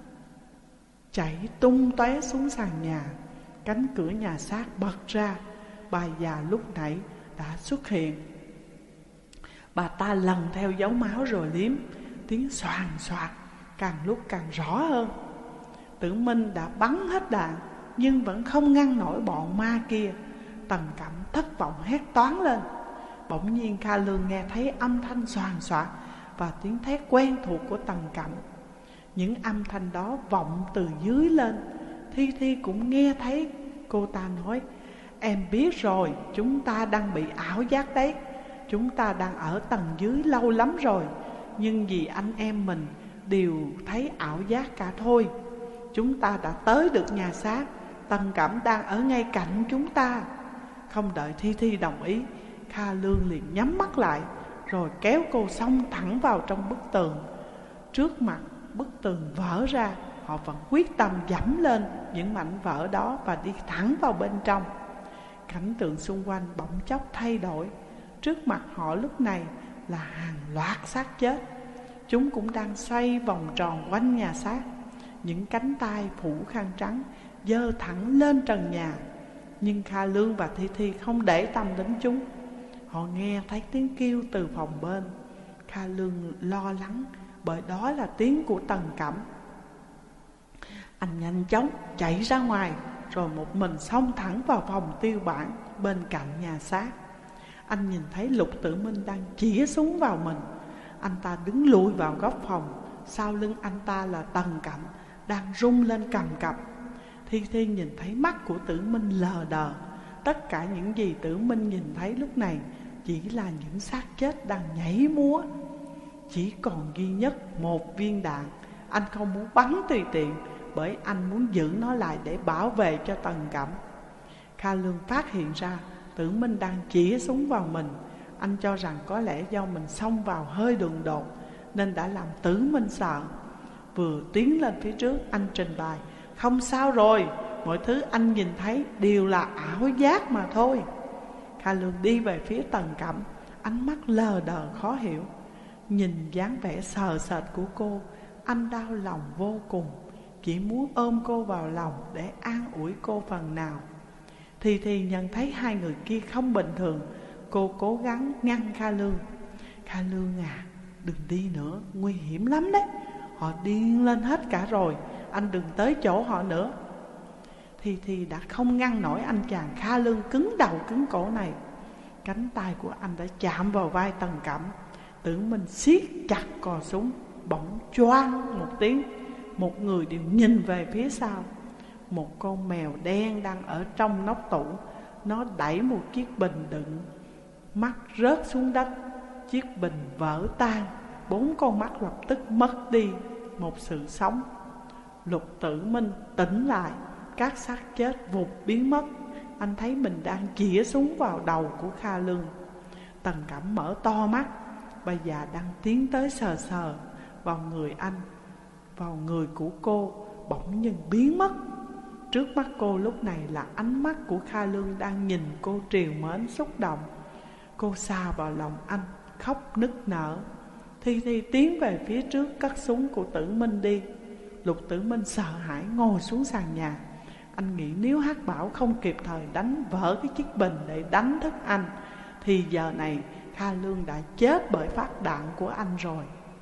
chảy tung tóe xuống sàn nhà. Cánh cửa nhà xác bật ra. Bà già lúc nãy đã xuất hiện. Bà ta lần theo dấu máu rồi liếm. Tiếng xoàn xoạc càng lúc càng rõ hơn. Tử Minh đã bắn hết đạn, nhưng vẫn không ngăn nổi bọn ma kia. Tần Cẩm thất vọng hét toáng lên. Bỗng nhiên Kha Lương nghe thấy âm thanh xoàn xoạc và tiếng thét quen thuộc của Tần Cẩm. Những âm thanh đó vọng từ dưới lên. Thi Thi cũng nghe thấy. Cô ta nói: Em biết rồi, chúng ta đang bị ảo giác đấy. Chúng ta đang ở tầng dưới lâu lắm rồi, nhưng vì anh em mình đều thấy ảo giác cả thôi. Chúng ta đã tới được nhà xác, Tần Cẩm đang ở ngay cạnh chúng ta. Không đợi Thi Thi đồng ý, Kha Lương liền nhắm mắt lại, rồi kéo cô xông thẳng vào trong bức tường. Trước mặt bức tường vỡ ra, họ vẫn quyết tâm dẫm lên những mảnh vỡ đó và đi thẳng vào bên trong. Cảnh tượng xung quanh bỗng chốc thay đổi. Trước mặt họ lúc này là hàng loạt xác chết. Chúng cũng đang xoay vòng tròn quanh nhà xác. Những cánh tay phủ khăn trắng giơ thẳng lên trần nhà. Nhưng Kha Lương và Thi Thi không để tâm đến chúng. Họ nghe thấy tiếng kêu từ phòng bên. Kha Lương lo lắng, bởi đó là tiếng của Tần Cẩm. Anh nhanh chóng chạy ra ngoài, rồi một mình xông thẳng vào phòng tiêu bản bên cạnh nhà xác. Anh nhìn thấy Lục Tử Minh đang chĩa súng vào mình. Anh ta đứng lùi vào góc phòng. Sau lưng anh ta là Tần Cẩm đang rung lên cầm cập. Thi Thi nhìn thấy mắt của Tử Minh lờ đờ. Tất cả những gì Tử Minh nhìn thấy lúc này chỉ là những xác chết đang nhảy múa. Chỉ còn duy nhất một viên đạn. Anh không muốn bắn tùy tiện, bởi anh muốn giữ nó lại để bảo vệ cho Tần Cẩm. Kha Lương phát hiện ra Tử Minh đang chĩa súng vào mình. Anh cho rằng có lẽ do mình xông vào hơi đường đột nên đã làm Tử Minh sợ. Vừa tiến lên phía trước, anh trình bày: không sao rồi, mọi thứ anh nhìn thấy đều là ảo giác mà thôi. Kha Lương đi về phía Tần Cẩm, ánh mắt lờ đờ khó hiểu. Nhìn dáng vẻ sờ sệt của cô, anh đau lòng vô cùng, chỉ muốn ôm cô vào lòng để an ủi cô phần nào. Thì thì nhận thấy hai người kia không bình thường, cô cố gắng ngăn Kha Lương. Kha Lương à, đừng đi nữa, nguy hiểm lắm đấy. Họ điên lên hết cả rồi, anh đừng tới chỗ họ nữa. Thì thì đã không ngăn nổi anh chàng Kha Lương cứng đầu cứng cổ này. Cánh tay của anh đã chạm vào vai Tần Cẩm. Tử Minh siết chặt cò súng. Bỗng choang một tiếng, một người đều nhìn về phía sau. Một con mèo đen đang ở trong nóc tủ. Nó đẩy một chiếc bình đựng, mắt rớt xuống đất. Chiếc bình vỡ tan. Bốn con mắt lập tức mất đi một sự sống. Lục Tử Minh tỉnh lại, các xác chết vụt biến mất. Anh thấy mình đang chĩa súng vào đầu của Kha Lương. Tần Cẩm mở to mắt. Bà già đang tiến tới sờ sờ vào người anh, vào người của cô, bỗng nhiên biến mất. Trước mắt cô lúc này là ánh mắt của Kha Lương đang nhìn cô trìu mến xúc động. Cô sa vào lòng anh, khóc nức nở. Thi Thi tiến về phía trước cất súng của Tử Minh đi. Lục Tử Minh sợ hãi ngồi xuống sàn nhà. Anh nghĩ nếu Hắc Bảo không kịp thời đánh vỡ cái chiếc bình để đánh thức anh, thì giờ này Kha Lương đã chết bởi phát đạn của anh rồi.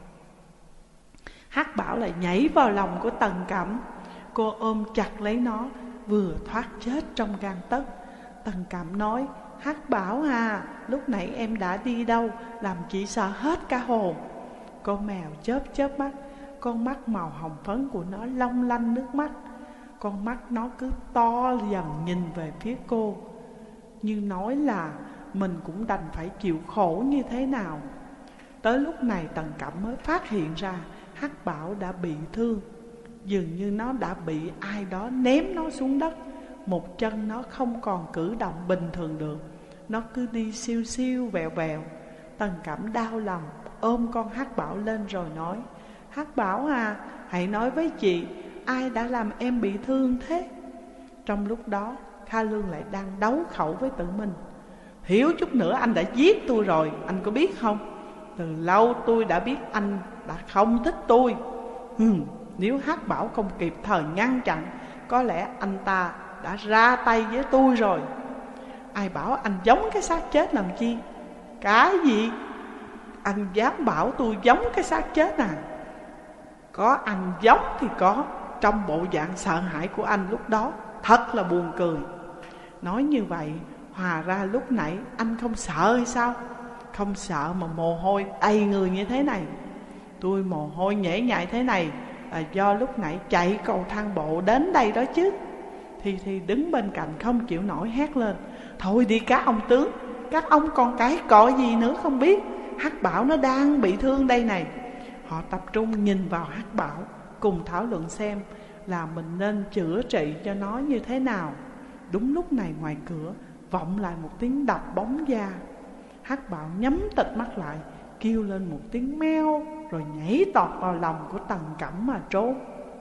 Hắc Bảo lại nhảy vào lòng của Tần Cẩm. Cô ôm chặt lấy nó, vừa thoát chết trong gang tấc. Tần Cẩm nói: Hắc Bảo à, lúc nãy em đã đi đâu làm chị sợ hết cả hồn. Con mèo chớp chớp mắt. Con mắt màu hồng phấn của nó long lanh nước mắt. Con mắt nó cứ to dần nhìn về phía cô, như nói là mình cũng đành phải chịu khổ như thế nào. Tới lúc này Tần Cẩm mới phát hiện ra Hắc Bảo đã bị thương. Dường như nó đã bị ai đó ném nó xuống đất. Một chân nó không còn cử động bình thường được. Nó cứ đi siêu siêu vẹo vẹo. Tần Cẩm đau lòng, ôm con Hắc Bảo lên rồi nói: Hắc Bảo à, hãy nói với chị, ai đã làm em bị thương thế? Trong lúc đó Kha Lương lại đang đấu khẩu với Tử Minh. Thiếu chút nữa anh đã giết tôi rồi, anh có biết không? Từ lâu tôi đã biết anh đã không thích tôi. Hừm, nếu Hắc Bảo không kịp thời ngăn chặn, có lẽ anh ta đã ra tay với tôi rồi. Ai bảo anh giống cái xác chết làm chi? Cái gì? Anh dám bảo tôi giống cái xác chết à? Có anh giống thì có. Trong bộ dạng sợ hãi của anh lúc đó thật là buồn cười. Nói như vậy, hòa ra lúc nãy anh không sợ hay sao? Không sợ mà mồ hôi đầy người như thế này. Tôi mồ hôi nhễ nhại thế này là do lúc nãy chạy cầu thang bộ đến đây đó chứ. Thi Thi đứng bên cạnh không chịu nổi hét lên: Thôi đi các ông tướng, các ông còn cái cọ gì nữa không biết, Hắc Bảo nó đang bị thương đây này. Họ tập trung nhìn vào Hắc Bảo, cùng thảo luận xem là mình nên chữa trị cho nó như thế nào. Đúng lúc này ngoài cửa vọng lại một tiếng đập bóng da. Hắc Bảo nhắm tịt mắt lại, kêu lên một tiếng meo, rồi nhảy tọt vào lòng của Tần Cẩm mà trốn.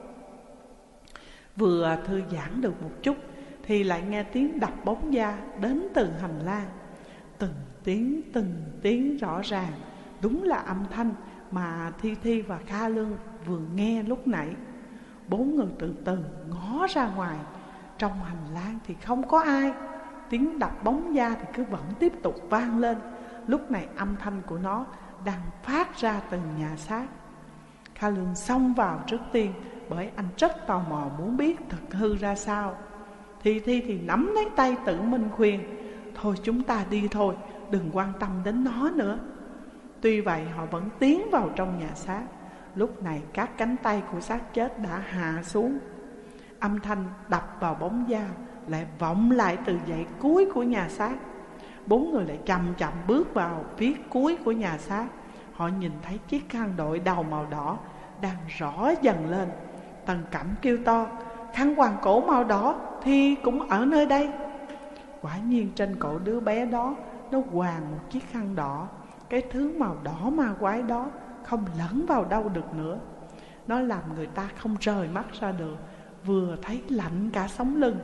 Vừa thư giãn được một chút thì lại nghe tiếng đập bóng da đến từ hành lang. Từng tiếng từng tiếng rõ ràng, đúng là âm thanh mà Thi Thi và Kha Lương vừa nghe lúc nãy. Bốn người từ từ ngó ra ngoài. Trong hành lang thì không có ai. Tiếng đập bóng da thì cứ vẫn tiếp tục vang lên. Lúc này âm thanh của nó đang phát ra từ nhà xác. Kha Lương xông vào trước tiên, bởi anh rất tò mò muốn biết thực hư ra sao. Thi Thi thì nắm lấy tay Tử Minh khuyên: Thôi chúng ta đi thôi, đừng quan tâm đến nó nữa. Tuy vậy họ vẫn tiến vào trong nhà xác. Lúc này các cánh tay của xác chết đã hạ xuống. Âm thanh đập vào bóng da lại vọng lại từ dãy cuối của nhà xác. Bốn người lại chậm chậm bước vào phía cuối của nhà xác. Họ nhìn thấy chiếc khăn đội đầu màu đỏ đang rõ dần lên. Tần Cẩm kêu to: Khăn quàng cổ màu đỏ thì cũng ở nơi đây. Quả nhiên trên cổ đứa bé đó nó quàng một chiếc khăn đỏ. Cái thứ màu đỏ ma quái đó không lẫn vào đâu được nữa. Nó làm người ta không rời mắt ra được, vừa thấy lạnh cả sống lưng.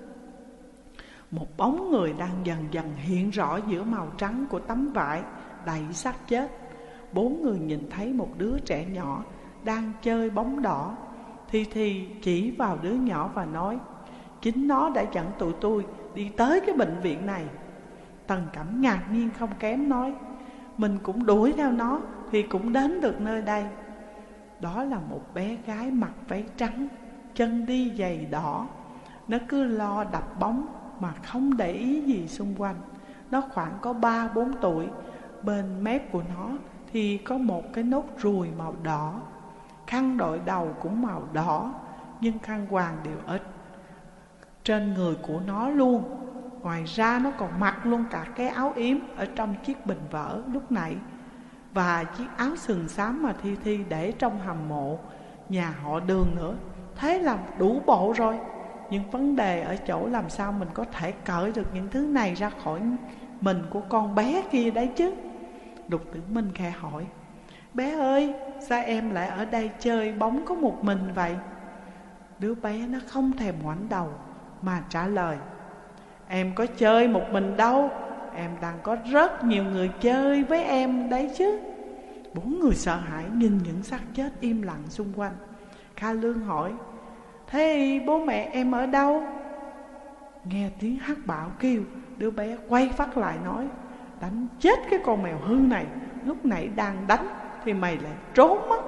Một bóng người đang dần dần hiện rõ giữa màu trắng của tấm vải đầy xác chết. Bốn người nhìn thấy một đứa trẻ nhỏ đang chơi bóng đỏ. Thi Thi chỉ vào đứa nhỏ và nói: Chính nó đã dẫn tụi tôi đi tới cái bệnh viện này. Tần Cẩm ngạc nhiên không kém nói: Mình cũng đuổi theo nó thì cũng đến được nơi đây. Đó là một bé gái mặc váy trắng, chân đi giày đỏ. Nó cứ lo đập bóng mà không để ý gì xung quanh. Nó khoảng có ba bốn tuổi. Bên mép của nó thì có một cái nốt ruồi màu đỏ. Khăn đội đầu cũng màu đỏ, nhưng khăn quàng đều ở trên người của nó luôn. Ngoài ra nó còn mặc luôn cả cái áo yếm ở trong chiếc bình vỡ lúc nãy, và chiếc áo sừng xám mà Thi Thi để trong hầm mộ nhà họ Đường nữa. Thế là đủ bộ rồi. Nhưng vấn đề ở chỗ làm sao mình có thể cởi được những thứ này ra khỏi mình của con bé kia đấy chứ. Lục Tử Minh khẽ hỏi: Bé ơi, sao em lại ở đây chơi bóng có một mình vậy? Đứa bé nó không thèm ngoảnh đầu mà trả lời: Em có chơi một mình đâu, em đang có rất nhiều người chơi với em đấy chứ. Bốn người sợ hãi nhìn những xác chết im lặng xung quanh. Kha Lương hỏi: Thế bố mẹ em ở đâu? Nghe tiếng Hắc Bảo kêu, đứa bé quay phát lại nói: Đánh chết cái con mèo hư này, lúc nãy đang đánh thì mày lại trốn mất.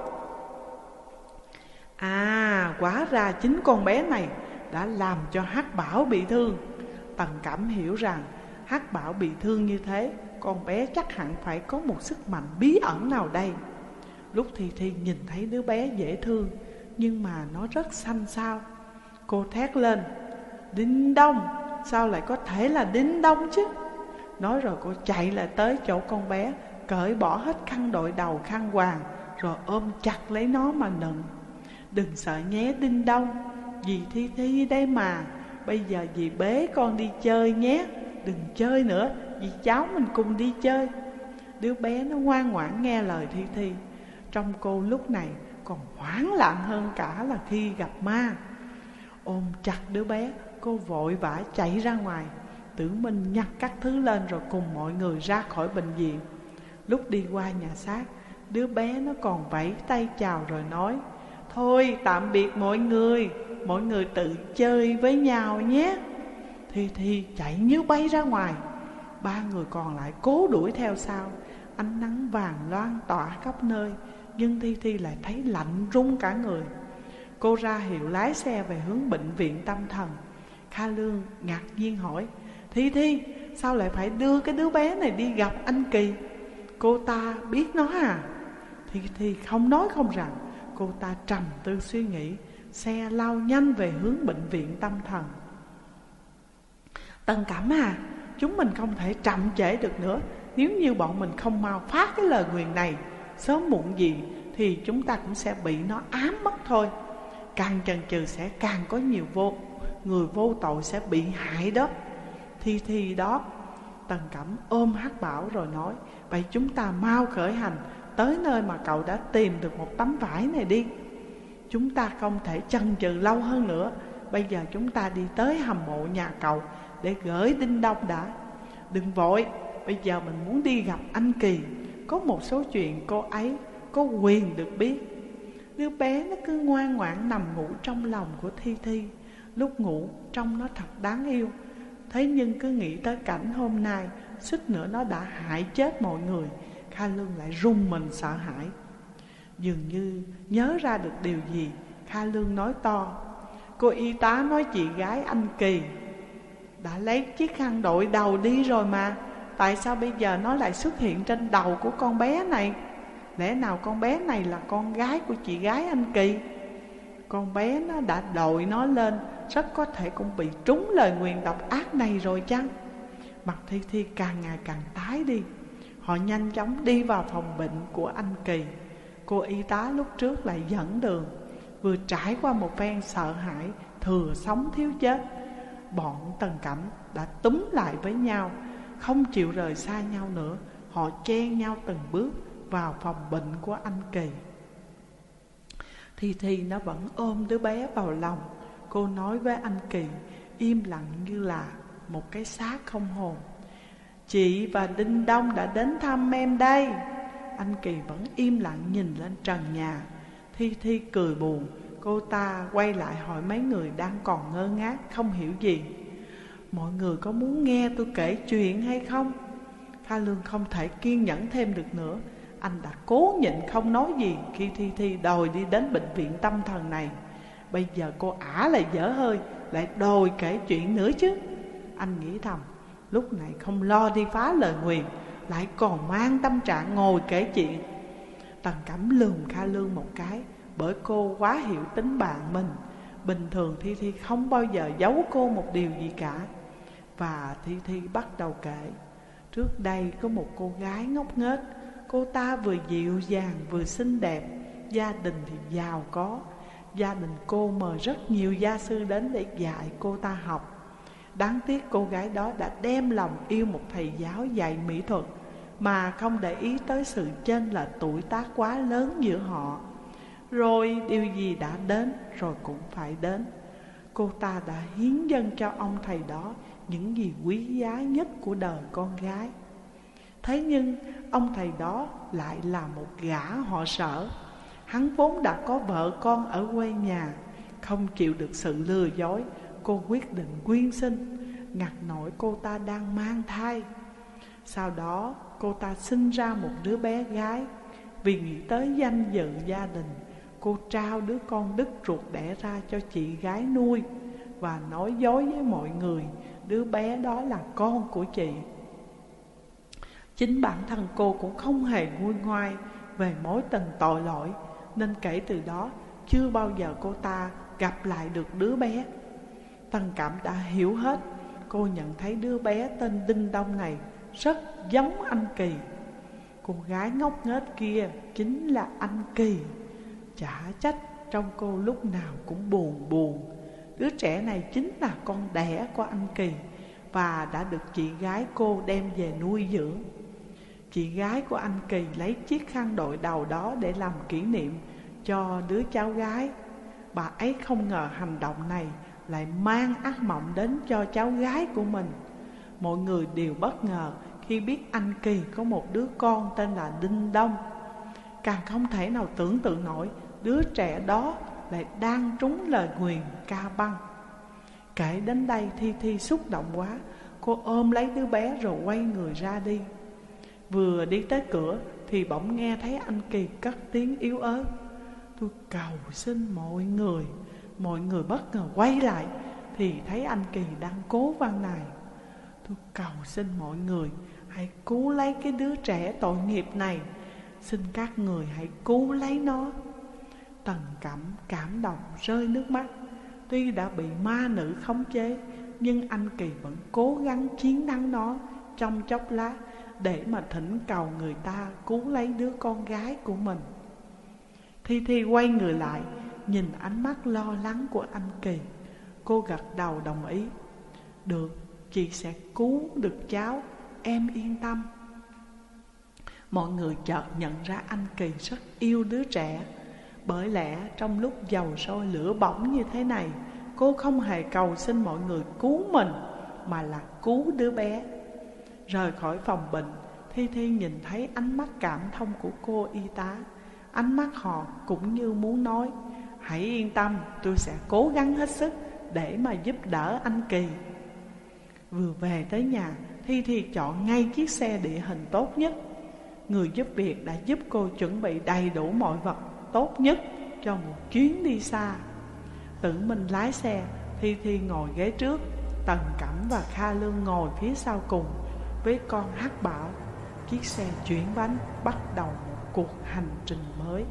À, hóa ra chính con bé này đã làm cho Hắc Bảo bị thương. Tần Cẩm hiểu rằng Hắc Bảo bị thương như thế, con bé chắc hẳn phải có một sức mạnh bí ẩn nào đây. Lúc Thi Thi nhìn thấy đứa bé dễ thương, nhưng mà nó rất xanh xao. Cô thét lên: Đinh Đông, sao lại có thể là Đinh Đông chứ? Nói rồi cô chạy lại tới chỗ con bé, cởi bỏ hết khăn đội đầu khăn quàng, rồi ôm chặt lấy nó mà nựng. Đừng sợ nhé Đinh Đông, dì Thi Thi đây mà. Bây giờ dì bế con đi chơi nhé. Đừng chơi nữa, dì cháu mình cùng đi chơi. Đứa bé nó ngoan ngoãn nghe lời Thi Thi. Trong cô lúc này còn hoảng loạn hơn cả là khi gặp ma. Ôm chặt đứa bé, cô vội vã chạy ra ngoài. Tử Minh nhặt các thứ lên rồi cùng mọi người ra khỏi bệnh viện. Lúc đi qua nhà xác, đứa bé nó còn vẫy tay chào rồi nói: Thôi tạm biệt mọi người, mọi người tự chơi với nhau nhé. Thi Thi chạy như bay ra ngoài. Ba người còn lại cố đuổi theo sau. Ánh nắng vàng loang tỏa khắp nơi, nhưng Thi Thi lại thấy lạnh run cả người. Cô ra hiệu lái xe về hướng bệnh viện tâm thần. Kha Lương ngạc nhiên hỏi: Thi Thi, sao lại phải đưa cái đứa bé này đi gặp anh Kỳ? Cô ta biết nó à? Thi Thi không nói không rằng. Cô ta trầm tư suy nghĩ. Xe lao nhanh về hướng bệnh viện tâm thần. Tần Cẩm à, chúng mình không thể chậm trễ được nữa. Nếu như bọn mình không mau phát cái lời nguyền này, sớm muộn gì thì chúng ta cũng sẽ bị nó ám mất thôi. Càng chần chừ sẽ càng có nhiều vô người vô tội sẽ bị hại đó. Thi Thi đó. Tần Cẩm ôm Hắc Bảo rồi nói: vậy chúng ta mau khởi hành tới nơi mà cậu đã tìm được một tấm vải này đi. Chúng ta không thể chần chừ lâu hơn nữa. Bây giờ chúng ta đi tới hầm mộ nhà cậu để gửi Đinh Đông đã. Đừng vội, bây giờ mình muốn đi gặp anh Kỳ. Có một số chuyện cô ấy có quyền được biết. Đứa bé nó cứ ngoan ngoãn nằm ngủ trong lòng của Thi Thi. Lúc ngủ trông nó thật đáng yêu. Thế nhưng cứ nghĩ tới cảnh hôm nay suýt nữa nó đã hại chết mọi người, Kha Lương lại run mình sợ hãi. Dường như nhớ ra được điều gì, Kha Lương nói to: cô y tá nói chị gái anh Kỳ đã lấy chiếc khăn đội đầu đi rồi mà. Tại sao bây giờ nó lại xuất hiện trên đầu của con bé này? Lẽ nào con bé này là con gái của chị gái anh Kỳ? Con bé nó đã đội nó lên, rất có thể cũng bị trúng lời nguyền độc ác này rồi chăng? Mặt Thi Thi càng ngày càng tái đi. Họ nhanh chóng đi vào phòng bệnh của anh Kỳ. Cô y tá lúc trước lại dẫn đường. Vừa trải qua một phen sợ hãi thừa sống thiếu chết, bọn Tần Cẩm đã túm lại với nhau, không chịu rời xa nhau nữa. Họ chen nhau từng bước vào phòng bệnh của anh Kỳ. Thi Thi nó vẫn ôm đứa bé vào lòng. Cô nói với anh Kỳ im lặng như là một cái xác không hồn: chị và Đinh Đông đã đến thăm em đây. Anh Kỳ vẫn im lặng nhìn lên trần nhà. Thi Thi cười buồn. Cô ta quay lại hỏi mấy người đang còn ngơ ngác không hiểu gì: mọi người có muốn nghe tôi kể chuyện hay không? Kha Lương không thể kiên nhẫn thêm được nữa. Anh đã cố nhịn không nói gì khi Thi Thi đòi đi đến bệnh viện tâm thần này. Bây giờ cô ả lại dở hơi, lại đòi kể chuyện nữa chứ. Anh nghĩ thầm, lúc này không lo đi phá lời nguyền, lại còn mang tâm trạng ngồi kể chuyện. Tần Cẩm lườm Kha Lương một cái, bởi cô quá hiểu tính bạn mình. Bình thường Thi Thi không bao giờ giấu cô một điều gì cả. Và Thi Thi bắt đầu kể. Trước đây có một cô gái ngốc nghếch. Cô ta vừa dịu dàng vừa xinh đẹp, gia đình thì giàu có. Gia đình cô mời rất nhiều gia sư đến để dạy cô ta học. Đáng tiếc cô gái đó đã đem lòng yêu một thầy giáo dạy mỹ thuật, mà không để ý tới sự chênh lệch tuổi tác quá lớn giữa họ. Rồi điều gì đã đến rồi cũng phải đến. Cô ta đã hiến dâng cho ông thầy đó những gì quý giá nhất của đời con gái. Thế nhưng ông thầy đó lại là một gã họ Sở. Hắn vốn đã có vợ con ở quê nhà. Không chịu được sự lừa dối, cô quyết định quyên sinh, ngặt nỗi cô ta đang mang thai. Sau đó cô ta sinh ra một đứa bé gái. Vì nghĩ tới danh dự gia đình, cô trao đứa con đứt ruột đẻ ra cho chị gái nuôi, và nói dối với mọi người đứa bé đó là con của chị. Chính bản thân cô cũng không hề nguôi ngoai về mối tình tội lỗi, nên kể từ đó chưa bao giờ cô ta gặp lại được đứa bé. Tần Cẩm đã hiểu hết. Cô nhận thấy đứa bé tên Đinh Đông này rất giống anh Kỳ. Cô gái ngốc nghếch kia chính là anh Kỳ. Chả trách trong cô lúc nào cũng buồn buồn. Đứa trẻ này chính là con đẻ của anh Kỳ, và đã được chị gái cô đem về nuôi dưỡng. Chị gái của anh Kỳ lấy chiếc khăn đội đầu đó để làm kỷ niệm cho đứa cháu gái. Bà ấy không ngờ hành động này lại mang ác mộng đến cho cháu gái của mình. Mọi người đều bất ngờ khi biết anh Kỳ có một đứa con tên là Đinh Đông. Càng không thể nào tưởng tượng nổi đứa trẻ đó lại đang trúng lời nguyền ca băng. Kể đến đây Thi Thi xúc động quá. Cô ôm lấy đứa bé rồi quay người ra đi. Vừa đi tới cửa thì bỗng nghe thấy anh Kỳ cất tiếng yếu ớt: tôi cầu xin mọi người. Mọi người bất ngờ quay lại thì thấy anh Kỳ đang cố van nài: tôi cầu xin mọi người hãy cứu lấy cái đứa trẻ tội nghiệp này. Xin các người hãy cứu lấy nó. Tần Cẩm cảm động rơi nước mắt. Tuy đã bị ma nữ khống chế, nhưng anh Kỳ vẫn cố gắng chiến thắng nó trong chốc lát để mà thỉnh cầu người ta cứu lấy đứa con gái của mình. Thi Thi quay người lại, nhìn ánh mắt lo lắng của anh Kỳ. Cô gật đầu đồng ý. Được, chị sẽ cứu được cháu, em yên tâm. Mọi người chợt nhận ra anh Kỳ rất yêu đứa trẻ. Bởi lẽ trong lúc dầu sôi lửa bỏng như thế này, cô không hề cầu xin mọi người cứu mình, mà là cứu đứa bé. Rời khỏi phòng bệnh, Thi Thi nhìn thấy ánh mắt cảm thông của cô y tá. Ánh mắt họ cũng như muốn nói: hãy yên tâm, tôi sẽ cố gắng hết sức để mà giúp đỡ anh Kỳ. Vừa về tới nhà, Thi Thi chọn ngay chiếc xe địa hình tốt nhất. Người giúp việc đã giúp cô chuẩn bị đầy đủ mọi vật tốt nhất cho một chuyến đi xa. Tử Minh lái xe, Thi Thi ngồi ghế trước, Tần Cẩm và Kha Lương ngồi phía sau cùng với con Hắc Bảo. Chiếc xe chuyển bánh, bắt đầu một cuộc hành trình mới.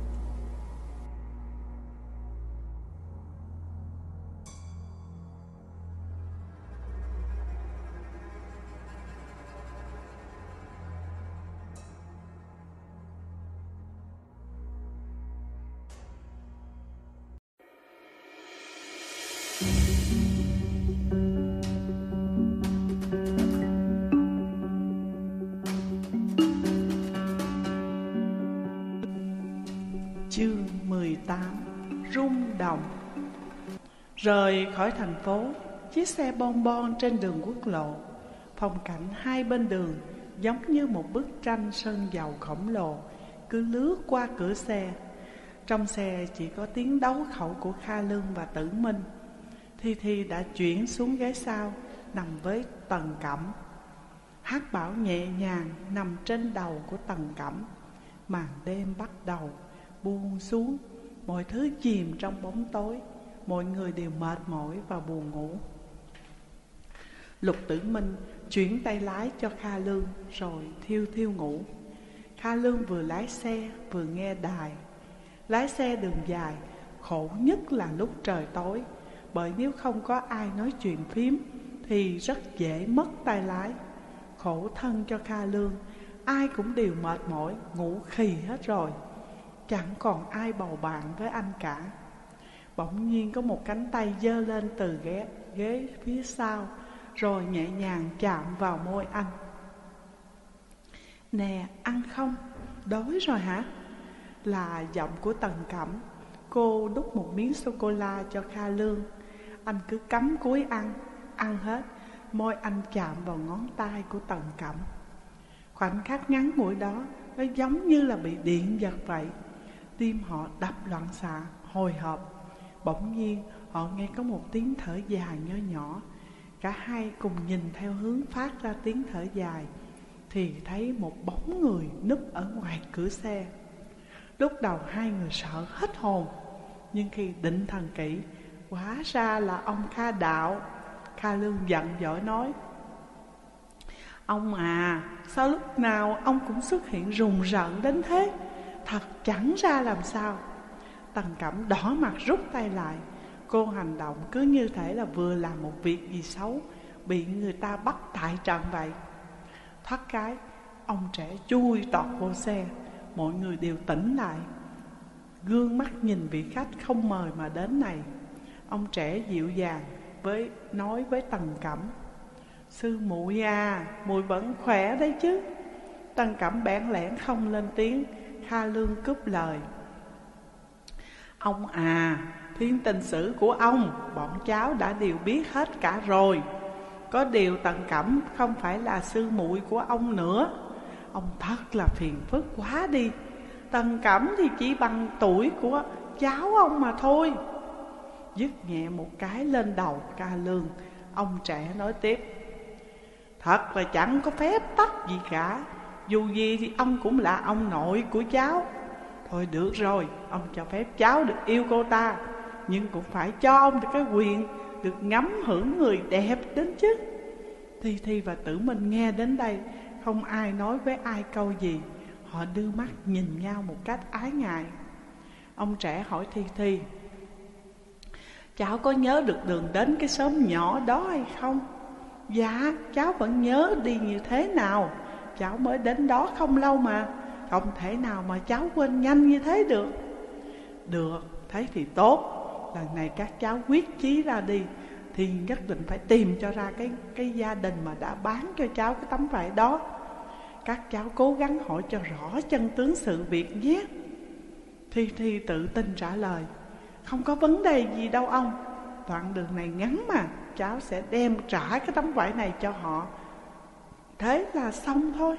Chương mười tám. Rung động. Rời khỏi thành phố, chiếc xe bon bon trên đường quốc lộ. Phong cảnh hai bên đường giống như một bức tranh sơn dầu khổng lồ cứ lướt qua cửa xe. Trong xe chỉ có tiếng đấu khẩu của Kha Lương và Tử Minh. Thi Thi đã chuyển xuống ghế sau, nằm với Tần Cẩm. Hắc Bảo nhẹ nhàng nằm trên đầu của Tần Cẩm. Màn đêm bắt đầu buông xuống, mọi thứ chìm trong bóng tối. Mọi người đều mệt mỏi và buồn ngủ. Lục Tử Minh chuyển tay lái cho Kha Lương rồi thiêu thiêu ngủ. Kha Lương vừa lái xe vừa nghe đài. Lái xe đường dài, khổ nhất là lúc trời tối. Bởi nếu không có ai nói chuyện phím thì rất dễ mất tay lái. Khổ thân cho Kha Lương, ai cũng đều mệt mỏi, ngủ khì hết rồi. Chẳng còn ai bầu bạn với anh cả. Bỗng nhiên có một cánh tay giơ lên từ ghế, ghế phía sau, rồi nhẹ nhàng chạm vào môi anh. Nè, ăn không? Đói rồi hả? Là giọng của Tần Cẩm. Cô đút một miếng sô-cô-la cho Kha Lương. Anh cứ cắm cúi ăn. Ăn hết, môi anh chạm vào ngón tay của Tần Cẩm. Khoảnh khắc ngắn ngủi đó, nó giống như là bị điện giật vậy. Tim họ đập loạn xạ, hồi hộp. Bỗng nhiên họ nghe có một tiếng thở dài nho nhỏ. Cả hai cùng nhìn theo hướng phát ra tiếng thở dài thì thấy một bóng người núp ở ngoài cửa xe. Lúc đầu hai người sợ hết hồn, nhưng khi định thần kỹ, hóa ra là ông Kha Đạo. Kha Lương giận dỗi nói: Ông à, sao lúc nào ông cũng xuất hiện rùng rợn đến thế? Thật chẳng ra làm sao. Tần Cẩm đỏ mặt rút tay lại. Cô hành động cứ như thể là vừa làm một việc gì xấu, bị người ta bắt tại trận vậy. Thoát cái, ông trẻ chui tọt vô xe. Mọi người đều tỉnh lại, gương mắt nhìn vị khách không mời mà đến này. Ông trẻ dịu dàng với nói với Tần Cẩm: Sư muội à, muội vẫn khỏe đấy chứ? Tần Cẩm bẽn lẽn không lên tiếng. Kha Lương cướp lời: Ông à, thiên tình sử của ông bọn cháu đã đều biết hết cả rồi. Có điều Tần Cẩm không phải là sư muội của ông nữa. Ông thật là phiền phức quá đi. Tần Cẩm thì chỉ bằng tuổi của cháu ông mà thôi. Dứt nhẹ một cái lên đầu Kha Lương, ông trẻ nói tiếp: Thật là chẳng có phép tắc gì cả. Dù gì thì ông cũng là ông nội của cháu. Thôi được rồi, ông cho phép cháu được yêu cô ta, nhưng cũng phải cho ông được cái quyền được ngắm hưởng người đẹp đến chứ. Thi Thi và Tử Minh nghe đến đây, không ai nói với ai câu gì. Họ đưa mắt nhìn nhau một cách ái ngại. Ông trẻ hỏi Thi Thi: cháu có nhớ được đường đến cái xóm nhỏ đó hay không? Dạ, cháu vẫn nhớ đi như thế nào. Cháu mới đến đó không lâu mà, không thể nào mà cháu quên nhanh như thế được. Được, thế thì tốt. Lần này các cháu quyết chí ra đi thì nhất định phải tìm cho ra cái, cái gia đình mà đã bán cho cháu cái tấm vải đó. Các cháu cố gắng hỏi cho rõ chân tướng sự việc nhé. Thi Thi tự tin trả lời: không có vấn đề gì đâu ông. Đoạn đường này ngắn mà, cháu sẽ đem trả cái tấm vải này cho họ. Thế là xong thôi.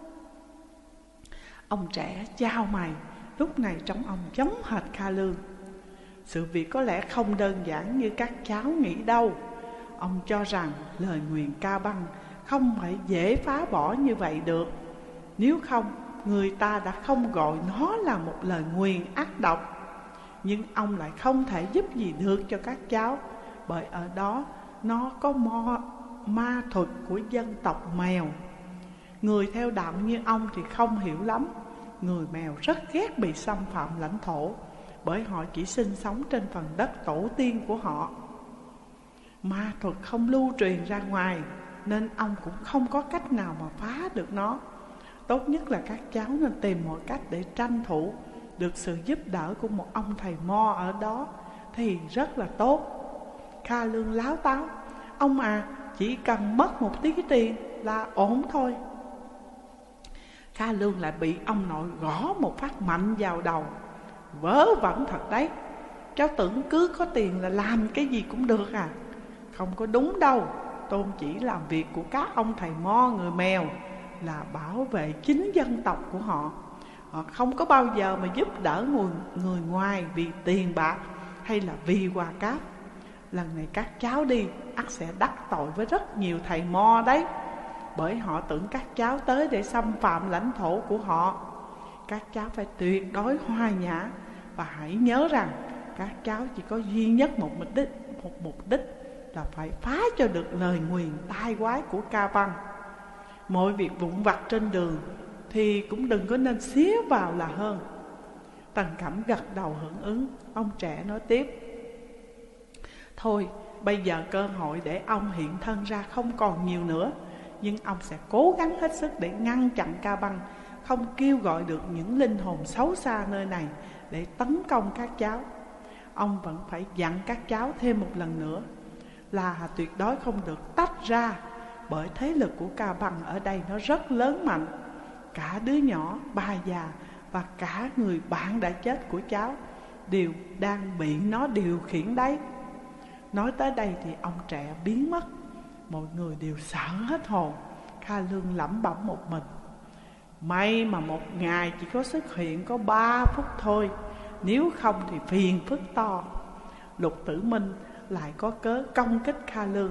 Ông trẻ chau mày, lúc này trông ông giống hệt Kha Lương. Sự việc có lẽ không đơn giản như các cháu nghĩ đâu. Ông cho rằng lời nguyền Ca Băng không phải dễ phá bỏ như vậy được. Nếu không, người ta đã không gọi nó là một lời nguyền ác độc. Nhưng ông lại không thể giúp gì được cho các cháu, bởi ở đó nó có mo, ma thuật của dân tộc mèo. Người theo đạo như ông thì không hiểu lắm. Người mèo rất ghét bị xâm phạm lãnh thổ, bởi họ chỉ sinh sống trên phần đất tổ tiên của họ. Ma thuật không lưu truyền ra ngoài, nên ông cũng không có cách nào mà phá được nó. Tốt nhất là các cháu nên tìm mọi cách để tranh thủ được sự giúp đỡ của một ông thầy mo ở đó thì rất là tốt. Kha Lương láo táo: ông à, chỉ cần mất một tí tiền là ổn thôi. Kha Lương lại bị ông nội gõ một phát mạnh vào đầu: vớ vẩn thật đấy, cháu tưởng cứ có tiền là làm cái gì cũng được à? Không có đúng đâu. Tôn chỉ làm việc của các ông thầy mo người mèo là bảo vệ chính dân tộc của họ. Họ không có bao giờ mà giúp đỡ người, người ngoài vì tiền bạc hay là vì quà cáp. Lần này các cháu đi ắt sẽ đắc tội với rất nhiều thầy mo đấy, bởi họ tưởng các cháu tới để xâm phạm lãnh thổ của họ. Các cháu phải tuyệt đối hòa nhã, và hãy nhớ rằng các cháu chỉ có duy nhất một mục đích, một mục đích là phải phá cho được lời nguyền tai quái của Ca Băng. Mọi việc vụn vặt trên đường thì cũng đừng có nên xía vào là hơn. Tần Cẩm gật đầu hưởng ứng. Ông trẻ nói tiếp: thôi, bây giờ cơ hội để ông hiện thân ra không còn nhiều nữa, nhưng ông sẽ cố gắng hết sức để ngăn chặn Ca Băng không kêu gọi được những linh hồn xấu xa nơi này để tấn công các cháu. Ông vẫn phải dặn các cháu thêm một lần nữa là tuyệt đối không được tách ra, bởi thế lực của Ca Băng ở đây nó rất lớn mạnh. Cả đứa nhỏ, bà già và cả người bạn đã chết của cháu đều đang bị nó điều khiển đấy. Nói tới đây thì ông trẻ biến mất. Mọi người đều sợ hết hồn. Kha Lương lẩm bẩm một mình: may mà một ngày chỉ có xuất hiện có ba phút thôi, nếu không thì phiền phức to. Lục Tử Minh lại có cớ công kích Kha Lương: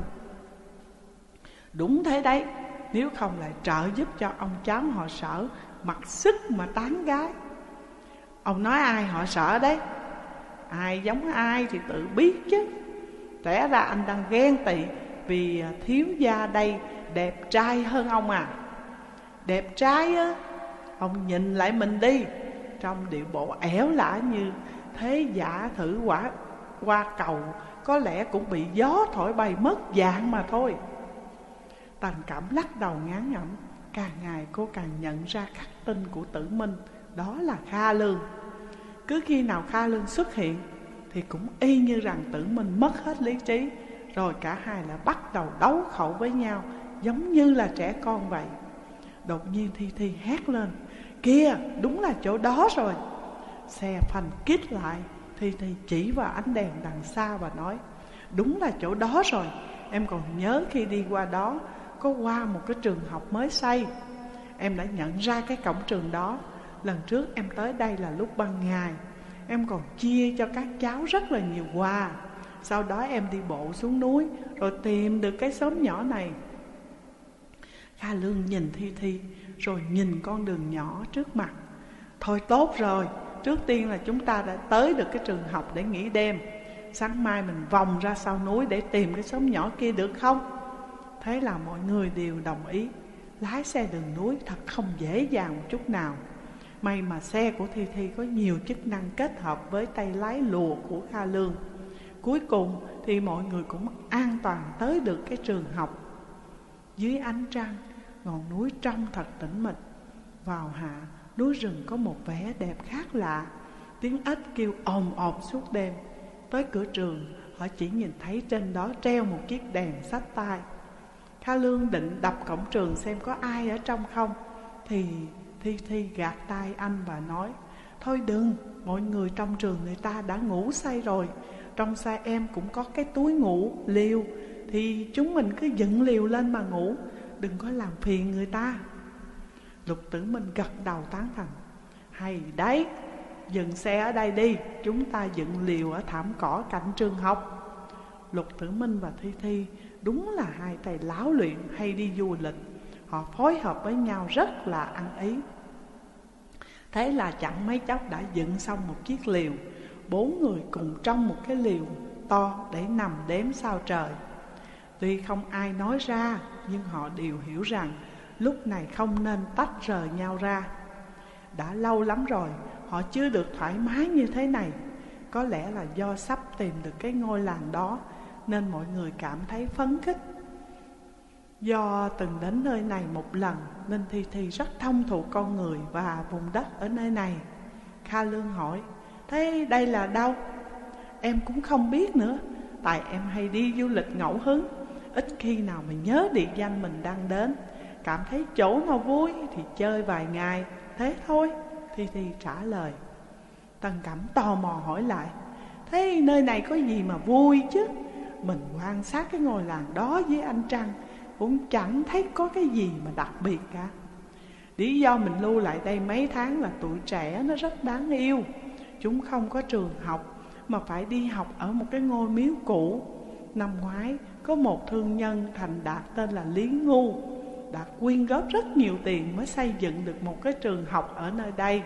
đúng thế đấy, nếu không lại trợ giúp cho ông cháu họ Sở mặc sức mà tán gái. Ông nói ai họ Sở đấy? Ai giống ai thì tự biết chứ. Lẽ ra anh đang ghen tị vì thiếu gia đây đẹp trai hơn ông à? Đẹp trai á? Ông nhìn lại mình đi, trong điệu bộ ẻo lả như thế giả thử quả qua cầu, có lẽ cũng bị gió thổi bay mất dạng mà thôi. Tần Cẩm lắc đầu ngán ngẩm. Càng ngày cô càng nhận ra khắc tinh của Tử Minh, đó là Kha Lương. Cứ khi nào Kha Lương xuất hiện thì cũng y như rằng Tử Minh mất hết lý trí, rồi cả hai lại bắt đầu đấu khẩu với nhau, giống như là trẻ con vậy. Đột nhiên Thi Thi hét lên: kìa, đúng là chỗ đó rồi. Xe phanh kít lại. Thi Thi chỉ vào ánh đèn đằng xa và nói: đúng là chỗ đó rồi. Em còn nhớ khi đi qua đó có qua một cái trường học mới xây. Em đã nhận ra cái cổng trường đó. Lần trước em tới đây là lúc ban ngày. Em còn chia cho các cháu rất là nhiều quà. Sau đó em đi bộ xuống núi, rồi tìm được cái xóm nhỏ này. Kha Lương nhìn Thi Thi, rồi nhìn con đường nhỏ trước mặt. Thôi tốt rồi, trước tiên là chúng ta đã tới được cái trường học để nghỉ đêm. Sáng mai mình vòng ra sau núi để tìm cái xóm nhỏ kia được không? Thế là mọi người đều đồng ý. Lái xe đường núi thật không dễ dàng một chút nào. May mà xe của Thi Thi có nhiều chức năng kết hợp với tay lái lùa của Kha Lương. Cuối cùng thì mọi người cũng an toàn tới được cái trường học. Dưới ánh trăng, ngọn núi trong thật tĩnh mịch. Vào hạ, núi rừng có một vẻ đẹp khác lạ. Tiếng ếch kêu ồn ồn suốt đêm. Tới cửa trường, họ chỉ nhìn thấy trên đó treo một chiếc đèn xách tay. Kha Lương định đập cổng trường xem có ai ở trong không, thì Thi Thi gạt tay anh và nói: thôi đừng, mọi người trong trường người ta đã ngủ say rồi. Trong xe em cũng có cái túi ngủ, liều, thì chúng mình cứ dựng liều lên mà ngủ, đừng có làm phiền người ta. Lục Tử Minh gật đầu tán thành: hay đấy, dừng xe ở đây đi, chúng ta dựng liều ở thảm cỏ cạnh trường học. Lục Tử Minh và Thi Thi đúng là hai tay láo luyện hay đi du lịch. Họ phối hợp với nhau rất là ăn ý. Thế là chẳng mấy chốc đã dựng xong một chiếc liều. Bốn người cùng trong một cái liều to để nằm đếm sao trời. Tuy không ai nói ra, nhưng họ đều hiểu rằng lúc này không nên tách rời nhau ra. Đã lâu lắm rồi họ chưa được thoải mái như thế này. Có lẽ là do sắp tìm được cái ngôi làng đó nên mọi người cảm thấy phấn khích. Do từng đến nơi này một lần nên Thi Thi rất thông thuộc con người và vùng đất ở nơi này. Kha Lương hỏi: thế đây là đâu? Em cũng không biết nữa, tại em hay đi du lịch ngẫu hứng, ít khi nào mình nhớ địa danh mình đang đến. Cảm thấy chỗ nào vui thì chơi vài ngày, thế thôi, Thi Thi trả lời. Tần Cẩm tò mò hỏi lại: thế nơi này có gì mà vui chứ? Mình quan sát cái ngôi làng đó với anh Trăng cũng chẳng thấy có cái gì mà đặc biệt cả. Lý do mình lưu lại đây mấy tháng là tụi trẻ nó rất đáng yêu. Chúng không có trường học mà phải đi học ở một cái ngôi miếu cũ. Năm ngoái có một thương nhân thành đạt tên là Lý Ngu đã quyên góp rất nhiều tiền mới xây dựng được một cái trường học ở nơi đây.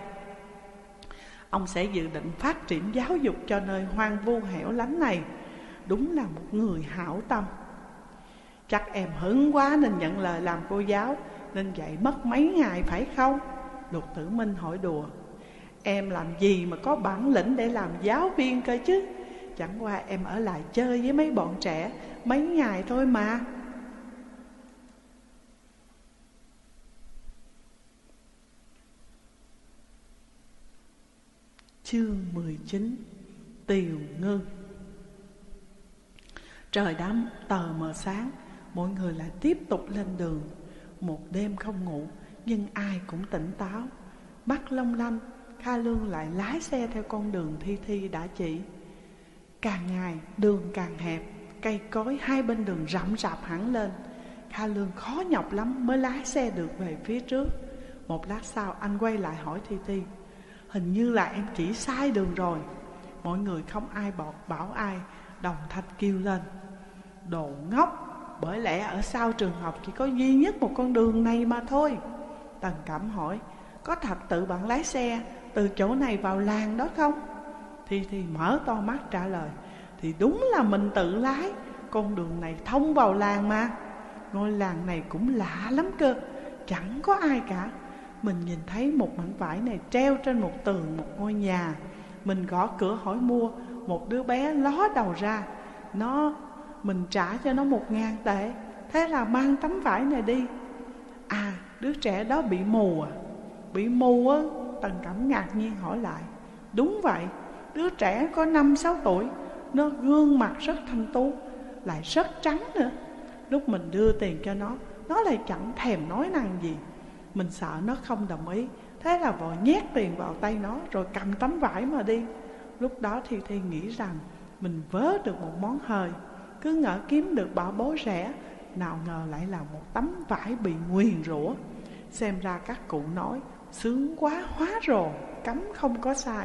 Ông sẽ dự định phát triển giáo dục cho nơi hoang vu hẻo lánh này. Đúng là một người hảo tâm. Chắc em hứng quá nên nhận lời làm cô giáo, nên dạy mất mấy ngày phải không? Lục Tử Minh hỏi đùa. Em làm gì mà có bản lĩnh để làm giáo viên cơ chứ? Chẳng qua em ở lại chơi với mấy bọn trẻ mấy ngày thôi mà. Chương mười chín. Tiều Ngư. Trời đã tờ mờ sáng, mọi người lại tiếp tục lên đường. Một đêm không ngủ, nhưng ai cũng tỉnh táo. Mắt long lanh, Kha Lương lại lái xe theo con đường Thi Thi đã chỉ. Càng ngày đường càng hẹp, cây cối hai bên đường rậm rạp hẳn lên. Kha Lương khó nhọc lắm mới lái xe được về phía trước. Một lát sau anh quay lại hỏi Thi Thi: hình như là em chỉ sai đường rồi. Mọi người không ai bọt bảo ai, đồng thanh kêu lên: đồ ngốc, bởi lẽ ở sau trường học chỉ có duy nhất một con đường này mà thôi. Tần Cẩm hỏi: có thật tự bạn lái xe từ chỗ này vào làng đó không? Thi Thi mở to mắt trả lời: thì đúng là mình tự lái, con đường này thông vào làng mà. Ngôi làng này cũng lạ lắm cơ, chẳng có ai cả. Mình nhìn thấy một mảnh vải này treo trên một tường một ngôi nhà. Mình gõ cửa hỏi mua, một đứa bé ló đầu ra. Nó, mình trả cho nó một ngàn tệ. Thế là mang tấm vải này đi. À, đứa trẻ đó bị mù à? Bị mù á? Tần Cẩm ngạc nhiên hỏi lại. Đúng vậy, đứa trẻ có năm sáu tuổi. Nó gương mặt rất thanh tú, lại rất trắng nữa. Lúc mình đưa tiền cho nó, nó lại chẳng thèm nói năng gì. Mình sợ nó không đồng ý, thế là vội nhét tiền vào tay nó rồi cầm tấm vải mà đi. Lúc đó Thi Thi nghĩ rằng mình vớ được một món hời, cứ ngỡ kiếm được bảo bối rẻ, nào ngờ lại là một tấm vải bị nguyền rủa. Xem ra các cụ nói sướng quá hóa rồ, cấm không có sai.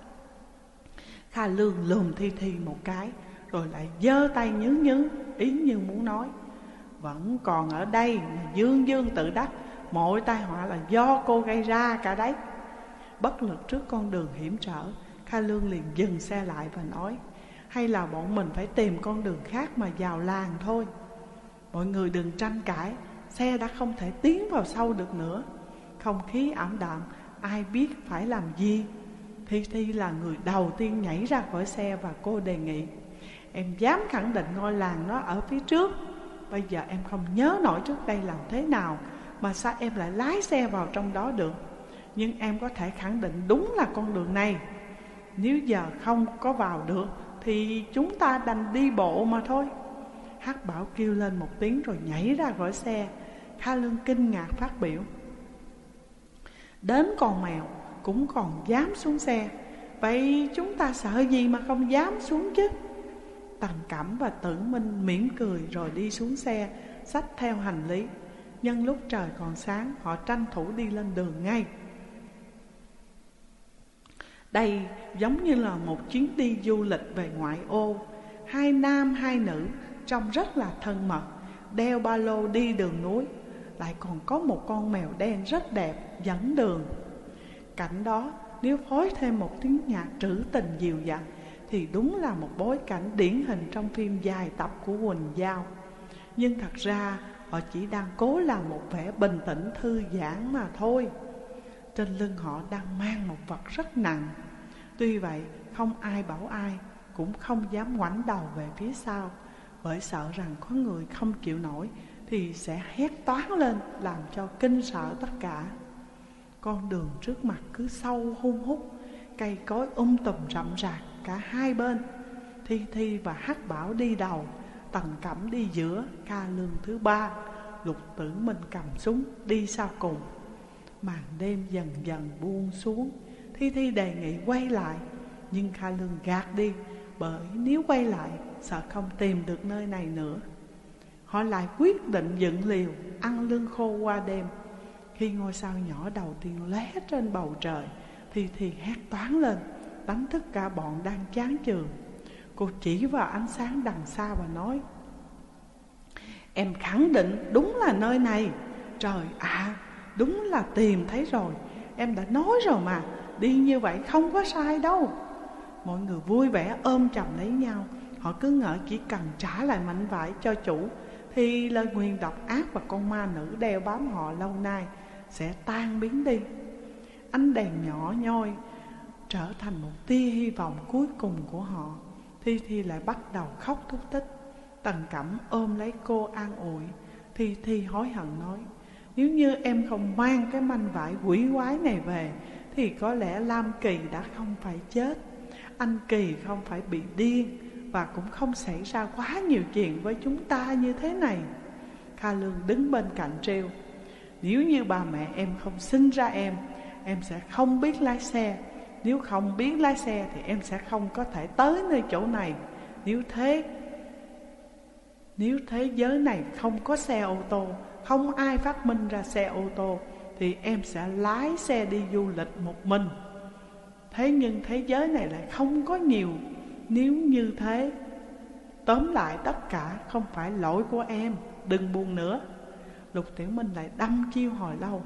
Kha Lương lườm Thi Thi một cái, rồi lại giơ tay nhứ nhứ, ý như muốn nói: vẫn còn ở đây mà dương dương tự đắc, mọi tai họa là do cô gây ra cả đấy. Bất lực trước con đường hiểm trở, Kha Lương liền dừng xe lại và nói: hay là bọn mình phải tìm con đường khác mà vào làng thôi. Mọi người đừng tranh cãi, xe đã không thể tiến vào sâu được nữa. Không khí ảm đạm, ai biết phải làm gì. Thi Thi là người đầu tiên nhảy ra khỏi xe và cô đề nghị: Em dám khẳng định ngôi làng nó ở phía trước. Bây giờ em không nhớ nổi trước đây làm thế nào mà sao em lại lái xe vào trong đó được. Nhưng em có thể khẳng định đúng là con đường này. Nếu giờ không có vào được thì chúng ta đành đi bộ mà thôi. Hắc Bảo kêu lên một tiếng rồi nhảy ra khỏi xe. Kha Lương kinh ngạc phát biểu: đến con mèo cũng còn dám xuống xe, vậy chúng ta sợ gì mà không dám xuống chứ? Tần Cẩm và Tưởng Minh mỉm cười rồi đi xuống xe, xách theo hành lý. Nhân lúc trời còn sáng, họ tranh thủ đi lên đường ngay. Đây giống như là một chuyến đi du lịch về ngoại ô. Hai nam hai nữ trông rất là thân mật, đeo ba lô đi đường núi. Lại còn có một con mèo đen rất đẹp dẫn đường. Cảnh đó nếu phối thêm một tiếng nhạc trữ tình dịu dặt thì đúng là một bối cảnh điển hình trong phim dài tập của Quỳnh Giao. Nhưng thật ra họ chỉ đang cố làm một vẻ bình tĩnh thư giãn mà thôi. Trên lưng họ đang mang một vật rất nặng. Tuy vậy không ai bảo ai, cũng không dám ngoảnh đầu về phía sau, bởi sợ rằng có người không chịu nổi thì sẽ hét toáng lên làm cho kinh sợ tất cả. Con đường trước mặt cứ sâu hun hút, cây cối um tùm rậm rạp cả hai bên. Thi Thi và Hắc Bảo đi đầu, Tần Cẩm đi giữa, Kha Lương thứ ba, Lục Tử Minh cầm súng đi sau cùng. Màn đêm dần dần buông xuống. Thi Thi đề nghị quay lại, nhưng Kha Lương gạt đi, bởi nếu quay lại sợ không tìm được nơi này nữa. Họ lại quyết định dựng liều ăn lương khô qua đêm. Khi ngôi sao nhỏ đầu tiên lóe trên bầu trời, Thi Thi hét toáng lên, đánh thức cả bọn đang chán chường. Cô chỉ vào ánh sáng đằng xa và nói: em khẳng định đúng là nơi này. Trời ạ, à, đúng là tìm thấy rồi. Em đã nói rồi mà, đi như vậy không có sai đâu. Mọi người vui vẻ ôm chầm lấy nhau. Họ cứ ngỡ chỉ cần trả lại mảnh vải cho chủ thì lời nguyền độc ác và con ma nữ đeo bám họ lâu nay sẽ tan biến đi. Ánh đèn nhỏ nhoi trở thành một tia hy vọng cuối cùng của họ. Thi Thi lại bắt đầu khóc thút thít. Tần Cẩm ôm lấy cô an ủi. Thi Thi hối hận nói: nếu như em không mang cái manh vải quỷ quái này về thì có lẽ Lam Kỳ đã không phải chết, anh Kỳ không phải bị điên, và cũng không xảy ra quá nhiều chuyện với chúng ta như thế này. Kha Lương đứng bên cạnh trêu: nếu như bà mẹ em không sinh ra em, em sẽ không biết lái xe. Nếu không biết lái xe thì em sẽ không có thể tới nơi chỗ này. Nếu thế Nếu thế giới này không có xe ô tô, không ai phát minh ra xe ô tô, thì em sẽ lái xe đi du lịch một mình. Thế nhưng thế giới này lại không có nhiều nếu như thế. Tóm lại tất cả không phải lỗi của em, đừng buồn nữa. Lục Tiểu Minh lại đâm chiêu hồi lâu.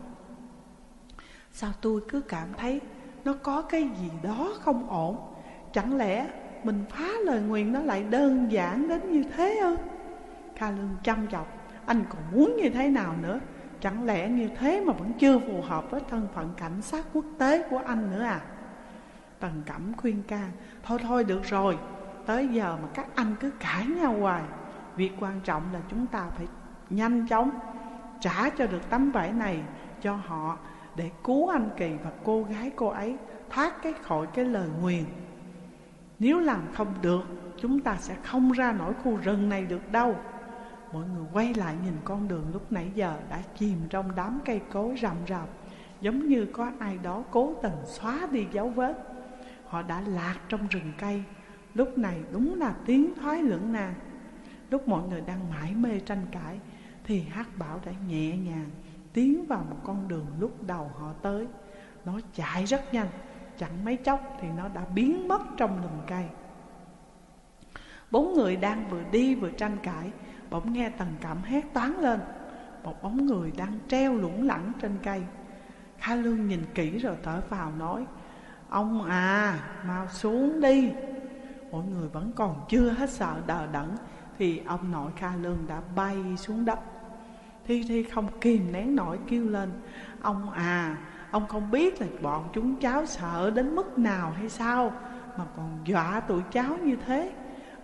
Sao tôi cứ cảm thấy nó có cái gì đó không ổn? Chẳng lẽ mình phá lời nguyền nó lại đơn giản đến như thế ư? Kha Lương chăm chọc: anh còn muốn như thế nào nữa? Chẳng lẽ như thế mà vẫn chưa phù hợp với thân phận cảnh sát quốc tế của anh nữa à? Tần Cẩm khuyên can: thôi thôi được rồi, tới giờ mà các anh cứ cãi nhau hoài. Việc quan trọng là chúng ta phải nhanh chóng trả cho được tấm vải này cho họ, để cứu anh Kỳ và cô gái cô ấy thoát cái khỏi cái lời nguyền. Nếu làm không được, chúng ta sẽ không ra nổi khu rừng này được đâu. Mọi người quay lại nhìn con đường lúc nãy giờ đã chìm trong đám cây cối rậm rạp, giống như có ai đó cố tình xóa đi dấu vết. Họ đã lạc trong rừng cây. Lúc này đúng là tiến thoái lưỡng nan. Lúc mọi người đang mải mê tranh cãi thì Hắc Bảo đã nhẹ nhàng tiến vào một con đường lúc đầu họ tới. Nó chạy rất nhanh, chẳng mấy chốc thì nó đã biến mất trong lùm cây. Bốn người đang vừa đi vừa tranh cãi, bỗng nghe Tần Cẩm hét toáng lên. Một bóng người đang treo lủng lẳng trên cây. Kha Lương nhìn kỹ rồi thở phào nói: ông à, mau xuống đi. Mọi người vẫn còn chưa hết sợ đờ đẫn thì ông nội Kha Lương đã bay xuống đất. Thi Thi không kìm nén nổi kêu lên: ông à, ông không biết là bọn chúng cháu sợ đến mức nào hay sao mà còn dọa tụi cháu như thế?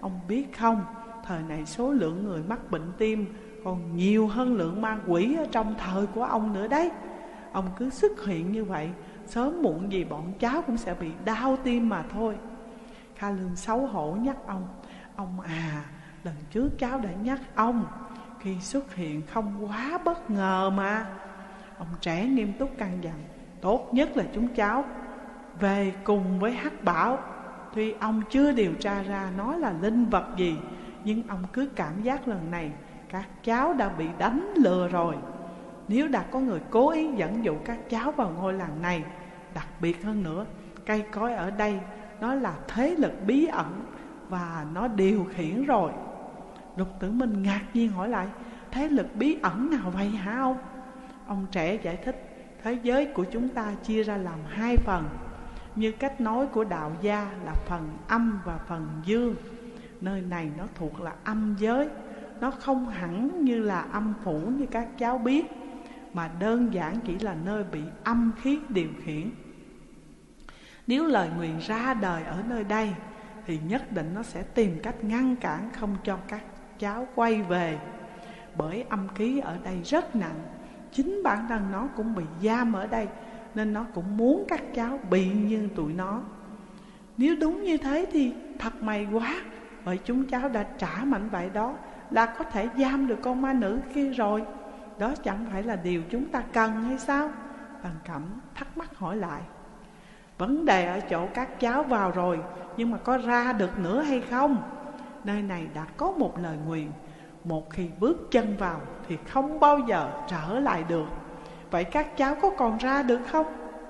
Ông biết không, thời này số lượng người mắc bệnh tim còn nhiều hơn lượng ma quỷ ở trong thời của ông nữa đấy. Ông cứ xuất hiện như vậy, sớm muộn gì bọn cháu cũng sẽ bị đau tim mà thôi. Kha Lương xấu hổ nhắc ông: Ông à, lần trước cháu đã nhắc ông, khi xuất hiện không quá bất ngờ mà. Ông trẻ nghiêm túc căn dặn: Tốt nhất là chúng cháu về cùng với Hắc Bảo. Tuy ông chưa điều tra ra nó là linh vật gì, nhưng ông cứ cảm giác lần này các cháu đã bị đánh lừa rồi. Nếu đã có người cố ý dẫn dụ các cháu vào ngôi làng này, đặc biệt hơn nữa, cây cối ở đây nó là thế lực bí ẩn và nó điều khiển rồi. Lục Tử Minh ngạc nhiên hỏi lại: Thế lực bí ẩn nào vậy hả ông? Ông trẻ giải thích: Thế giới của chúng ta chia ra làm hai phần, như cách nói của đạo gia là phần âm và phần dương. Nơi này nó thuộc là âm giới, nó không hẳn như là âm phủ như các cháu biết, mà đơn giản chỉ là nơi bị âm khí điều khiển. Nếu lời nguyền ra đời ở nơi đây thì nhất định nó sẽ tìm cách ngăn cản không cho các cháu quay về. Bởi âm khí ở đây rất nặng, chính bản thân nó cũng bị giam ở đây, nên nó cũng muốn các cháu bị như tụi nó. Nếu đúng như thế thì thật may quá, bởi chúng cháu đã trả mảnh vải đó là có thể giam được con ma nữ kia rồi. Đó chẳng phải là điều chúng ta cần hay sao? Tần Cẩm thắc mắc hỏi lại. Vấn đề ở chỗ các cháu vào rồi, nhưng mà có ra được nữa hay không? Nơi này đã có một lời nguyền, một khi bước chân vào thì không bao giờ trở lại được. Vậy các cháu có còn ra được không?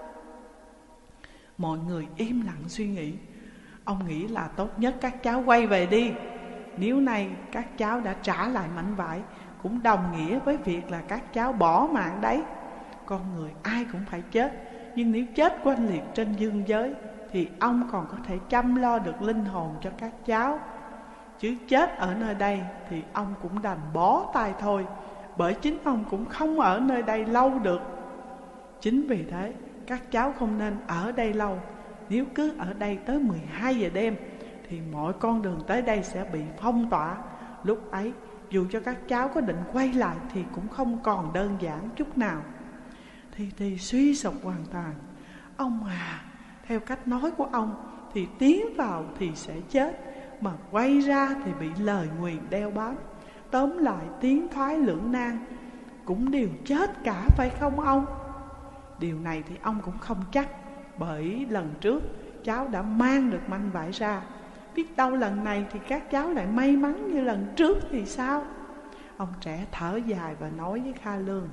Mọi người im lặng suy nghĩ. Ông nghĩ là tốt nhất các cháu quay về đi. Nếu nay các cháu đã trả lại mảnh vải, cũng đồng nghĩa với việc là các cháu bỏ mạng đấy. Con người ai cũng phải chết, nhưng nếu chết quanh liệt trên dương giới thì ông còn có thể chăm lo được linh hồn cho các cháu. Chứ chết ở nơi đây thì ông cũng đành bó tay thôi, bởi chính ông cũng không ở nơi đây lâu được. Chính vì thế các cháu không nên ở đây lâu. Nếu cứ ở đây tới mười hai giờ đêm thì mọi con đường tới đây sẽ bị phong tỏa. Lúc ấy dù cho các cháu có định quay lại thì cũng không còn đơn giản chút nào. Thì thì suy sụp hoàn toàn. Ông à, theo cách nói của ông thì tiến vào thì sẽ chết, mà quay ra thì bị lời nguyền đeo bám. Tóm lại tiến thoái lưỡng nan, cũng đều chết cả phải không ông? Điều này thì ông cũng không chắc, bởi lần trước cháu đã mang được manh vải ra. Biết đâu lần này thì các cháu lại may mắn như lần trước thì sao? Ông trẻ thở dài và nói với Kha Lương: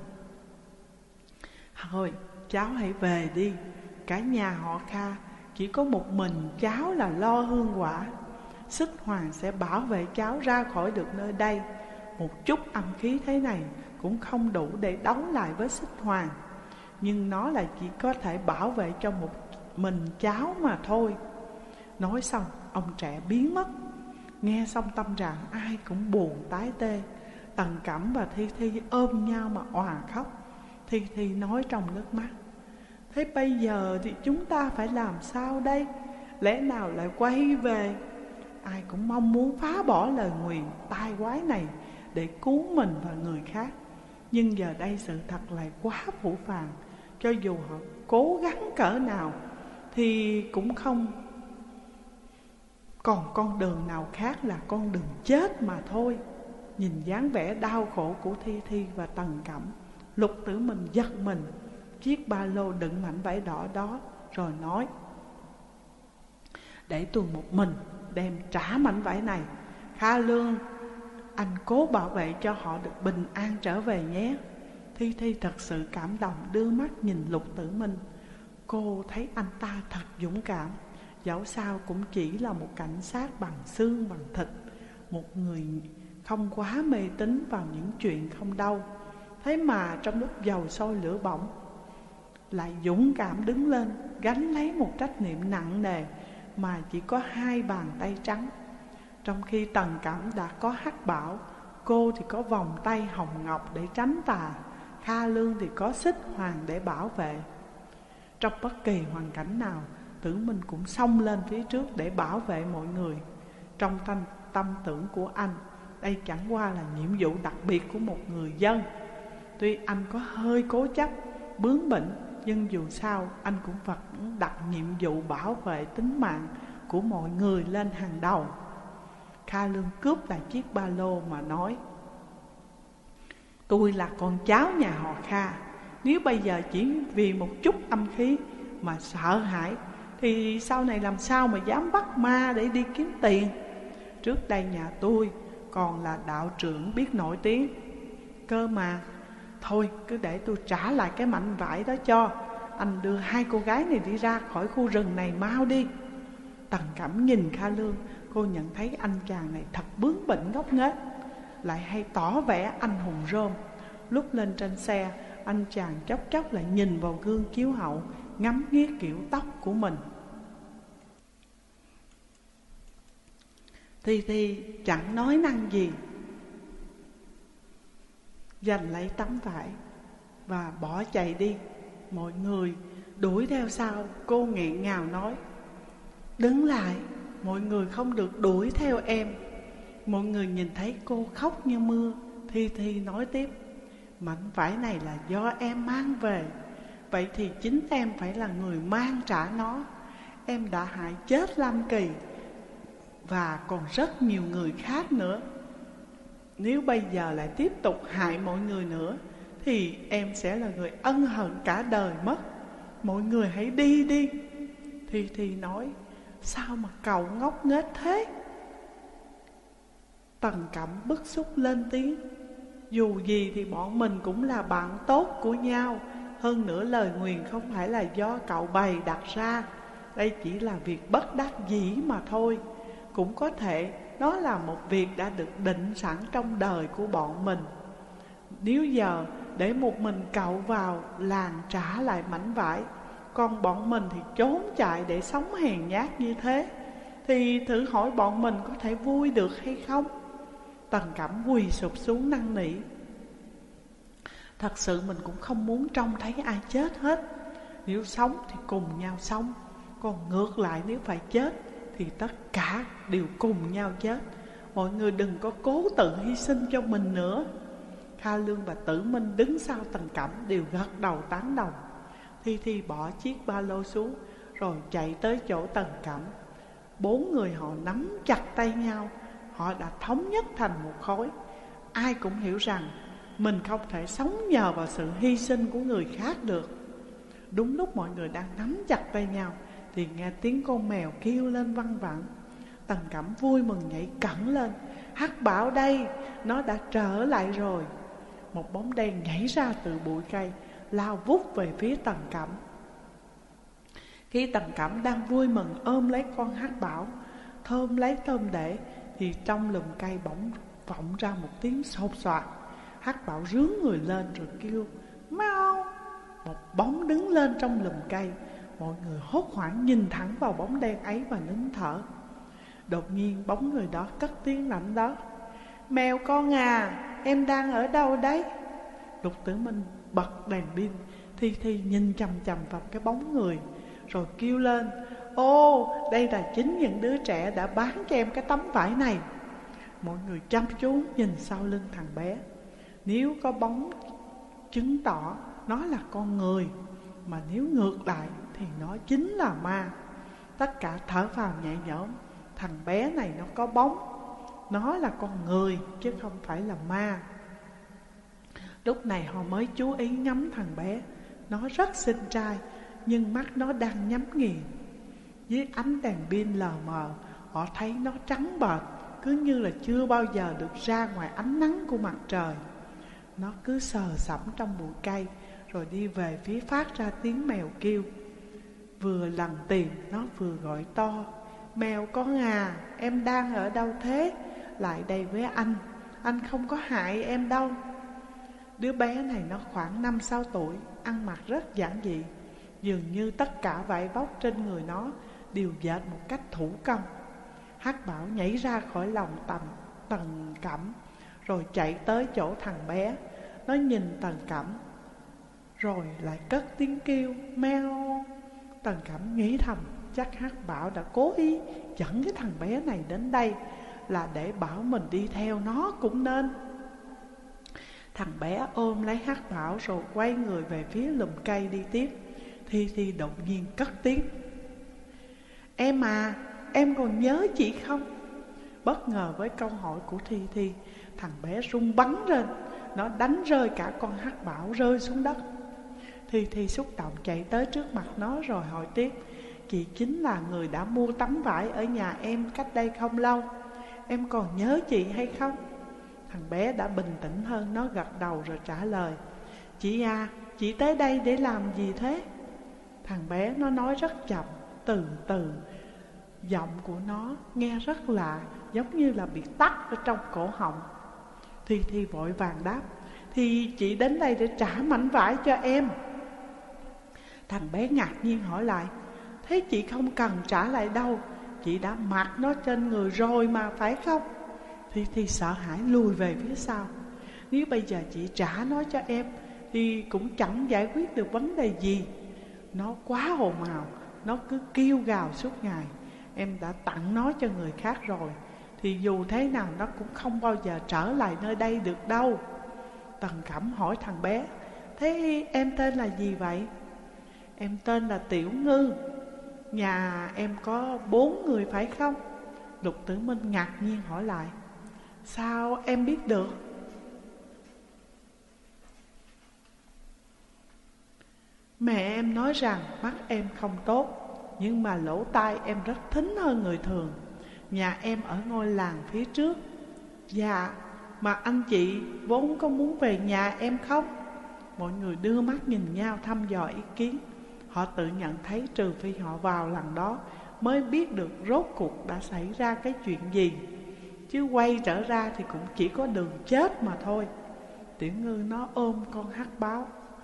Thôi cháu hãy về đi. Cả nhà họ Kha chỉ có một mình cháu là lo hương quả. Xích Hoàng sẽ bảo vệ cháu ra khỏi được nơi đây. Một chút âm khí thế này cũng không đủ để đấu lại với Xích Hoàng, nhưng nó là chỉ có thể bảo vệ cho một mình cháu mà thôi. Nói xong ông trẻ biến mất. Nghe xong tâm trạng ai cũng buồn tái tê. Tần Cẩm và Thi Thi ôm nhau mà òa khóc. Thi Thi nói trong nước mắt: Thế bây giờ thì chúng ta phải làm sao đây? Lẽ nào lại quay về? Ai cũng mong muốn phá bỏ lời nguyền tai quái này để cứu mình và người khác. Nhưng giờ đây sự thật lại quá phũ phàng. Cho dù họ cố gắng cỡ nào thì cũng không còn con đường nào khác là con đường chết mà thôi. Nhìn dáng vẻ đau khổ của Thi Thi và Tần Cẩm, Lục Tử Minh giật mình chiếc ba lô đựng mảnh vải đỏ đó, rồi nói: Để tôi một mình đem trả mảnh vải này. Kha Lương, anh cố bảo vệ cho họ được bình an trở về nhé. Thi Thi thật sự cảm động, đưa mắt nhìn Lục Tử Minh. Cô thấy anh ta thật dũng cảm, dẫu sao cũng chỉ là một cảnh sát bằng xương bằng thịt, một người không quá mê tín vào những chuyện không đâu. Thế mà trong lúc dầu sôi lửa bỏng lại dũng cảm đứng lên, gánh lấy một trách nhiệm nặng nề mà chỉ có hai bàn tay trắng. Trong khi Tần Cẩm đã có Hắc Bảo, cô thì có vòng tay hồng ngọc để tránh tà, Kha Lương thì có Xích Hoàng để bảo vệ. Trong bất kỳ hoàn cảnh nào, Tử Minh cũng xông lên phía trước để bảo vệ mọi người. Trong tâm, tâm tưởng của anh. Đây chẳng qua là nhiệm vụ đặc biệt của một người dân. Tuy anh có hơi cố chấp, bướng bỉnh, nhưng dù sao anh cũng vẫn đặt nhiệm vụ bảo vệ tính mạng của mọi người lên hàng đầu. Kha Lương cướp lại chiếc ba lô mà nói: tôi là con cháu nhà họ Kha. Nếu bây giờ chỉ vì một chút âm khí mà sợ hãi, thì sau này làm sao mà dám bắt ma để đi kiếm tiền. Trước đây nhà tôi còn là đạo trưởng biết nổi tiếng cơ mà. Thôi cứ để tôi trả lại cái mảnh vải đó cho. Anh đưa hai cô gái này đi ra khỏi khu rừng này mau đi. Tần Cẩm nhìn Kha Lương, cô nhận thấy anh chàng này thật bướng bỉnh ngốc nghếch, lại hay tỏ vẻ anh hùng rôm. Lúc lên trên xe, anh chàng chốc chốc lại nhìn vào gương chiếu hậu, ngắm nghía kiểu tóc của mình. Thi Thi chẳng nói năng gì, giành lấy tấm vải và bỏ chạy đi. Mọi người đuổi theo sau. Cô nghẹn ngào nói: đứng lại, mọi người không được đuổi theo em. Mọi người nhìn thấy cô khóc như mưa. Thi Thi nói tiếp: mảnh vải này là do em mang về, vậy thì chính em phải là người mang trả nó. Em đã hại chết Lam Kỳ và còn rất nhiều người khác nữa. Nếu bây giờ lại tiếp tục hại mọi người nữa, thì em sẽ là người ân hận cả đời mất. Mọi người hãy đi đi. Thi Thi nói: sao mà cậu ngốc nghếch thế? Tần Cẩm bức xúc lên tiếng: dù gì thì bọn mình cũng là bạn tốt của nhau. Hơn nữa lời nguyền không phải là do cậu bày đặt ra. Đây chỉ là việc bất đắc dĩ mà thôi. Cũng có thể nó là một việc đã được định sẵn trong đời của bọn mình. Nếu giờ để một mình cậu vào làng trả lại mảnh vải, còn bọn mình thì trốn chạy để sống hèn nhát như thế, thì thử hỏi bọn mình có thể vui được hay không? Tần Cẩm quỳ sụp xuống năn nỉ: thật sự mình cũng không muốn trông thấy ai chết hết. Nếu sống thì cùng nhau sống, còn ngược lại nếu phải chết thì tất cả đều cùng nhau chết. Mọi người đừng có cố tự hy sinh cho mình nữa. Kha Lương và Tử Minh đứng sau Tần Cẩm đều gật đầu tán đồng. Thi Thi bỏ chiếc ba lô xuống rồi chạy tới chỗ Tần Cẩm. Bốn người họ nắm chặt tay nhau. Họ đã thống nhất thành một khối. Ai cũng hiểu rằng mình không thể sống nhờ vào sự hy sinh của người khác được. Đúng lúc mọi người đang nắm chặt tay nhau thì nghe tiếng con mèo kêu lên văng vẳng. Tần Cẩm vui mừng nhảy cẩn lên: Hắc Bảo đây, nó đã trở lại rồi. Một bóng đen nhảy ra từ bụi cây, lao vút về phía Tần Cẩm. Khi Tần Cẩm đang vui mừng ôm lấy con Hắc Bảo, thơm lấy thơm để, thì trong lùm cây bỗng vọng ra một tiếng sột soạt. Hắc Bảo rướn người lên rồi kêu mau. Một bóng đứng lên trong lùm cây. Mọi người hốt hoảng nhìn thẳng vào bóng đen ấy và nín thở. Đột nhiên bóng người đó cất tiếng lạnh đó: mèo con à, em đang ở đâu đấy? Lục Tử Minh bật đèn pin. Thi Thi nhìn chằm chằm vào cái bóng người rồi kêu lên: ô, đây là chính những đứa trẻ đã bán cho em cái tấm vải này. Mọi người chăm chú nhìn sau lưng thằng bé. Nếu có bóng chứng tỏ nó là con người, mà nếu ngược lại thì nó chính là ma. Tất cả thở phào nhẹ nhõm. Thằng bé này nó có bóng, nó là con người chứ không phải là ma. Lúc này họ mới chú ý ngắm thằng bé. Nó rất xinh trai, nhưng mắt nó đang nhắm nghiền. Dưới ánh đèn pin lờ mờ, họ thấy nó trắng bệch, cứ như là chưa bao giờ được ra ngoài ánh nắng của mặt trời. Nó cứ sờ sẫm trong bụi cây, rồi đi về phía phát ra tiếng mèo kêu. Vừa lần tìm, nó vừa gọi to: mèo con à, em đang ở đâu thế? Lại đây với anh, anh không có hại em đâu. Đứa bé này nó khoảng năm sáu tuổi, ăn mặc rất giản dị. Dường như tất cả vải vóc trên người nó đều dệt một cách thủ công. Hắc Bảo nhảy ra khỏi lòng tầm Tần Cẩm, rồi chạy tới chỗ thằng bé. Nó nhìn Tần Cẩm rồi lại cất tiếng kêu meo. Tần Cẩm nghĩ thầm, chắc Hắc Bảo đã cố ý dẫn cái thằng bé này đến đây là để bảo mình đi theo nó cũng nên. Thằng bé ôm lấy Hắc Bảo rồi quay người về phía lùm cây đi tiếp. Thi Thi đột nhiên cất tiếng: Em à, em còn nhớ chị không? Bất ngờ với câu hỏi của Thi Thi, thằng bé rung bắn lên. Nó đánh rơi cả con Hắc Bảo rơi xuống đất. Thi Thi xúc động chạy tới trước mặt nó rồi hỏi tiếp: Chị chính là người đã mua tấm vải ở nhà em cách đây không lâu. Em còn nhớ chị hay không? Thằng bé đã bình tĩnh hơn, nó gật đầu rồi trả lời: Chị à, chị tới đây để làm gì thế? Thằng bé nó nói rất chậm, từ từ. Giọng của nó nghe rất lạ, giống như là bị tắc ở trong cổ họng. Thi Thi vội vàng đáp: Thì chị đến đây để trả mảnh vải cho em. Thằng bé ngạc nhiên hỏi lại: Thế chị không cần trả lại đâu, chị đã mặc nó trên người rồi mà phải không? Thi Thi sợ hãi lùi về phía sau. Nếu bây giờ chị trả nó cho em thì cũng chẳng giải quyết được vấn đề gì. Nó quá ồn ào, nó cứ kêu gào suốt ngày. Em đã tặng nó cho người khác rồi, thì dù thế nào nó cũng không bao giờ trở lại nơi đây được đâu. Tần Cẩm hỏi thằng bé: Thế em tên là gì vậy? Em tên là Tiểu Ngư. Nhà em có bốn người phải không? Lục Tử Minh ngạc nhiên hỏi lại: Sao em biết được? Mẹ em nói rằng mắt em không tốt, nhưng mà lỗ tai em rất thính hơn người thường. Nhà em ở ngôi làng phía trước. Dạ, mà anh chị vốn có muốn về nhà em không? Mọi người đưa mắt nhìn nhau thăm dò ý kiến. Họ tự nhận thấy trừ phi họ vào lần đó mới biết được rốt cuộc đã xảy ra cái chuyện gì, chứ quay trở ra thì cũng chỉ có đường chết mà thôi. Tiểu Ngư nó ôm con Hắc Báo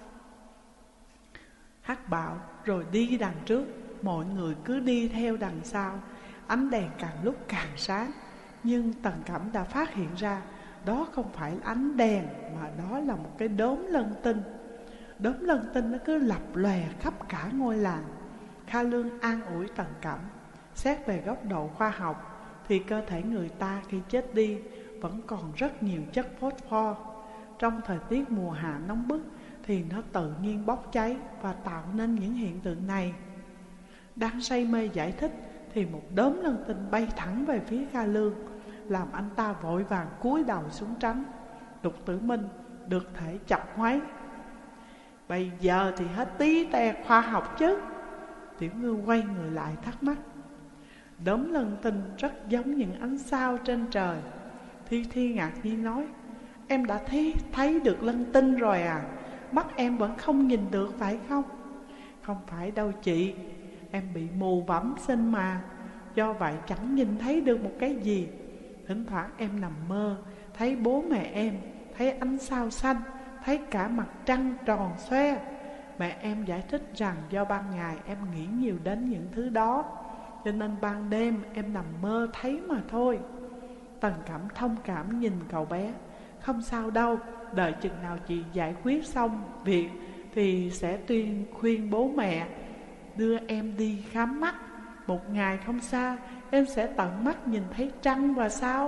Hắc Bảo rồi đi đằng trước. Mọi người cứ đi theo đằng sau. Ánh đèn càng lúc càng sáng, nhưng Tần Cẩm đã phát hiện ra đó không phải ánh đèn, mà đó là một cái đốm lân tinh. Đốm lân tinh nó cứ lập lòe khắp cả ngôi làng. Kha Lương an ủi Tần Cẩm: Xét về góc độ khoa học thì cơ thể người ta khi chết đi vẫn còn rất nhiều chất phốt pho. Trong thời tiết mùa hạ nóng bức thì nó tự nhiên bốc cháy và tạo nên những hiện tượng này. Đang say mê giải thích thì một đốm lân tinh bay thẳng về phía Kha Lương, làm anh ta vội vàng cúi đầu xuống tránh. Lục Tử Minh được thể chọc ngoáy: Bây giờ thì hết tí te khoa học chứ. Tiểu Ngư quay người lại thắc mắc: Đốm lân tinh rất giống những ánh sao trên trời. Thi Thi ngạc nhiên nói: Em đã thấy, thấy được lân tinh rồi à? Mắt em vẫn không nhìn được phải không? Không phải đâu chị, em bị mù bẩm sinh mà. Do vậy chẳng nhìn thấy được một cái gì. Thỉnh thoảng em nằm mơ, thấy bố mẹ em, thấy ánh sao xanh, thấy cả mặt trăng tròn xoe. Mẹ em giải thích rằng do ban ngày em nghĩ nhiều đến những thứ đó, cho nên ban đêm em nằm mơ thấy mà thôi. Tần Cẩm thông cảm nhìn cậu bé: Không sao đâu, đợi chừng nào chị giải quyết xong việc thì sẽ tuyên khuyên bố mẹ đưa em đi khám mắt. Một ngày không xa, em sẽ tận mắt nhìn thấy trăng và sao.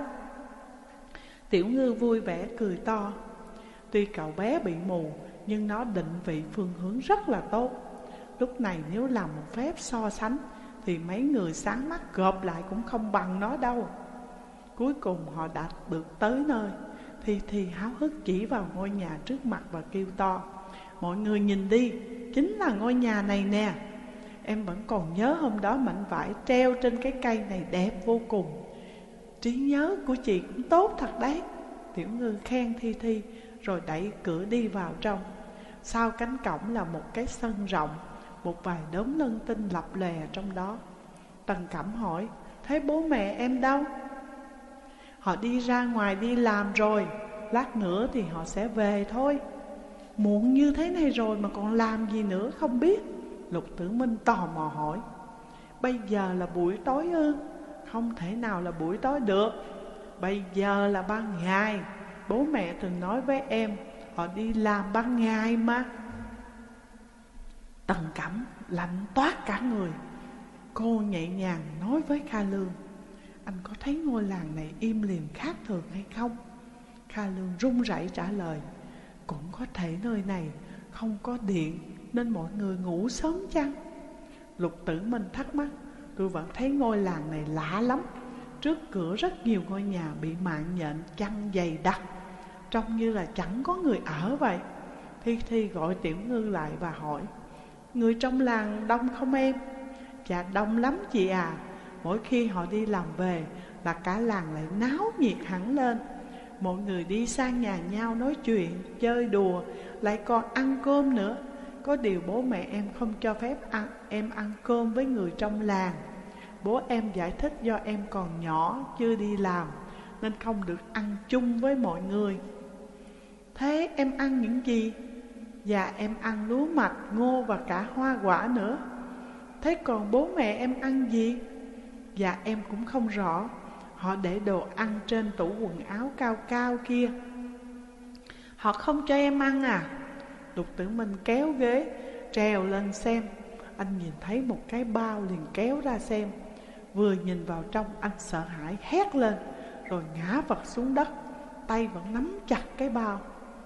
Tiểu Ngư vui vẻ cười to. Tuy cậu bé bị mù, nhưng nó định vị phương hướng rất là tốt. Lúc này nếu làm một phép so sánh thì mấy người sáng mắt gộp lại cũng không bằng nó đâu. Cuối cùng họ đã được tới nơi. Thi Thi háo hức chỉ vào ngôi nhà trước mặt và kêu to: Mọi người nhìn đi, chính là ngôi nhà này nè. Em vẫn còn nhớ hôm đó mảnh vải treo trên cái cây này đẹp vô cùng. Trí nhớ của chị cũng tốt thật đấy. Tiểu Ngư khen Thi Thi rồi đẩy cửa đi vào trong. Sau cánh cổng là một cái sân rộng, một vài đốm lân tinh lập lòe trong đó. Tần Cẩm hỏi: Thế bố mẹ em đâu? Họ đi ra ngoài đi làm rồi, lát nữa thì họ sẽ về thôi. Muộn như thế này rồi mà còn làm gì nữa không biết? Lục Tử Minh tò mò hỏi. Bây giờ là buổi tối ư? Không thể nào là buổi tối được. Bây giờ là ban ngày. Bố mẹ từng nói với em họ đi làm ban ngày mà. Tần Cẩm lạnh toát cả người. Cô nhẹ nhàng nói với Kha Lương: anh có thấy ngôi làng này im lìm khác thường hay không? Kha Lương run rẩy trả lời, cũng có thể nơi này không có điện nên mọi người ngủ sớm chăng? Lục Tử Minh thắc mắc, tôi vẫn thấy ngôi làng này lạ lắm. Trước cửa rất nhiều ngôi nhà bị mạng nhện chăn dày đặc, trông như là chẳng có người ở vậy. Thi Thi gọi Tiểu Ngư lại và hỏi, người trong làng đông không em? Dạ đông lắm chị à. Mỗi khi họ đi làm về là cả làng lại náo nhiệt hẳn lên. Mọi người đi sang nhà nhau nói chuyện, chơi đùa, lại còn ăn cơm nữa. Có điều bố mẹ em không cho phép ăn, em ăn cơm với người trong làng. Bố em giải thích do em còn nhỏ, chưa đi làm, nên không được ăn chung với mọi người. Thế em ăn những gì? Dạ em ăn lúa mạch, ngô và cả hoa quả nữa. Thế còn bố mẹ em ăn gì? Dạ em cũng không rõ. Họ để đồ ăn trên tủ quần áo cao cao kia. Họ không cho em ăn à? Lục Tử Minh kéo ghế, trèo lên xem. Anh nhìn thấy một cái bao liền kéo ra xem. Vừa nhìn vào trong anh sợ hãi hét lên, rồi ngã vật xuống đất, tay vẫn nắm chặt cái bao.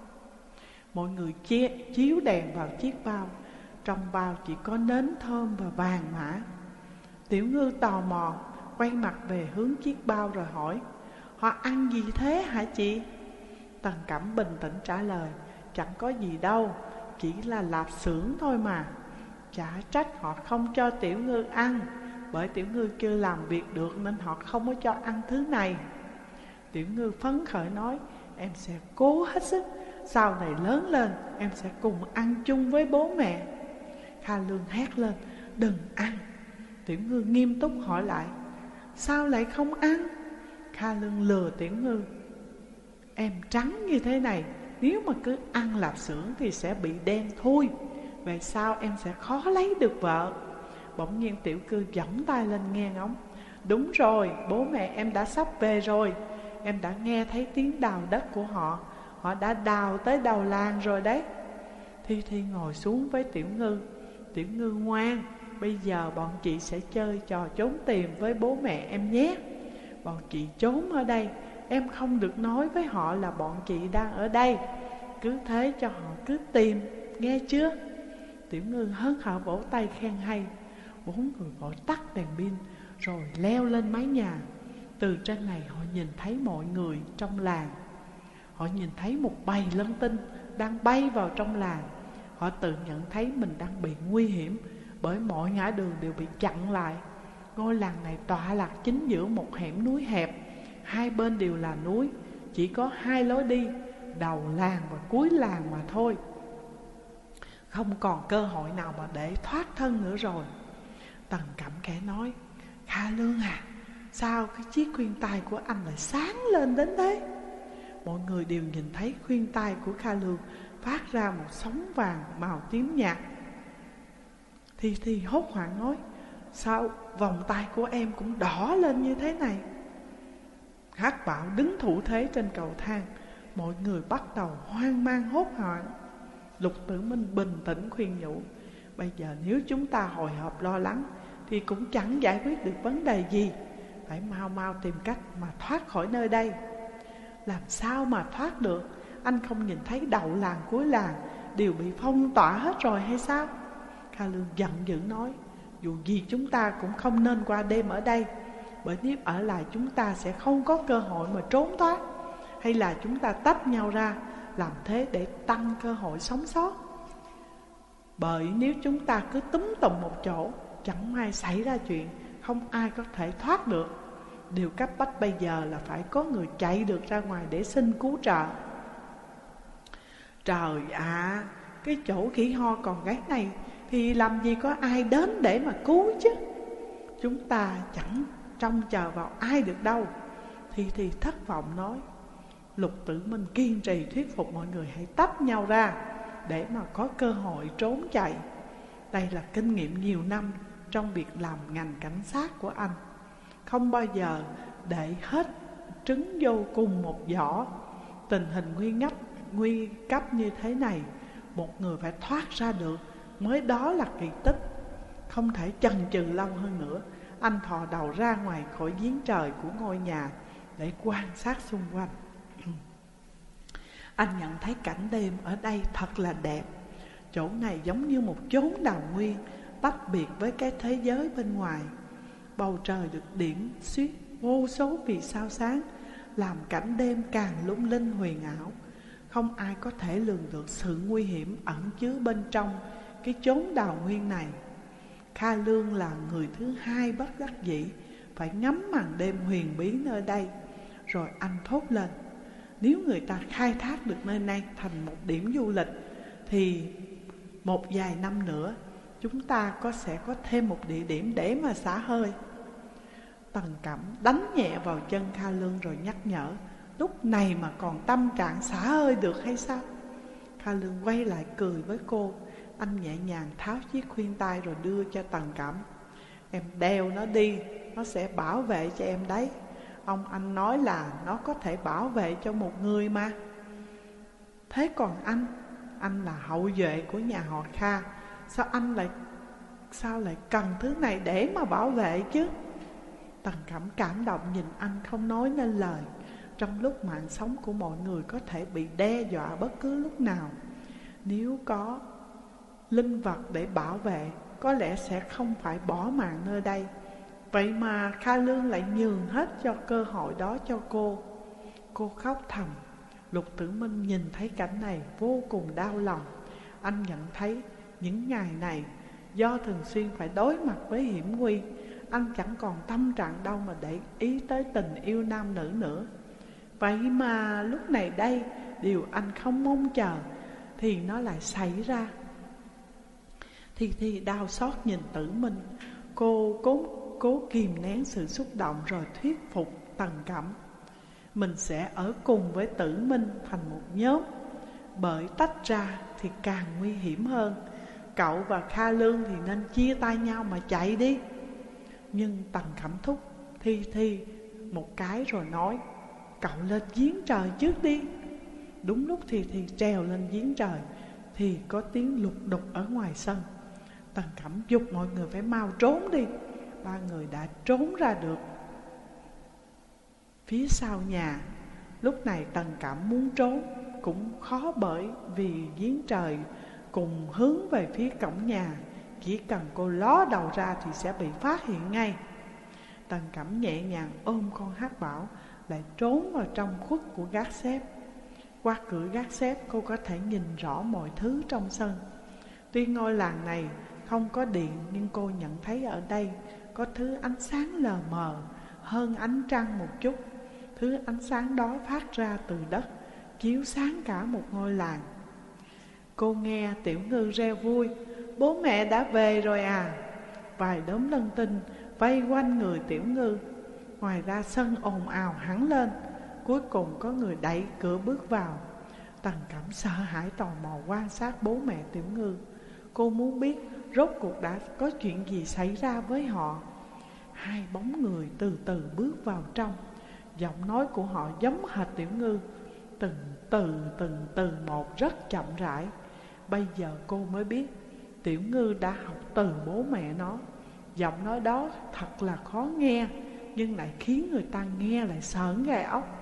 Mọi người chia, chiếu đèn vào chiếc bao. Trong bao chỉ có nến thơm và vàng mã. Tiểu Ngư tò mò quay mặt về hướng chiếc bao rồi hỏi, họ ăn gì thế hả chị? Tần Cẩm bình tĩnh trả lời, chẳng có gì đâu, chỉ là lạp xưởng thôi mà. Chả trách họ không cho Tiểu Ngư ăn, bởi Tiểu Ngư chưa làm việc được nên họ không có cho ăn thứ này. Tiểu Ngư phấn khởi nói, em sẽ cố hết sức, sau này lớn lên em sẽ cùng ăn chung với bố mẹ. Kha Lương hét lên, đừng ăn. Tiểu Ngư nghiêm túc hỏi lại, sao lại không ăn? Kha Lương lừa Tiểu Ngư, em trắng như thế này, nếu mà cứ ăn lạp xưởng thì sẽ bị đen thui, về sau em sẽ khó lấy được vợ. Bỗng nhiên Tiểu Cư giẫm tay lên nghe ngóng, đúng rồi, bố mẹ em đã sắp về rồi. Em đã nghe thấy tiếng đào đất của họ, họ đã đào tới đầu làng rồi đấy. Thi Thi ngồi xuống với Tiểu Ngư. Tiểu Ngư ngoan, bây giờ bọn chị sẽ chơi trò trốn tìm với bố mẹ em nhé. Bọn chị trốn ở đây, em không được nói với họ là bọn chị đang ở đây. Cứ thế cho họ cứ tìm, nghe chưa? Tiểu Ngư hớn hở vỗ tay khen hay. Bốn người vội tắt đèn pin rồi leo lên mái nhà. Từ trên này họ nhìn thấy mọi người trong làng. Họ nhìn thấy một bầy lân tinh đang bay vào trong làng. Họ tự nhận thấy mình đang bị nguy hiểm, bởi mọi ngã đường đều bị chặn lại. Ngôi làng này tọa lạc chính giữa một hẻm núi hẹp, hai bên đều là núi, chỉ có hai lối đi, đầu làng và cuối làng mà thôi. Không còn cơ hội nào mà để thoát thân nữa rồi. Tần Cẩm khẽ nói, Kha Lương à, sao cái chiếc khuyên tai của anh lại sáng lên đến thế? Mọi người đều nhìn thấy khuyên tai của Kha Lương phát ra một sóng vàng màu tím nhạt. Thi Thi hốt hoảng nói, sao vòng tay của em cũng đỏ lên như thế này? Hắc Bảo đứng thủ thế trên cầu thang. Mọi người bắt đầu hoang mang hốt hoảng. Lục Tử Minh bình tĩnh khuyên nhủ, bây giờ nếu chúng ta hồi hộp lo lắng thì cũng chẳng giải quyết được vấn đề gì. Phải mau mau tìm cách mà thoát khỏi nơi đây. Làm sao mà thoát được? Anh không nhìn thấy đầu làng cuối làng đều bị phong tỏa hết rồi hay sao? Kha Lương giận dữ nói, dù gì chúng ta cũng không nên qua đêm ở đây, bởi nếu ở lại chúng ta sẽ không có cơ hội mà trốn thoát. Hay là chúng ta tách nhau ra, làm thế để tăng cơ hội sống sót. Bởi nếu chúng ta cứ túm tụm một chỗ, chẳng may xảy ra chuyện, không ai có thể thoát được. Điều cấp bách bây giờ là phải có người chạy được ra ngoài để xin cứu trợ. Trời ạ, à, cái chỗ khỉ ho còn gáy này thì làm gì có ai đến để mà cứu chứ? Chúng ta chẳng trông chờ vào ai được đâu. Thì thì thất vọng nói. Lục Tử Minh kiên trì thuyết phục mọi người hãy tách nhau ra để mà có cơ hội trốn chạy. Đây là kinh nghiệm nhiều năm trong việc làm ngành cảnh sát của anh. Không bao giờ để hết trứng vô cùng một giỏ. Tình hình nguy ngấp, nguy cấp như thế này, một người phải thoát ra được mới đó là kỳ tích. Không thể chần chừ lâu hơn nữa. Anh thò đầu ra ngoài khỏi giếng trời của ngôi nhà để quan sát xung quanh. Anh nhận thấy cảnh đêm ở đây thật là đẹp. Chỗ này giống như một chốn đào nguyên, tách biệt với cái thế giới bên ngoài. Bầu trời được điểm xuyết vô số vì sao sáng, làm cảnh đêm càng lung linh huyền ảo. Không ai có thể lường được sự nguy hiểm ẩn chứa bên trong cái chốn đào nguyên này. Kha Lương là người thứ hai bất đắc dĩ phải ngắm màn đêm huyền bí nơi đây. Rồi anh thốt lên: nếu người ta khai thác được nơi này thành một điểm du lịch, thì một vài năm nữa chúng ta có sẽ có thêm một địa điểm để mà xả hơi. Tần Cẩm đánh nhẹ vào chân Kha Lương rồi nhắc nhở: lúc này mà còn tâm trạng xả hơi được hay sao? Kha Lương quay lại cười với cô. Anh nhẹ nhàng tháo chiếc khuyên tai rồi đưa cho Tần Cẩm. Em đeo nó đi, nó sẽ bảo vệ cho em đấy. Ông anh nói là nó có thể bảo vệ cho một người mà. Thế còn anh, anh là hậu duệ của nhà họ Kha, Sao anh lại Sao lại cần thứ này để mà bảo vệ chứ? Tần Cẩm cảm động nhìn anh không nói nên lời. Trong lúc mạng sống của mọi người có thể bị đe dọa bất cứ lúc nào, nếu có linh vật để bảo vệ, có lẽ sẽ không phải bỏ mạng nơi đây. Vậy mà Kha Lương lại nhường hết cho cơ hội đó cho cô. Cô khóc thầm. Lục Tử Minh nhìn thấy cảnh này vô cùng đau lòng. Anh nhận thấy những ngày này, do thường xuyên phải đối mặt với hiểm nguy, anh chẳng còn tâm trạng đâu mà để ý tới tình yêu nam nữ nữa. Vậy mà lúc này đây, điều anh không mong chờ thì nó lại xảy ra. Thi Thi đau xót nhìn Tử Minh. Cô cố, cố kìm nén sự xúc động rồi thuyết phục Tần Cẩm: mình sẽ ở cùng với Tử Minh thành một nhóm, bởi tách ra thì càng nguy hiểm hơn. Cậu và Kha Lương thì nên chia tay nhau mà chạy đi. Nhưng Tần Cẩm thúc Thi Thi một cái rồi nói: cậu lên giếng trời trước đi. Đúng lúc Thi Thi trèo lên giếng trời thì có tiếng lục đục ở ngoài sân. Tần Cẩm giục mọi người phải mau trốn đi. Ba người đã trốn ra được phía sau nhà. Lúc này Tần Cẩm muốn trốn cũng khó, bởi vì giếng trời cùng hướng về phía cổng nhà. Chỉ cần cô ló đầu ra thì sẽ bị phát hiện ngay. Tần Cẩm nhẹ nhàng ôm con Hắc Bảo, lại trốn vào trong khuất của gác xếp. Qua cửa gác xếp cô có thể nhìn rõ mọi thứ trong sân. Tuy ngôi làng này không có điện, nhưng cô nhận thấy ở đây có thứ ánh sáng lờ mờ hơn ánh trăng một chút. Thứ ánh sáng đó phát ra từ đất, chiếu sáng cả một ngôi làng. Cô nghe Tiểu Ngư reo vui: bố mẹ đã về rồi à? Vài đốm lân tinh vây quanh người Tiểu Ngư. Ngoài ra sân ồn ào hẳn lên. Cuối cùng có người đẩy cửa bước vào. Tần Cẩm sợ hãi tò mò quan sát bố mẹ Tiểu Ngư. Cô muốn biết rốt cuộc đã có chuyện gì xảy ra với họ. Hai bóng người từ từ bước vào trong. Giọng nói của họ giống hệt Tiểu Ngư, từng từ từng từ một rất chậm rãi. Bây giờ cô mới biết Tiểu Ngư đã học từ bố mẹ nó. Giọng nói đó thật là khó nghe, nhưng lại khiến người ta nghe lại sởn gai ốc.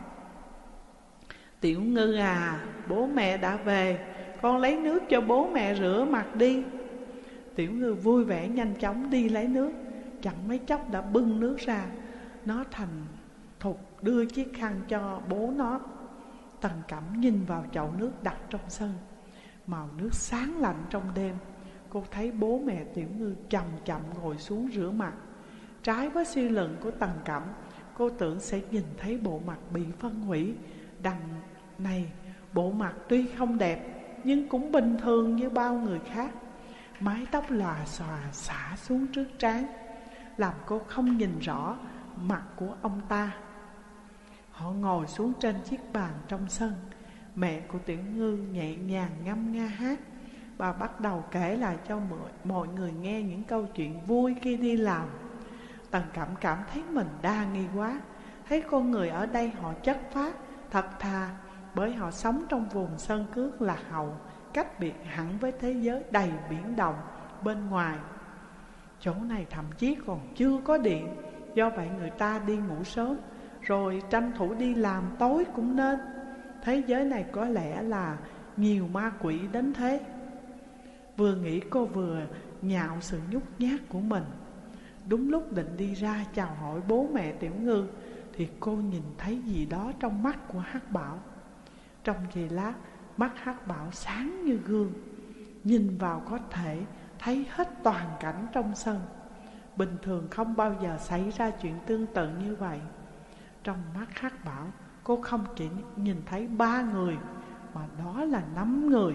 Tiểu Ngư à, bố mẹ đã về, con lấy nước cho bố mẹ rửa mặt đi. Tiểu Ngư vui vẻ nhanh chóng đi lấy nước. Chẳng mấy chốc đã bưng nước ra. Nó thành thục đưa chiếc khăn cho bố nó. Tần Cẩm nhìn vào chậu nước đặt trong sân. Màu nước sáng lạnh trong đêm. Cô thấy bố mẹ Tiểu Ngư chậm chậm ngồi xuống rửa mặt. Trái với suy luận của Tần Cẩm, cô tưởng sẽ nhìn thấy bộ mặt bị phân hủy. Đằng này, bộ mặt tuy không đẹp nhưng cũng bình thường như bao người khác. Mái tóc lòa xòa xả xuống trước trán, làm cô không nhìn rõ mặt của ông ta. Họ ngồi xuống trên chiếc bàn trong sân. Mẹ của Tiểu Ngư nhẹ nhàng ngâm nga hát. Bà bắt đầu kể lại cho mọi, mọi người nghe những câu chuyện vui khi đi làm. Tần Cẩm cảm thấy mình đa nghi quá. Thấy con người ở đây họ chất phác, thật thà, bởi họ sống trong vùng sơn cước lạc hậu, cách biệt hẳn với thế giới đầy biển động bên ngoài. Chỗ này thậm chí còn chưa có điện, do vậy người ta đi ngủ sớm, rồi tranh thủ đi làm tối cũng nên. Thế giới này có lẽ là nhiều ma quỷ đến thế. Vừa nghĩ cô vừa nhạo sự nhút nhát của mình. Đúng lúc định đi ra chào hỏi bố mẹ Tiểu Ngư, thì cô nhìn thấy gì đó trong mắt của Hắc Bảo. Trong giây lát, mắt Hắc Bảo sáng như gương, nhìn vào có thể thấy hết toàn cảnh trong sân. Bình thường không bao giờ xảy ra chuyện tương tự như vậy. Trong mắt Hắc Bảo, cô không chỉ nhìn thấy ba người, mà đó là năm người.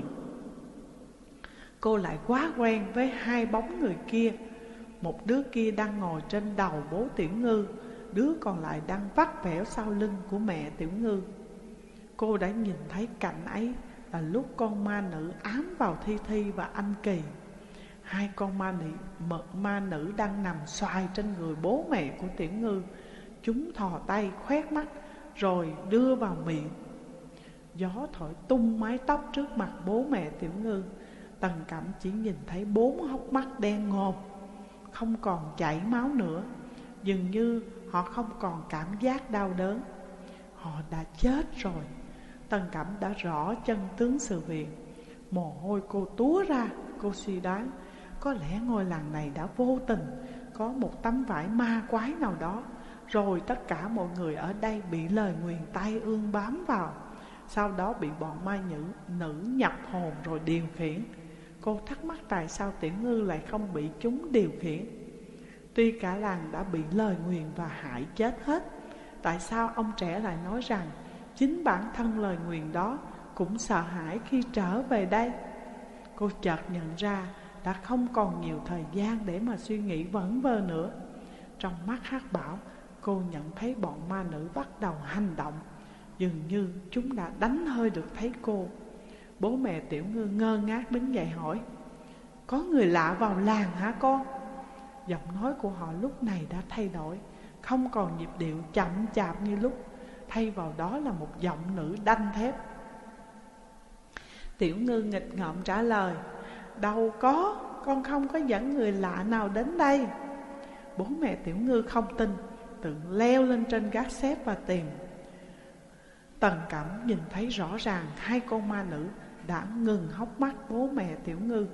Cô lại quá quen với hai bóng người kia. Một đứa kia đang ngồi trên đầu bố Tiểu Ngư, đứa còn lại đang vắt vẻo sau lưng của mẹ Tiểu Ngư. Cô đã nhìn thấy cảnh ấy là lúc con ma nữ ám vào Thi Thi và anh Kỳ. Hai con ma nữ, mật ma nữ đang nằm xoài trên người bố mẹ của Tiểu Ngư. Chúng thò tay khoét mắt rồi đưa vào miệng. Gió thổi tung mái tóc trước mặt bố mẹ Tiểu Ngư. Tần Cẩm chỉ nhìn thấy bốn hốc mắt đen ngòm, không còn chảy máu nữa. Dường như họ không còn cảm giác đau đớn. Họ đã chết rồi. Tần Cẩm đã rõ chân tướng sự việc. Mồ hôi cô túa ra. Cô suy đoán có lẽ ngôi làng này đã vô tình có một tấm vải ma quái nào đó, rồi tất cả mọi người ở đây bị lời nguyền tai ương bám vào, sau đó bị bọn ma nữ, nữ nhập hồn rồi điều khiển. Cô thắc mắc tại sao Tiểu Ngư lại không bị chúng điều khiển. Tuy cả làng đã bị lời nguyền và hại chết hết, tại sao ông trẻ lại nói rằng chính bản thân lời nguyền đó cũng sợ hãi khi trở về đây? Cô chợt nhận ra đã không còn nhiều thời gian để mà suy nghĩ vẩn vơ nữa. Trong mắt Hắc Bảo, cô nhận thấy bọn ma nữ bắt đầu hành động. Dường như chúng đã đánh hơi được thấy cô. Bố mẹ Tiểu Ngư ngơ ngác đứng dậy hỏi: có người lạ vào làng hả con? Giọng nói của họ lúc này đã thay đổi, không còn nhịp điệu chậm chạp như lúc. Thay vào đó là một giọng nữ đanh thép. Tiểu Ngư nghịch ngợm trả lời: đâu có, con không có dẫn người lạ nào đến đây. Bố mẹ Tiểu Ngư không tin, tự leo lên trên gác xếp và tìm. Tần Cẩm nhìn thấy rõ ràng hai con ma nữ đã ngừng hốc mắt bố mẹ Tiểu Ngư.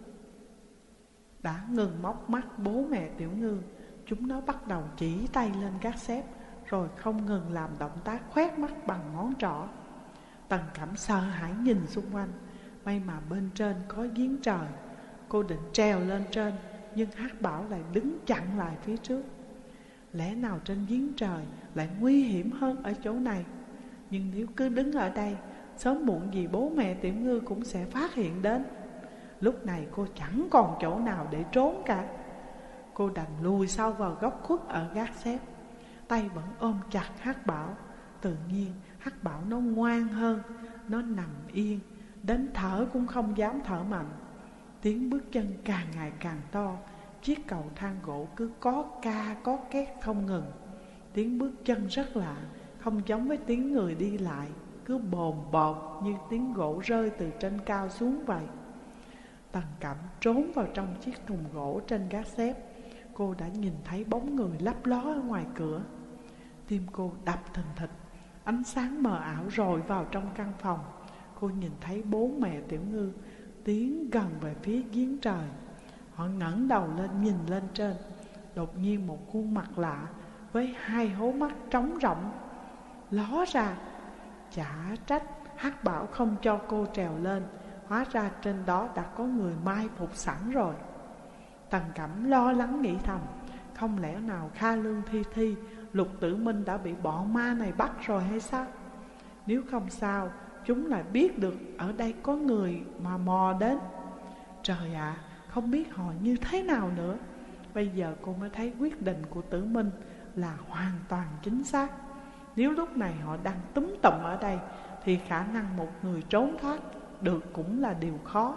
Đã ngừng móc mắt bố mẹ Tiểu Ngư. Chúng nó bắt đầu chỉ tay lên gác xếp, rồi không ngừng làm động tác khoét mắt bằng ngón trỏ. Tần Cẩm sợ hãi nhìn xung quanh. May mà bên trên có giếng trời. Cô định trèo lên trên, nhưng Hắc Bảo lại đứng chặn lại phía trước. Lẽ nào trên giếng trời lại nguy hiểm hơn ở chỗ này? Nhưng nếu cứ đứng ở đây, sớm muộn gì bố mẹ Tiểu Ngư cũng sẽ phát hiện đến. Lúc này cô chẳng còn chỗ nào để trốn cả. Cô đành lùi sau vào góc khuất ở gác xếp, tay vẫn ôm chặt Hắc Bảo. Tự nhiên Hắc Bảo nó ngoan hơn. Nó nằm yên, đến thở cũng không dám thở mạnh. Tiếng bước chân càng ngày càng to. Chiếc cầu thang gỗ cứ có ca có két không ngừng. Tiếng bước chân rất lạ, không giống với tiếng người đi lại, cứ bồn bột như tiếng gỗ rơi từ trên cao xuống vậy. Tần Cẩm trốn vào trong chiếc thùng gỗ trên gác xếp. Cô đã nhìn thấy bóng người lấp ló ở ngoài cửa. Tim cô đập thình thịch. Ánh sáng mờ ảo rọi vào trong căn phòng. Cô nhìn thấy bố mẹ Tiểu Ngư tiến gần về phía giếng trời. Họ ngẩng đầu lên nhìn lên trên. Đột nhiên một khuôn mặt lạ với hai hố mắt trống rỗng ló ra. Chả trách Hắc Bảo không cho cô trèo lên. Hóa ra trên đó đã có người mai phục sẵn rồi. Tần Cẩm lo lắng nghĩ thầm, không lẽ nào Kha Lương, Thi Thi, Lục Tử Minh đã bị bọn ma này bắt rồi hay sao? Nếu không sao, chúng lại biết được ở đây có người mà mò đến. Trời ạ, à, không biết họ như thế nào nữa. Bây giờ cô mới thấy quyết định của Tử Minh là hoàn toàn chính xác. Nếu lúc này họ đang túm tụm ở đây, thì khả năng một người trốn thoát được cũng là điều khó.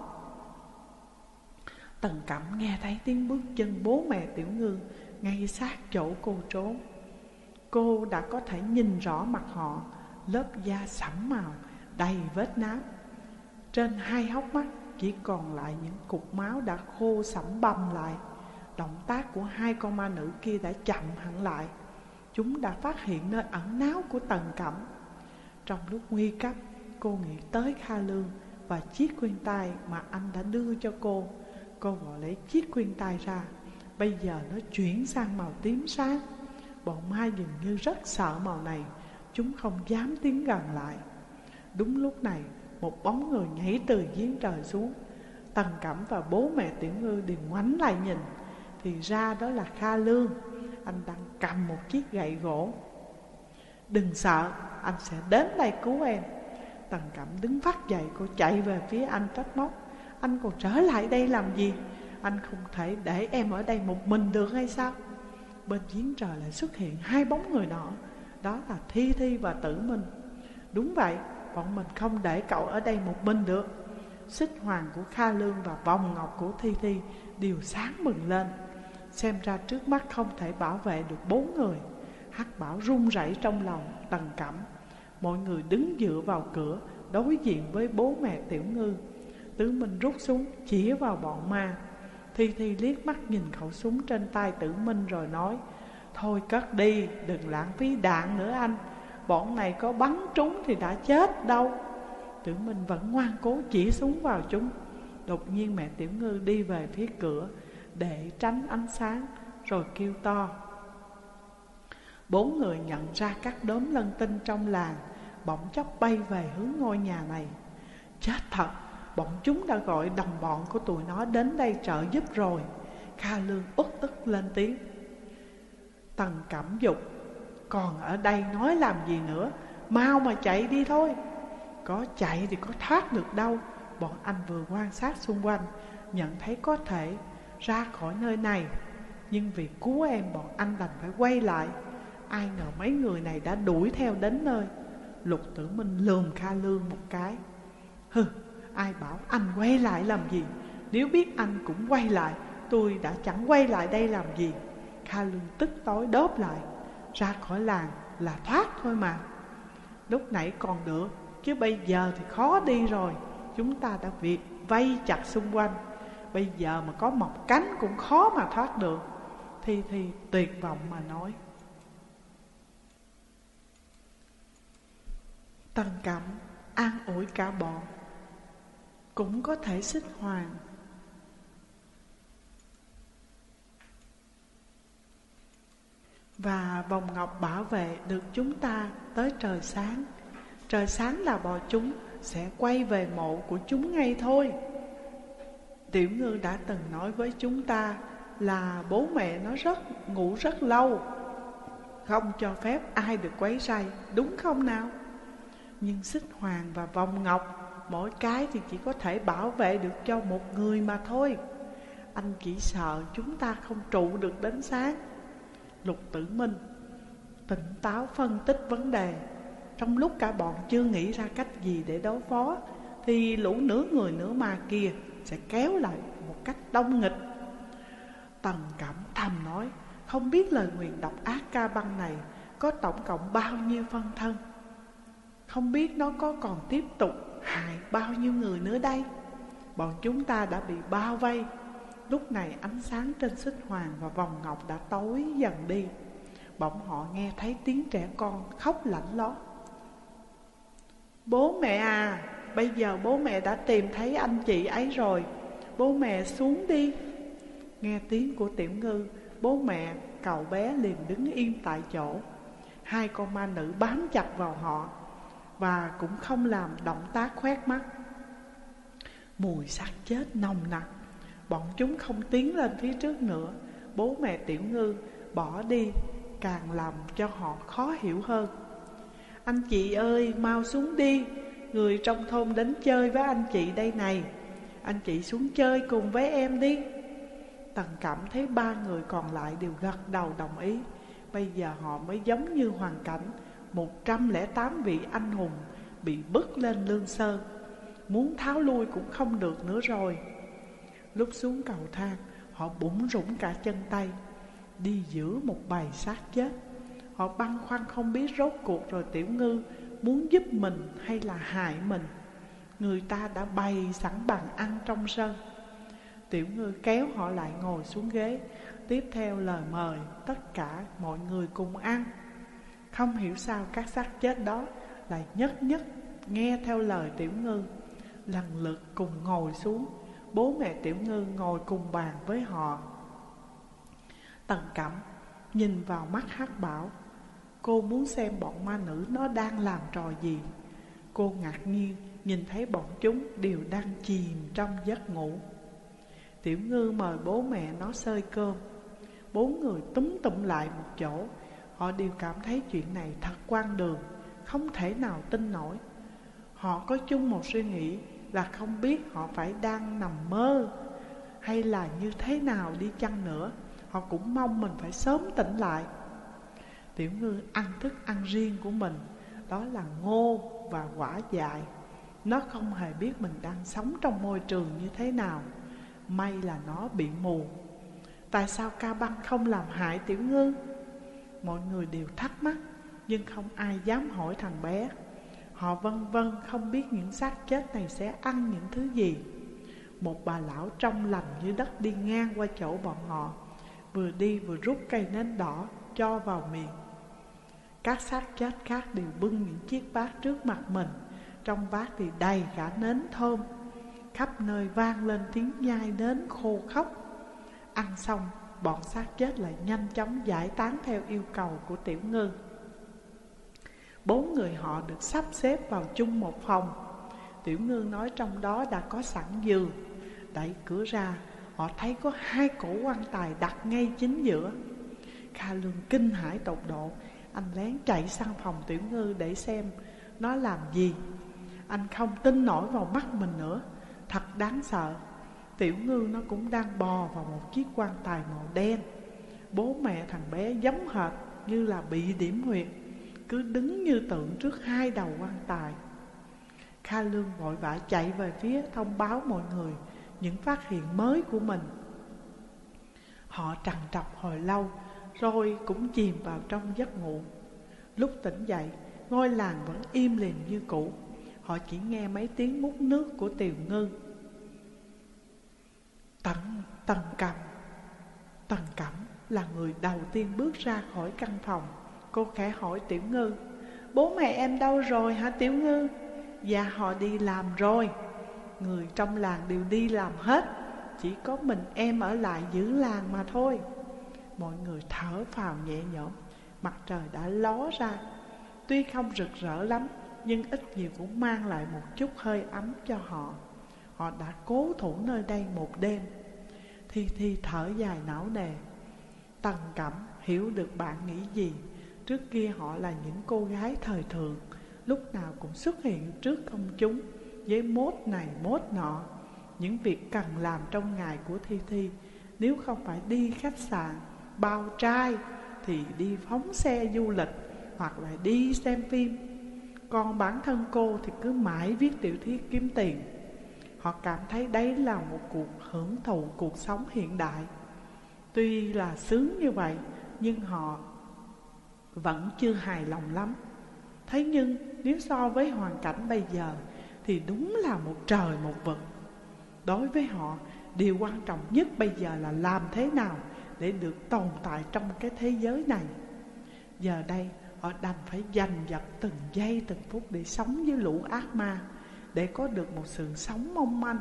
Tần Cẩm nghe thấy tiếng bước chân bố mẹ Tiểu Ngư ngay sát chỗ cô trốn. Cô đã có thể nhìn rõ mặt họ, lớp da sẫm màu, đầy vết nám. Trên hai hốc mắt chỉ còn lại những cục máu đã khô sẫm bầm lại. Động tác của hai con ma nữ kia đã chậm hẳn lại. Chúng đã phát hiện nơi ẩn náu của Tần Cẩm. Trong lúc nguy cấp, cô nghĩ tới Kha Lương và chiếc khuyên tai mà anh đã đưa cho cô. Cô vội lấy chiếc khuyên tai ra. Bây giờ nó chuyển sang màu tím sáng. Bọn ma dường như rất sợ màu này. Chúng không dám tiến gần lại. Đúng lúc này, một bóng người nhảy từ giếng trời xuống. Tần Cẩm và bố mẹ Tiểu Ngư đều ngoảnh lại nhìn. Thì ra đó là Kha Lương. Anh đang cầm một chiếc gậy gỗ. Đừng sợ, anh sẽ đến đây cứu em. Tần Cẩm đứng phát dậy, cô chạy về phía anh trách móc. Anh còn trở lại đây làm gì? Anh không thể để em ở đây một mình được hay sao? Bên giếng trời lại xuất hiện hai bóng người nọ. Đó là Thi Thi và Tử Minh. Đúng vậy, bọn mình không để cậu ở đây một mình được. Xích hoàng của Kha Lương và vòng ngọc của Thi Thi đều sáng bừng lên. Xem ra trước mắt không thể bảo vệ được bốn người. Hắc Bảo run rẩy trong lòng Tần Cẩm. Mọi người đứng dựa vào cửa, đối diện với bố mẹ Tiểu Ngư. Tử Minh rút súng chỉ vào bọn ma. Thi Thi liếc mắt nhìn khẩu súng trên tay Tử Minh rồi nói: Thôi cất đi, đừng lãng phí đạn nữa anh. Bọn này có bắn trúng thì đã chết đâu. Tử Minh vẫn ngoan cố chỉ súng vào chúng. Đột nhiên mẹ Tiểu Ngư đi về phía cửa để tránh ánh sáng, rồi kêu to. Bốn người nhận ra các đốm lân tinh trong làng, bỗng chốc bay về hướng ngôi nhà này. Chết thật, bọn chúng đã gọi đồng bọn của tụi nó đến đây trợ giúp rồi. Kha Lương uất ức lên tiếng. Tần Cẩm dục: Còn ở đây nói làm gì nữa, mau mà chạy đi thôi. Có chạy thì có thoát được đâu. Bọn anh vừa quan sát xung quanh, nhận thấy có thể ra khỏi nơi này. Nhưng vì cứu em, bọn anh đành phải quay lại. Ai ngờ mấy người này đã đuổi theo đến nơi. Lục Tử Minh lườm Kha Lương một cái. Hừ, ai bảo anh quay lại làm gì? Nếu biết anh cũng quay lại, tôi đã chẳng quay lại đây làm gì. Kha Lương tức tối đáp lại. Ra khỏi làng là thoát thôi mà. Lúc nãy còn được, chứ bây giờ thì khó đi rồi. Chúng ta đã việc vây chặt xung quanh. Bây giờ mà có mọc cánh cũng khó mà thoát được. Thi Thi tuyệt vọng mà nói. Tần Cẩm an ủi cả bọn. Cũng có thể Xích Hoàng và vòng ngọc bảo vệ được chúng ta tới trời sáng. Trời sáng là bọn chúng sẽ quay về mộ của chúng ngay thôi. Tiểu Ngư đã từng nói với chúng ta là bố mẹ nó rất ngủ rất lâu, không cho phép ai được quấy rầy, đúng không nào? Nhưng Xích Hoàng và vòng ngọc, mỗi cái thì chỉ có thể bảo vệ được cho một người mà thôi. Anh chỉ sợ chúng ta không trụ được đến sáng. Lục Tử Minh tỉnh táo phân tích vấn đề. Trong lúc cả bọn chưa nghĩ ra cách gì để đối phó, thì lũ nửa người nửa ma kia sẽ kéo lại một cách đông nghịch. Tần Cẩm thầm nói, không biết lời nguyền độc ác ca băng này có tổng cộng bao nhiêu phân thân. Không biết nó có còn tiếp tục hại bao nhiêu người nữa đây. Bọn chúng ta đã bị bao vây. Lúc này ánh sáng trên Xích Hoàng và vòng ngọc đã tối dần đi. Bỗng họ nghe thấy tiếng trẻ con khóc lạnh lót. Bố mẹ à, bây giờ bố mẹ đã tìm thấy anh chị ấy rồi. Bố mẹ xuống đi. Nghe tiếng của Tiểu Ngư, bố mẹ cậu bé liền đứng im tại chỗ. Hai con ma nữ bám chặt vào họ và cũng không làm động tác khoét mắt. Mùi xác chết nồng nặc. Bọn chúng không tiến lên phía trước nữa. Bố mẹ Tiểu Ngư bỏ đi càng làm cho họ khó hiểu hơn. Anh chị ơi, mau xuống đi. Người trong thôn đến chơi với anh chị đây này. Anh chị xuống chơi cùng với em đi. Tần Cẩm thấy ba người còn lại đều gật đầu đồng ý. Bây giờ họ mới giống như hoàn cảnh một trăm lẻ tám vị anh hùng bị bức lên lương sơn. Muốn tháo lui cũng không được nữa rồi. Lúc xuống cầu thang, họ bủn rủn cả chân tay. Đi giữa một bầy xác chết. Họ băn khoăn không biết rốt cuộc rồi Tiểu Ngư muốn giúp mình hay là hại mình. Người ta đã bày sẵn bàn ăn trong sân. Tiểu Ngư kéo họ lại ngồi xuống ghế, tiếp theo lời mời tất cả mọi người cùng ăn. Không hiểu sao các xác chết đó lại nhất nhất nghe theo lời Tiểu Ngư, lần lượt cùng ngồi xuống. Bố mẹ Tiểu Ngư ngồi cùng bàn với họ. Tần Cẩm nhìn vào mắt Hắc Bảo. Cô muốn xem bọn ma nữ nó đang làm trò gì. Cô ngạc nhiên nhìn thấy bọn chúng đều đang chìm trong giấc ngủ. Tiểu Ngư mời bố mẹ nó xơi cơm. Bốn người túm tụm lại một chỗ. Họ đều cảm thấy chuyện này thật hoang đường, không thể nào tin nổi. Họ có chung một suy nghĩ là không biết họ phải đang nằm mơ hay là như thế nào đi chăng nữa, họ cũng mong mình phải sớm tỉnh lại. Tiểu Ngư ăn thức ăn riêng của mình, đó là ngô và quả dại. Nó không hề biết mình đang sống trong môi trường như thế nào. May là nó bị mù. Tại sao Ca Băng không làm hại Tiểu Ngư? Mọi người đều thắc mắc, nhưng không ai dám hỏi thằng bé. Họ vân vân không biết những xác chết này sẽ ăn những thứ gì. Một bà lão trong lành như đất đi ngang qua chỗ bọn họ, vừa đi vừa rút cây nến đỏ cho vào miệng. Các xác chết khác đều bưng những chiếc bát trước mặt mình. Trong bát thì đầy cả nến thơm. Khắp nơi vang lên tiếng nhai nến khô khốc. Ăn xong, bọn xác chết lại nhanh chóng giải tán theo yêu cầu của Tiểu Ngư. Bốn người họ được sắp xếp vào chung một phòng. Tiểu Ngư nói trong đó đã có sẵn giường. Đẩy cửa ra, họ thấy có hai cổ quan tài đặt ngay chính giữa. Kha Lương kinh hãi tột độ. Anh lén chạy sang phòng Tiểu Ngư để xem nó làm gì. Anh không tin nổi vào mắt mình nữa. Thật đáng sợ. Tiểu Ngư nó cũng đang bò vào một chiếc quan tài màu đen. Bố mẹ thằng bé giống hệt như là bị điểm huyệt, cứ đứng như tượng trước hai đầu quan tài. Kha Lương vội vã chạy về phía thông báo mọi người những phát hiện mới của mình. Họ trằn trọc hồi lâu rồi cũng chìm vào trong giấc ngủ. Lúc tỉnh dậy, ngôi làng vẫn im lìm như cũ. Họ chỉ nghe mấy tiếng múc nước của Tiểu Ngư. Tần, Tần Cẩm Tần Cẩm là người đầu tiên bước ra khỏi căn phòng. Cô khẽ hỏi Tiểu Ngư: bố mẹ em đâu rồi hả Tiểu Ngư? Dạ họ đi làm rồi. Người trong làng đều đi làm hết, chỉ có mình em ở lại giữ làng mà thôi. Mọi người thở phào nhẹ nhõm. Mặt trời đã ló ra. Tuy không rực rỡ lắm, nhưng ít nhiều cũng mang lại một chút hơi ấm cho họ. Họ đã cố thủ nơi đây một đêm. Thi Thi thở dài não nề. Tần Cẩm hiểu được bạn nghĩ gì. Trước kia họ là những cô gái thời thượng, lúc nào cũng xuất hiện trước công chúng với mốt này mốt nọ. Những việc cần làm trong ngày của Thi Thi, nếu không phải đi khách sạn, bao trai, thì đi phóng xe du lịch hoặc là đi xem phim. Còn bản thân cô thì cứ mãi viết tiểu thuyết kiếm tiền. Họ cảm thấy đấy là một cuộc hưởng thụ cuộc sống hiện đại. Tuy là sướng như vậy, nhưng họ vẫn chưa hài lòng lắm. Thế nhưng nếu so với hoàn cảnh bây giờ thì đúng là một trời một vực. Đối với họ, điều quan trọng nhất bây giờ là làm thế nào để được tồn tại trong cái thế giới này. Giờ đây họ đành phải giành giật từng giây từng phút để sống với lũ ác ma, để có được một sự sống mong manh.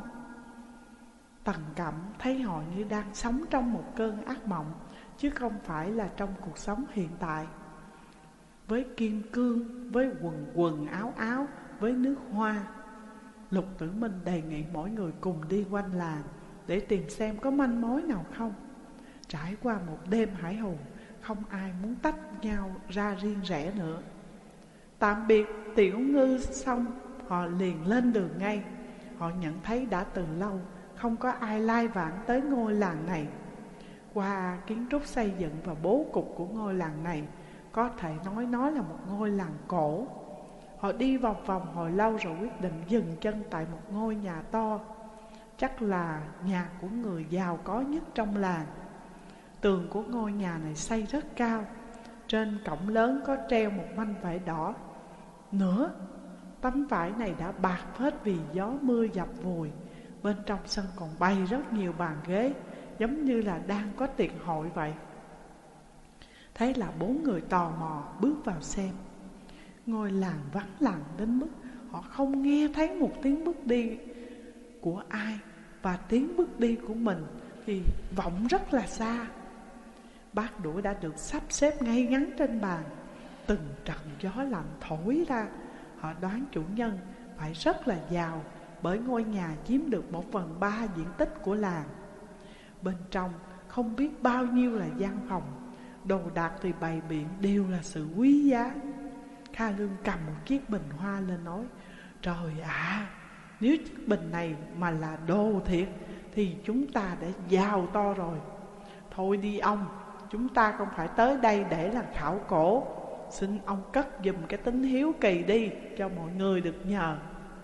Tần Cẩm thấy họ như đang sống trong một cơn ác mộng, chứ không phải là trong cuộc sống hiện tại. Với kim cương, với quần quần áo áo, với nước hoa. Lục Tử Minh đề nghị mỗi người cùng đi quanh làng để tìm xem có manh mối nào không. Trải qua một đêm hải hùng, không ai muốn tách nhau ra riêng rẽ nữa. Tạm biệt Tiểu Ngư xong, họ liền lên đường ngay. Họ nhận thấy đã từ lâu không có ai lai vãng tới ngôi làng này. Qua kiến trúc xây dựng và bố cục của ngôi làng này, có thể nói nó là một ngôi làng cổ. Họ đi vòng vòng hồi lâu rồi quyết định dừng chân tại một ngôi nhà to. Chắc là nhà của người giàu có nhất trong làng. Tường của ngôi nhà này xây rất cao. Trên cổng lớn có treo một manh vải đỏ. Nữa, tấm vải này đã bạc phết vì gió mưa dập vùi. Bên trong sân còn bày rất nhiều bàn ghế, giống như là đang có tiệc hội vậy. Thế là bốn người tò mò bước vào xem. Ngôi làng vắng lặng đến mức họ không nghe thấy một tiếng bước đi của ai, và tiếng bước đi của mình thì vọng rất là xa. Bát đũa đã được sắp xếp ngay ngắn trên bàn. Từng trận gió lạnh thổi ra. Họ đoán chủ nhân phải rất là giàu, bởi ngôi nhà chiếm được một phần ba diện tích của làng. Bên trong không biết bao nhiêu là gian phòng, đồ đạc thì bày biện đều là sự quý giá. Kha Lương cầm một chiếc bình hoa lên nói: Trời ạ, à, nếu chiếc bình này mà là đồ thiệt thì chúng ta đã giàu to rồi. Thôi đi ông, chúng ta không phải tới đây để làm khảo cổ. Xin ông cất giùm cái tính hiếu kỳ đi, cho mọi người được nhờ.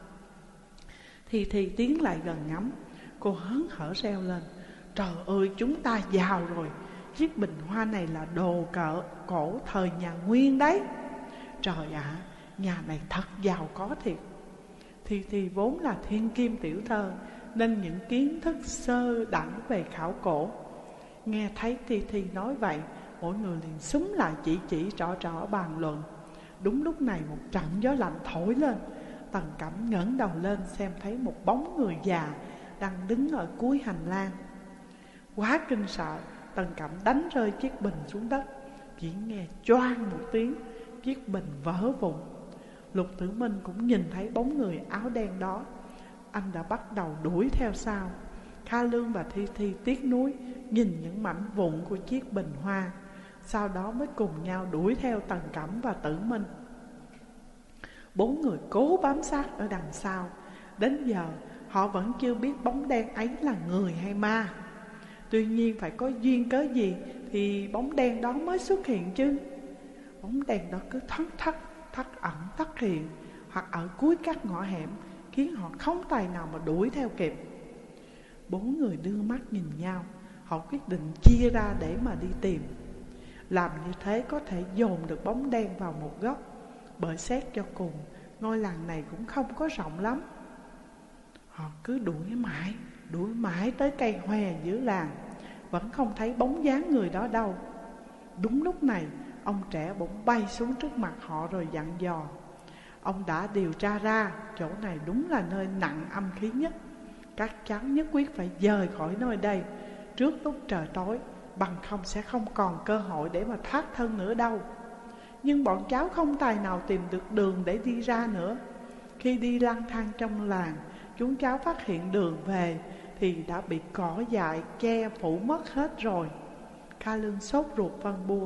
Thì thì tiến lại gần ngắm. Cô hớn hở reo lên: Trời ơi, chúng ta giàu rồi. Chiếc bình hoa này là đồ cỡ cổ thời nhà Nguyên đấy. Trời ạ, à, nhà này thật giàu có thiệt. Thì thì vốn là thiên kim tiểu thơ, nên những kiến thức sơ đẳng về khảo cổ. Nghe thấy Thi Thi nói vậy, mỗi người liền xúm lại chỉ chỉ trỏ trỏ bàn luận. Đúng lúc này một trận gió lạnh thổi lên. Tần Cẩm ngẩng đầu lên xem thấy một bóng người già đang đứng ở cuối hành lang. Quá kinh sợ, Tần Cẩm đánh rơi chiếc bình xuống đất. Chỉ nghe choang một tiếng, chiếc bình vỡ vụn. Lục Tử Minh cũng nhìn thấy bóng người áo đen đó. Anh đã bắt đầu đuổi theo sau. Kha Lương và Thi Thi tiếc nuối nhìn những mảnh vụn của chiếc bình hoa, sau đó mới cùng nhau đuổi theo Tần Cẩm và Tử Minh. Bốn người cố bám sát ở đằng sau. Đến giờ họ vẫn chưa biết bóng đen ấy là người hay ma. Tuy nhiên phải có duyên cớ gì thì bóng đen đó mới xuất hiện chứ. Bóng đen đó cứ thất thất, thất ẩn thất hiện, hoặc ở cuối các ngõ hẻm, khiến họ không tài nào mà đuổi theo kịp. Bốn người đưa mắt nhìn nhau. Họ quyết định chia ra để mà đi tìm. Làm như thế có thể dồn được bóng đen vào một góc, bởi xét cho cùng ngôi làng này cũng không có rộng lắm. Họ cứ đuổi mãi, đuổi mãi tới cây hoe giữa làng, vẫn không thấy bóng dáng người đó đâu. Đúng lúc này, ông trẻ bỗng bay xuống trước mặt họ rồi dặn dò: Ông đã điều tra ra, chỗ này đúng là nơi nặng âm khí nhất. Các cháu nhất quyết phải dời khỏi nơi đây trước lúc trời tối, bằng không sẽ không còn cơ hội để mà thoát thân nữa đâu. Nhưng bọn cháu không tài nào tìm được đường để đi ra nữa. Khi đi lang thang trong làng, chúng cháu phát hiện đường về thì đã bị cỏ dại che phủ mất hết rồi. Kha Lương sốt ruột phân bua: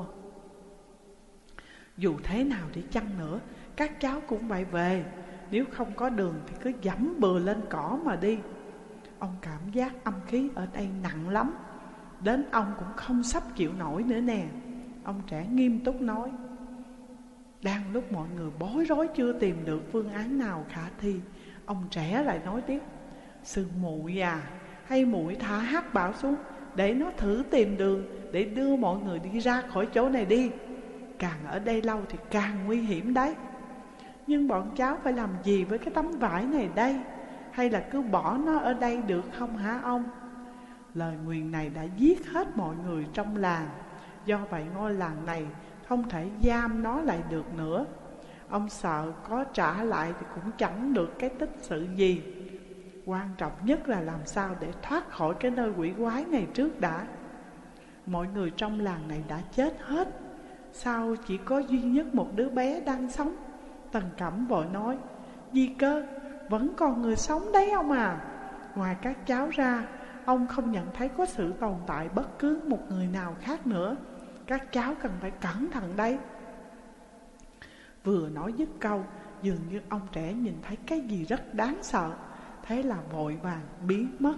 Dù thế nào đi chăng nữa, các cháu cũng phải về. Nếu không có đường thì cứ dẫm bừa lên cỏ mà đi. Ông cảm giác âm khí ở đây nặng lắm, đến ông cũng không sắp chịu nổi nữa nè. Ông trẻ nghiêm túc nói. Đang lúc mọi người bối rối chưa tìm được phương án nào khả thi, ông trẻ lại nói tiếp: Sư muội à, hay muội thả hắc bảo xuống để nó thử tìm đường, để đưa mọi người đi ra khỏi chỗ này đi. Càng ở đây lâu thì càng nguy hiểm đấy. Nhưng bọn cháu phải làm gì với cái tấm vải này đây? Hay là cứ bỏ nó ở đây được không hả ông? Lời nguyền này đã giết hết mọi người trong làng. Do vậy ngôi làng này không thể giam nó lại được nữa. Ông sợ có trả lại thì cũng chẳng được cái tích sự gì. Quan trọng nhất là làm sao để thoát khỏi cái nơi quỷ quái này trước đã. Mọi người trong làng này đã chết hết, sao chỉ có duy nhất một đứa bé đang sống? Tần Cẩm vội nói: Gì cơ? Vẫn còn người sống đấy ông à. Ngoài các cháu ra, ông không nhận thấy có sự tồn tại bất cứ một người nào khác nữa. Các cháu cần phải cẩn thận đấy. Vừa nói dứt câu, dường như ông trẻ nhìn thấy cái gì rất đáng sợ, thế là vội vàng biến mất.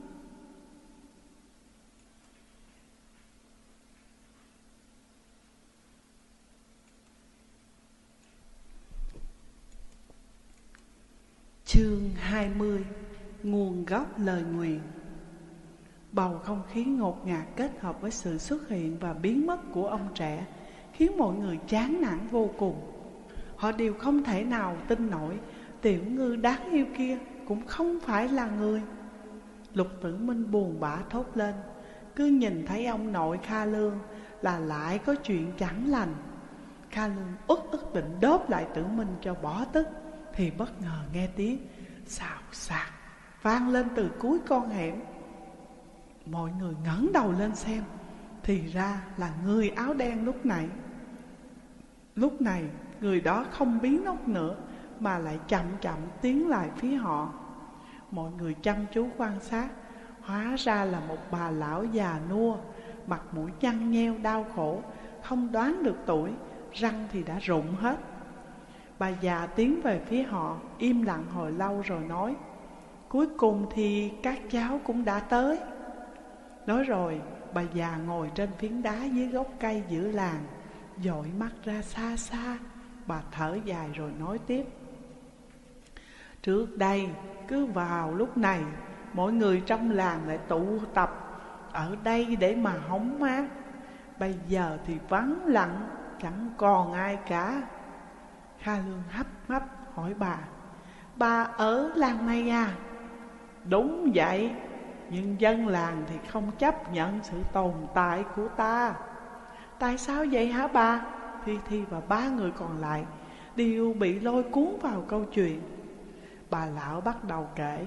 Chương hai mươi. Nguồn gốc lời nguyền. Bầu không khí ngột ngạt kết hợp với sự xuất hiện và biến mất của ông trẻ khiến mọi người chán nản vô cùng. Họ đều không thể nào tin nổi tiểu ngư đáng yêu kia cũng không phải là người. Lục Tử Minh buồn bã thốt lên. Cứ nhìn thấy ông nội Kha Lương là lại có chuyện chẳng lành. Kha Lương ức ức định đớp lại Tử Minh cho bỏ tức, thì bất ngờ nghe tiếng xào xạc vang lên từ cuối con hẻm. Mọi người ngẩng đầu lên xem, thì ra là người áo đen lúc nãy. Lúc này người đó không biến mất nữa, mà lại chậm chậm tiến lại phía họ. Mọi người chăm chú quan sát, hóa ra là một bà lão già nua, mặt mũi nhăn nheo đau khổ, không đoán được tuổi, răng thì đã rụng hết. Bà già tiến về phía họ, im lặng hồi lâu rồi nói: cuối cùng thì các cháu cũng đã tới. Nói rồi bà già ngồi trên phiến đá dưới gốc cây giữa làng, dội mắt ra xa xa. Bà thở dài rồi nói tiếp: trước đây cứ vào lúc này, mọi người trong làng lại tụ tập ở đây để mà hóng mát. Bây giờ thì vắng lặng, chẳng còn ai cả. Kha Lương hấp hấp hỏi bà: bà ở làng này à? Đúng vậy, nhưng dân làng thì không chấp nhận sự tồn tại của ta. Tại sao vậy hả bà? Thi Thi và ba người còn lại đều bị lôi cuốn vào câu chuyện. Bà lão bắt đầu kể: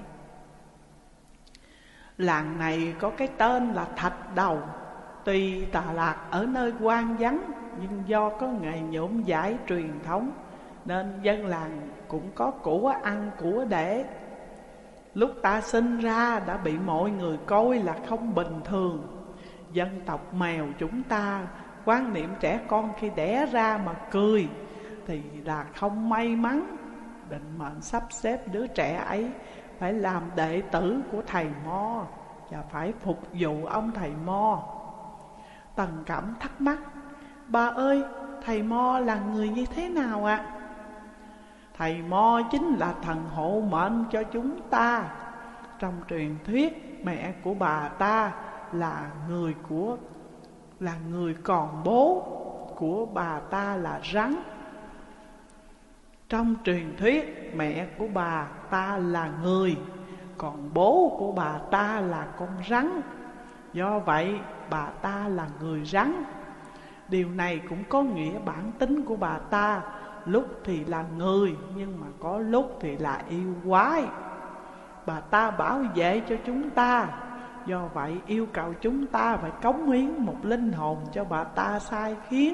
làng này có cái tên là Thạch Đầu. Tuy tà lạc ở nơi hoang vắng, nhưng do có nghề nhuộm vải truyền thống, nên dân làng cũng có của ăn của để. Lúc ta sinh ra đã bị mọi người coi là không bình thường. Dân tộc mèo chúng ta quan niệm trẻ con khi đẻ ra mà cười thì là không may mắn. Định mệnh sắp xếp đứa trẻ ấy phải làm đệ tử của thầy Mo và phải phục vụ ông thầy Mo. Tần Cẩm thắc mắc: bà ơi, thầy Mo là người như thế nào ạ? À? Thầy Mo chính là thần hộ mệnh cho chúng ta. Trong truyền thuyết, mẹ của bà ta là người của là người còn bố của bà ta là rắn. Trong truyền thuyết, mẹ của bà ta là người, còn bố của bà ta là con rắn. Do vậy, bà ta là người rắn. Điều này cũng có nghĩa bản tính của bà ta lúc thì là người, nhưng mà có lúc thì là yêu quái. Bà ta bảo vệ cho chúng ta, do vậy yêu cầu chúng ta phải cống hiến một linh hồn cho bà ta sai khiến.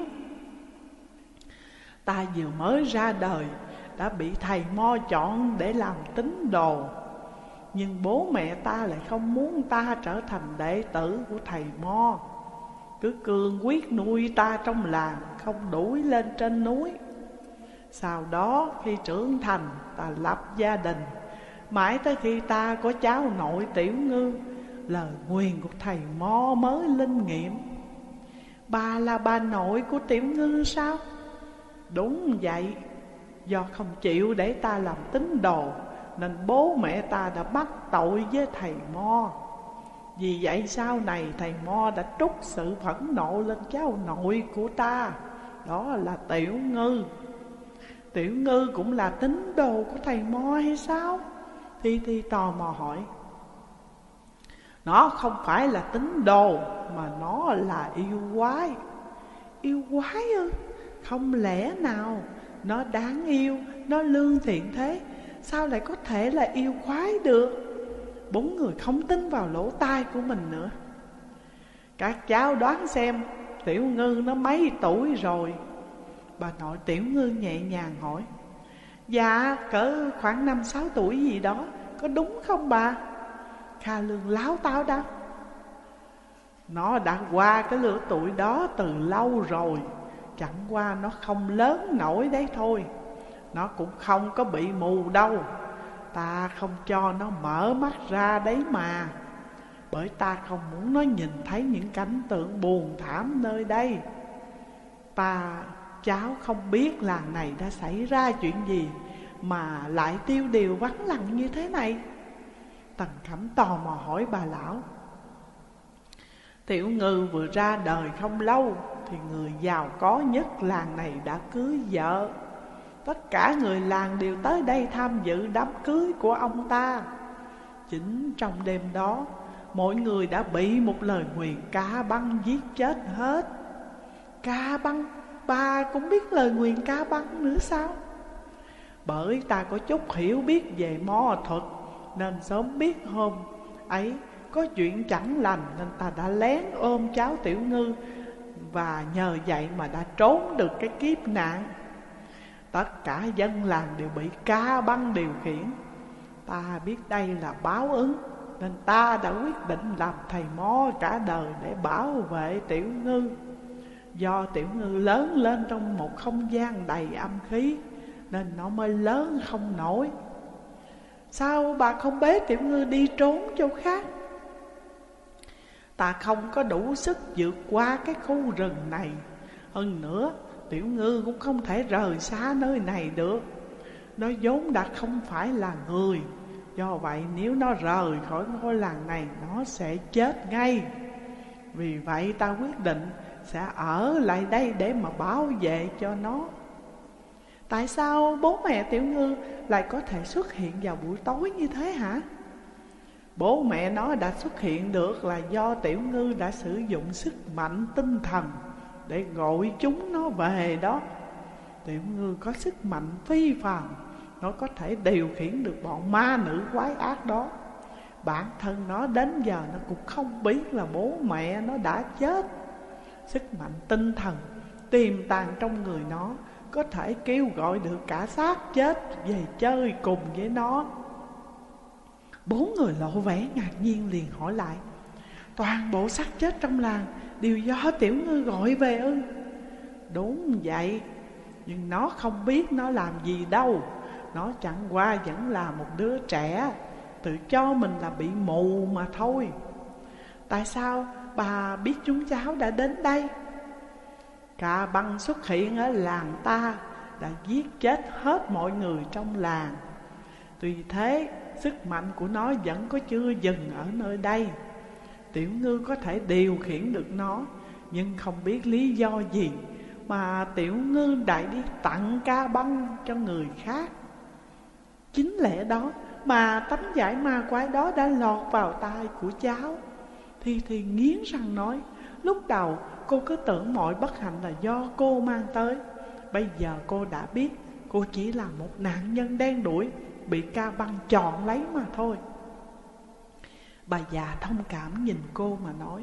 Ta vừa mới ra đời đã bị thầy Mo chọn để làm tín đồ, nhưng bố mẹ ta lại không muốn ta trở thành đệ tử của thầy Mo, cứ cương quyết nuôi ta trong làng, không đuổi lên trên núi. Sau đó khi trưởng thành, ta lập gia đình. Mãi tới khi ta có cháu nội Tiểu Ngư, lời nguyền của thầy Mo mới linh nghiệm. Bà là bà nội của Tiểu Ngư sao? Đúng vậy. Do không chịu để ta làm tín đồ, nên bố mẹ ta đã bắt tội với thầy Mo. Vì vậy sau này thầy Mo đã trút sự phẫn nộ lên cháu nội của ta, đó là Tiểu Ngư. Tiểu Ngư cũng là tín đồ của thầy Mo hay sao? Thi Thi tò mò hỏi. Nó không phải là tín đồ, mà nó là yêu quái. Yêu quái ư? Không lẽ nào nó đáng yêu, nó lương thiện thế, sao lại có thể là yêu quái được? Bốn người không tin vào lỗ tai của mình nữa. Các cháu đoán xem Tiểu Ngư nó mấy tuổi rồi? Bà nội Tiểu Ngư nhẹ nhàng hỏi. Dạ cỡ khoảng năm sáu tuổi gì đó, có đúng không bà? Kha Lương láo táo đáp. Nó đã qua cái lứa tuổi đó từ lâu rồi, chẳng qua nó không lớn nổi đấy thôi. Nó cũng không có bị mù đâu, ta không cho nó mở mắt ra đấy mà. Bởi ta không muốn nó nhìn thấy những cảnh tượng buồn thảm nơi đây. Ta, cháu không biết làng này đã xảy ra chuyện gì mà lại tiêu điều vắng lặng như thế này. Tần Cẩm tò mò hỏi bà lão. Tiểu Ngư vừa ra đời không lâu thì người giàu có nhất làng này đã cưới vợ. Tất cả người làng đều tới đây tham dự đám cưới của ông ta. Chính trong đêm đó, mọi người đã bị một lời nguyền Ca Băng giết chết hết. Ca Băng, bà cũng biết lời nguyền Ca Băng nữa sao? Bởi ta có chút hiểu biết về mõ thuật, nên sớm biết hôm ấy có chuyện chẳng lành, nên ta đã lén ôm cháu Tiểu Ngư, và nhờ vậy mà đã trốn được cái kiếp nạn. Tất cả dân làng đều bị Ca Băng điều khiển. Ta biết đây là báo ứng, nên ta đã quyết định làm thầy mò cả đời để bảo vệ Tiểu Ngư. Do Tiểu Ngư lớn lên trong một không gian đầy âm khí, nên nó mới lớn không nổi. Sao bà không bế Tiểu Ngư đi trốn chỗ khác? Ta không có đủ sức vượt qua cái khu rừng này. Hơn nữa, Tiểu Ngư cũng không thể rời xa nơi này được. Nó vốn đã không phải là người. Do vậy nếu nó rời khỏi ngôi làng này, nó sẽ chết ngay. Vì vậy ta quyết định sẽ ở lại đây để mà bảo vệ cho nó. Tại sao bố mẹ Tiểu Ngư lại có thể xuất hiện vào buổi tối như thế hả? Bố mẹ nó đã xuất hiện được là do Tiểu Ngư đã sử dụng sức mạnh tinh thần để gọi chúng nó về đó. Tiểu Ngư có sức mạnh phi phàm, nó có thể điều khiển được bọn ma nữ quái ác đó. Bản thân nó đến giờ nó cũng không biết là bố mẹ nó đã chết. Sức mạnh tinh thần tiềm tàng trong người nó có thể kêu gọi được cả xác chết về chơi cùng với nó. Bốn người lộ vẻ ngạc nhiên liền hỏi lại: toàn bộ xác chết trong làng đều do Tiểu Ngư gọi về ư? Đúng vậy, nhưng nó không biết nó làm gì đâu. Nó chẳng qua vẫn là một đứa trẻ, tự cho mình là bị mù mà thôi. Tại sao bà biết chúng cháu đã đến đây? Ca Băng xuất hiện ở làng ta đã giết chết hết mọi người trong làng. Tuy thế, sức mạnh của nó vẫn có chưa dừng ở nơi đây. Tiểu Ngư có thể điều khiển được nó, nhưng không biết lý do gì mà Tiểu Ngư lại đi tặng Ca Băng cho người khác. Chính lẽ đó mà tấm vải ma quái đó đã lọt vào tai của cháu. Thi Thi nghiến răng nói: lúc đầu cô cứ tưởng mọi bất hạnh là do cô mang tới. Bây giờ cô đã biết cô chỉ là một nạn nhân đen đủi, bị Ca Băng chọn lấy mà thôi. Bà già thông cảm nhìn cô mà nói: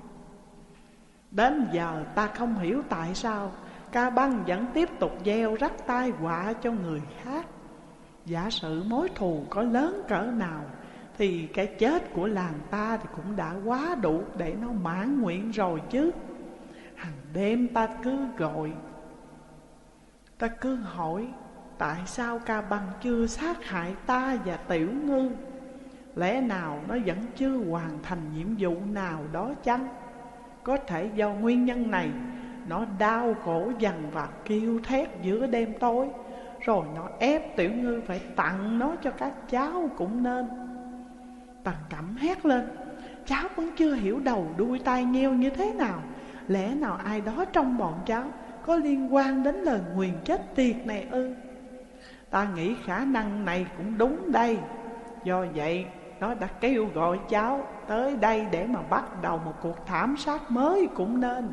đến giờ ta không hiểu tại sao Ca Băng vẫn tiếp tục gieo rắc tai họa cho người khác. Giả sử mối thù có lớn cỡ nào thì cái chết của làng ta thì cũng đã quá đủ để nó mãn nguyện rồi chứ. Hàng đêm ta cứ gọi, ta cứ hỏi tại sao Ca Băng chưa sát hại ta và Tiểu Ngư. Lẽ nào nó vẫn chưa hoàn thành nhiệm vụ nào đó chăng? Có thể do nguyên nhân này nó đau khổ dằn vặt kêu thét giữa đêm tối, rồi nó ép Tiểu Ngư phải tặng nó cho các cháu cũng nên. Tần Cẩm hét lên: cháu vẫn chưa hiểu đầu đuôi tai nheo như thế nào. Lẽ nào ai đó trong bọn cháu có liên quan đến lời nguyền chết tiệt này ư? Ta nghĩ khả năng này cũng đúng đây. Do vậy nó đã kêu gọi cháu tới đây để mà bắt đầu một cuộc thảm sát mới cũng nên.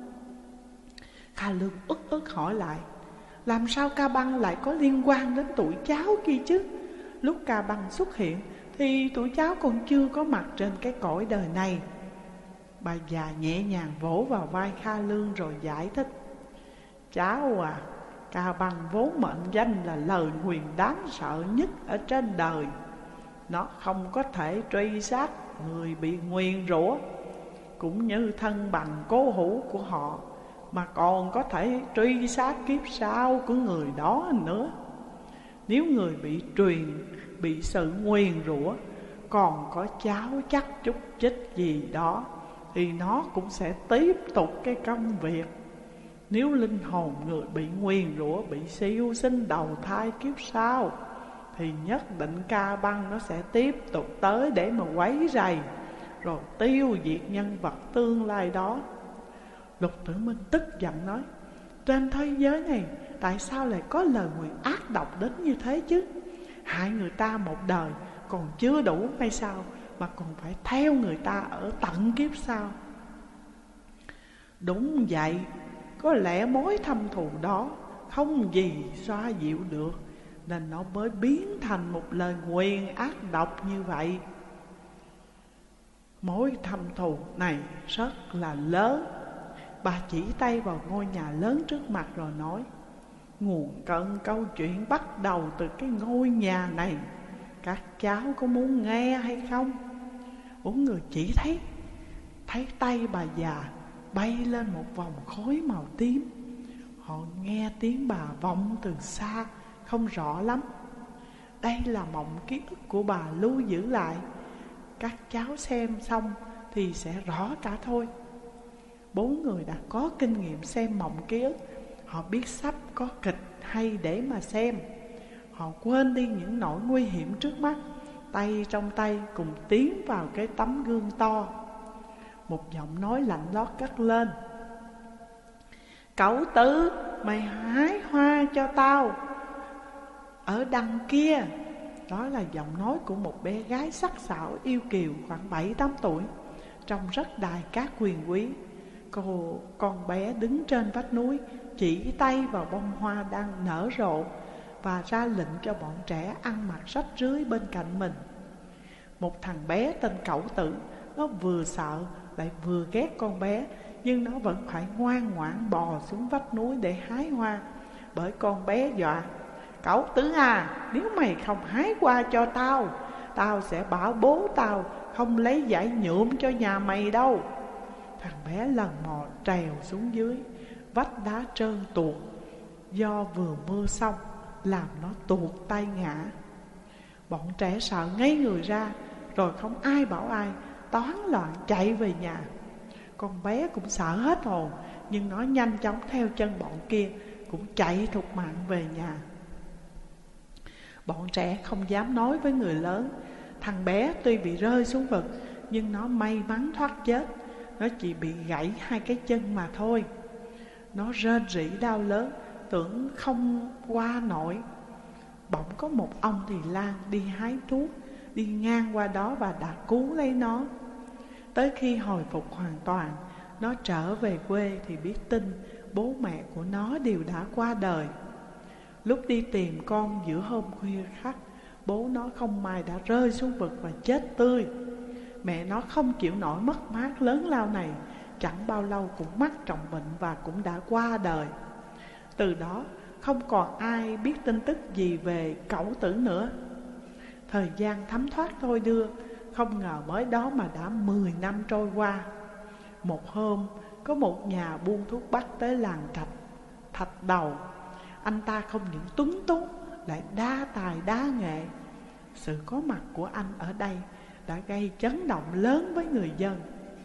Kha Lương ức ức hỏi lại: làm sao Ca Băng lại có liên quan đến tụi cháu kia chứ? Lúc Ca Băng xuất hiện thì tụi cháu còn chưa có mặt trên cái cõi đời này. Bà già nhẹ nhàng vỗ vào vai Kha Lương rồi giải thích: cháu à, Ca Băng vốn mệnh danh là lời nguyền đáng sợ nhất ở trên đời. Nó không có thể truy sát người bị nguyền rủa, cũng như thân bằng cố hữu của họ, mà còn có thể truy sát kiếp sau của người đó nữa. Nếu người bị truyền, bị sự nguyền rủa còn có cháu chắc chút chích gì đó, thì nó cũng sẽ tiếp tục cái công việc. Nếu linh hồn người bị nguyền rủa bị siêu sinh đầu thai kiếp sau, thì nhất định Ca Băng nó sẽ tiếp tục tới để mà quấy rầy, rồi tiêu diệt nhân vật tương lai đó. Lục Tử Minh tức giận nói: trên thế giới này tại sao lại có lời nguyền ác độc đến như thế chứ? Hại người ta một đời còn chưa đủ hay sao mà còn phải theo người ta ở tận kiếp sau. Đúng vậy, có lẽ mối thâm thù đó không gì xoa dịu được, nên nó mới biến thành một lời nguyền ác độc như vậy. Mối thâm thù này rất là lớn. Bà chỉ tay vào ngôi nhà lớn trước mặt rồi nói: nguồn cơn câu chuyện bắt đầu từ cái ngôi nhà này. Các cháu có muốn nghe hay không? Bốn người chỉ thấy Thấy tay bà già bay lên một vòng khói màu tím. Họ nghe tiếng bà vọng từ xa, không rõ lắm. Đây là mộng ký ức của bà lưu giữ lại. Các cháu xem xong thì sẽ rõ cả thôi. Bốn người đã có kinh nghiệm xem mộng ký ức. Họ biết sắp có kịch hay để mà xem. Họ quên đi những nỗi nguy hiểm trước mắt, tay trong tay cùng tiến vào cái tấm gương to. Một giọng nói lạnh lót cất lên: cậu Tử, mày hái hoa cho tao ở đằng kia. Đó là giọng nói của một bé gái sắc sảo yêu kiều khoảng bảy tám tuổi, trông rất đài các quyền quý. Cô con bé đứng trên vách núi, chỉ tay vào bông hoa đang nở rộ và ra lệnh cho bọn trẻ ăn mặc rách rưới bên cạnh mình. Một thằng bé tên Cẩu Tử, nó vừa sợ lại vừa ghét con bé, nhưng nó vẫn phải ngoan ngoãn bò xuống vách núi để hái hoa, bởi con bé dọa: Cẩu Tử à, nếu mày không hái hoa cho tao, tao sẽ bảo bố tao không lấy giải nhuộm cho nhà mày đâu. Thằng bé lần mò trèo xuống dưới, vách đá trơn tuột do vừa mưa xong làm nó tuột tay ngã. Bọn trẻ sợ ngây người ra, rồi không ai bảo ai, toán loạn chạy về nhà. Con bé cũng sợ hết hồn, nhưng nó nhanh chóng theo chân bọn kia, cũng chạy thục mạng về nhà. Bọn trẻ không dám nói với người lớn. Thằng bé tuy bị rơi xuống vực, nhưng nó may mắn thoát chết. Nó chỉ bị gãy hai cái chân mà thôi. Nó rên rỉ đau lớn, tưởng không qua nổi. Bỗng có một ông Thì Lan đi hái thuốc, đi ngang qua đó và đã cứu lấy nó. Tới khi hồi phục hoàn toàn, nó trở về quê thì biết tin bố mẹ của nó đều đã qua đời. Lúc đi tìm con giữa hôm khuya khắc, bố nó không may đã rơi xuống vực và chết tươi. Mẹ nó không chịu nổi mất mát lớn lao này, chẳng bao lâu cũng mắc trọng bệnh và cũng đã qua đời. Từ đó không còn ai biết tin tức gì về Cẩu Tử nữa. Thời gian thấm thoát thôi đưa, không ngờ mới đó mà đã mười năm trôi qua. Một hôm, có một nhà buôn thuốc bắc tới làng Thạch Thạch Đầu. Anh ta không những tuấn tú, lại đa tài đa nghệ. Sự có mặt của anh ở đây đã gây chấn động lớn với người dân.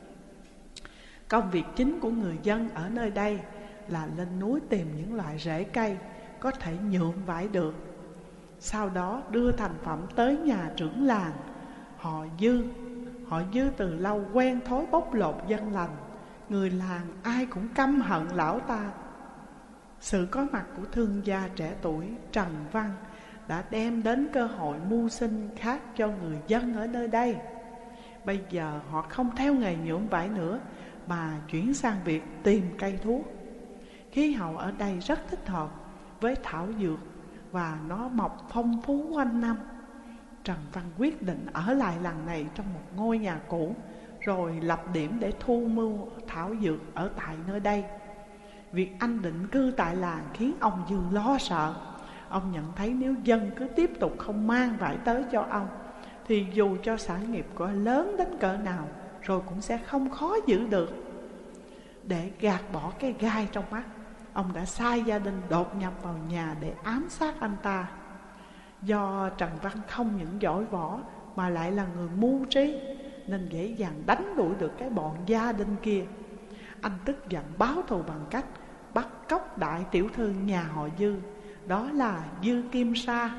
Công việc chính của người dân ở nơi đây là lên núi tìm những loại rễ cây có thể nhuộm vải được. Sau đó đưa thành phẩm tới nhà trưởng làng. Họ Dư Họ Dư từ lâu quen thói bóc lột dân lành. Người làng ai cũng căm hận lão ta. Sự có mặt của thương gia trẻ tuổi Trần Văn đã đem đến cơ hội mưu sinh khác cho người dân ở nơi đây. Bây giờ họ không theo nghề nhuộm vải nữa, mà chuyển sang việc tìm cây thuốc. Khí hậu ở đây rất thích hợp với thảo dược, và nó mọc phong phú quanh năm. Trần Văn quyết định ở lại làng này trong một ngôi nhà cũ, rồi lập điểm để thu mưu thảo dược ở tại nơi đây. Việc anh định cư tại làng khiến ông Dư lo sợ. Ông nhận thấy nếu dân cứ tiếp tục không mang vải tới cho ông, thì dù cho sản nghiệp có lớn đến cỡ nào, rồi cũng sẽ không khó giữ được. Để gạt bỏ cái gai trong mắt, ông đã sai gia đình đột nhập vào nhà để ám sát anh ta. Do Trần Văn không những giỏi võ mà lại là người mưu trí, nên dễ dàng đánh đuổi được cái bọn gia đình kia. Anh tức giận báo thù bằng cách bắt cóc đại tiểu thư nhà họ Dư, đó là Dư Kim Sa.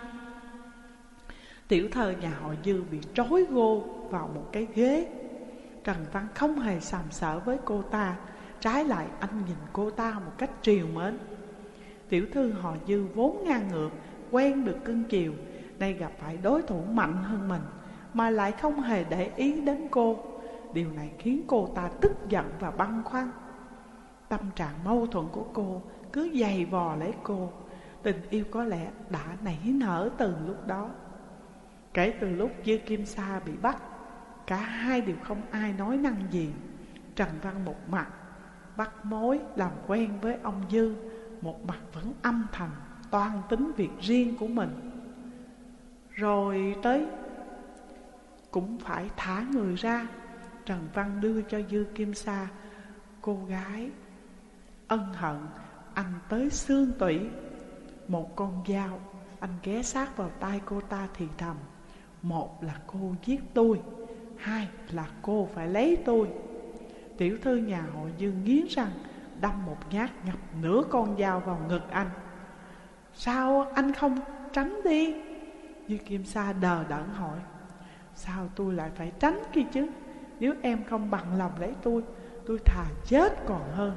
Tiểu thơ nhà họ Dư bị trói gô vào một cái ghế. Trần Văn không hề sàm sỡ với cô ta, trái lại anh nhìn cô ta một cách trìu mến. Tiểu thư họ Dư vốn ngang ngược, quen được cưng chiều, nay gặp phải đối thủ mạnh hơn mình, mà lại không hề để ý đến cô. Điều này khiến cô ta tức giận và băn khoăn. Tâm trạng mâu thuẫn của cô cứ giày vò lấy cô. Tình yêu có lẽ đã nảy nở từ lúc đó. Kể từ lúc Dư Kim Sa bị bắt, cả hai đều không ai nói năng gì. Trần Văn một mặt bắt mối làm quen với ông Dư, một mặt vẫn âm thầm toan tính việc riêng của mình. Rồi tới cũng phải thả người ra. Trần Văn đưa cho Dư Kim Sa cô gái ân hận anh tới xương tủy, một con dao. Anh ghé sát vào tai cô ta thì thầm: một là cô giết tôi, hai là cô phải lấy tôi. Tiểu thư nhà họ Dư nghiến răng đâm một nhát ngập nửa con dao vào ngực anh. Sao anh không tránh đi? Dư Kim Sa đờ đẫn hỏi. Sao tôi lại phải tránh kia chứ? Nếu em không bằng lòng lấy tôi, tôi thà chết còn hơn.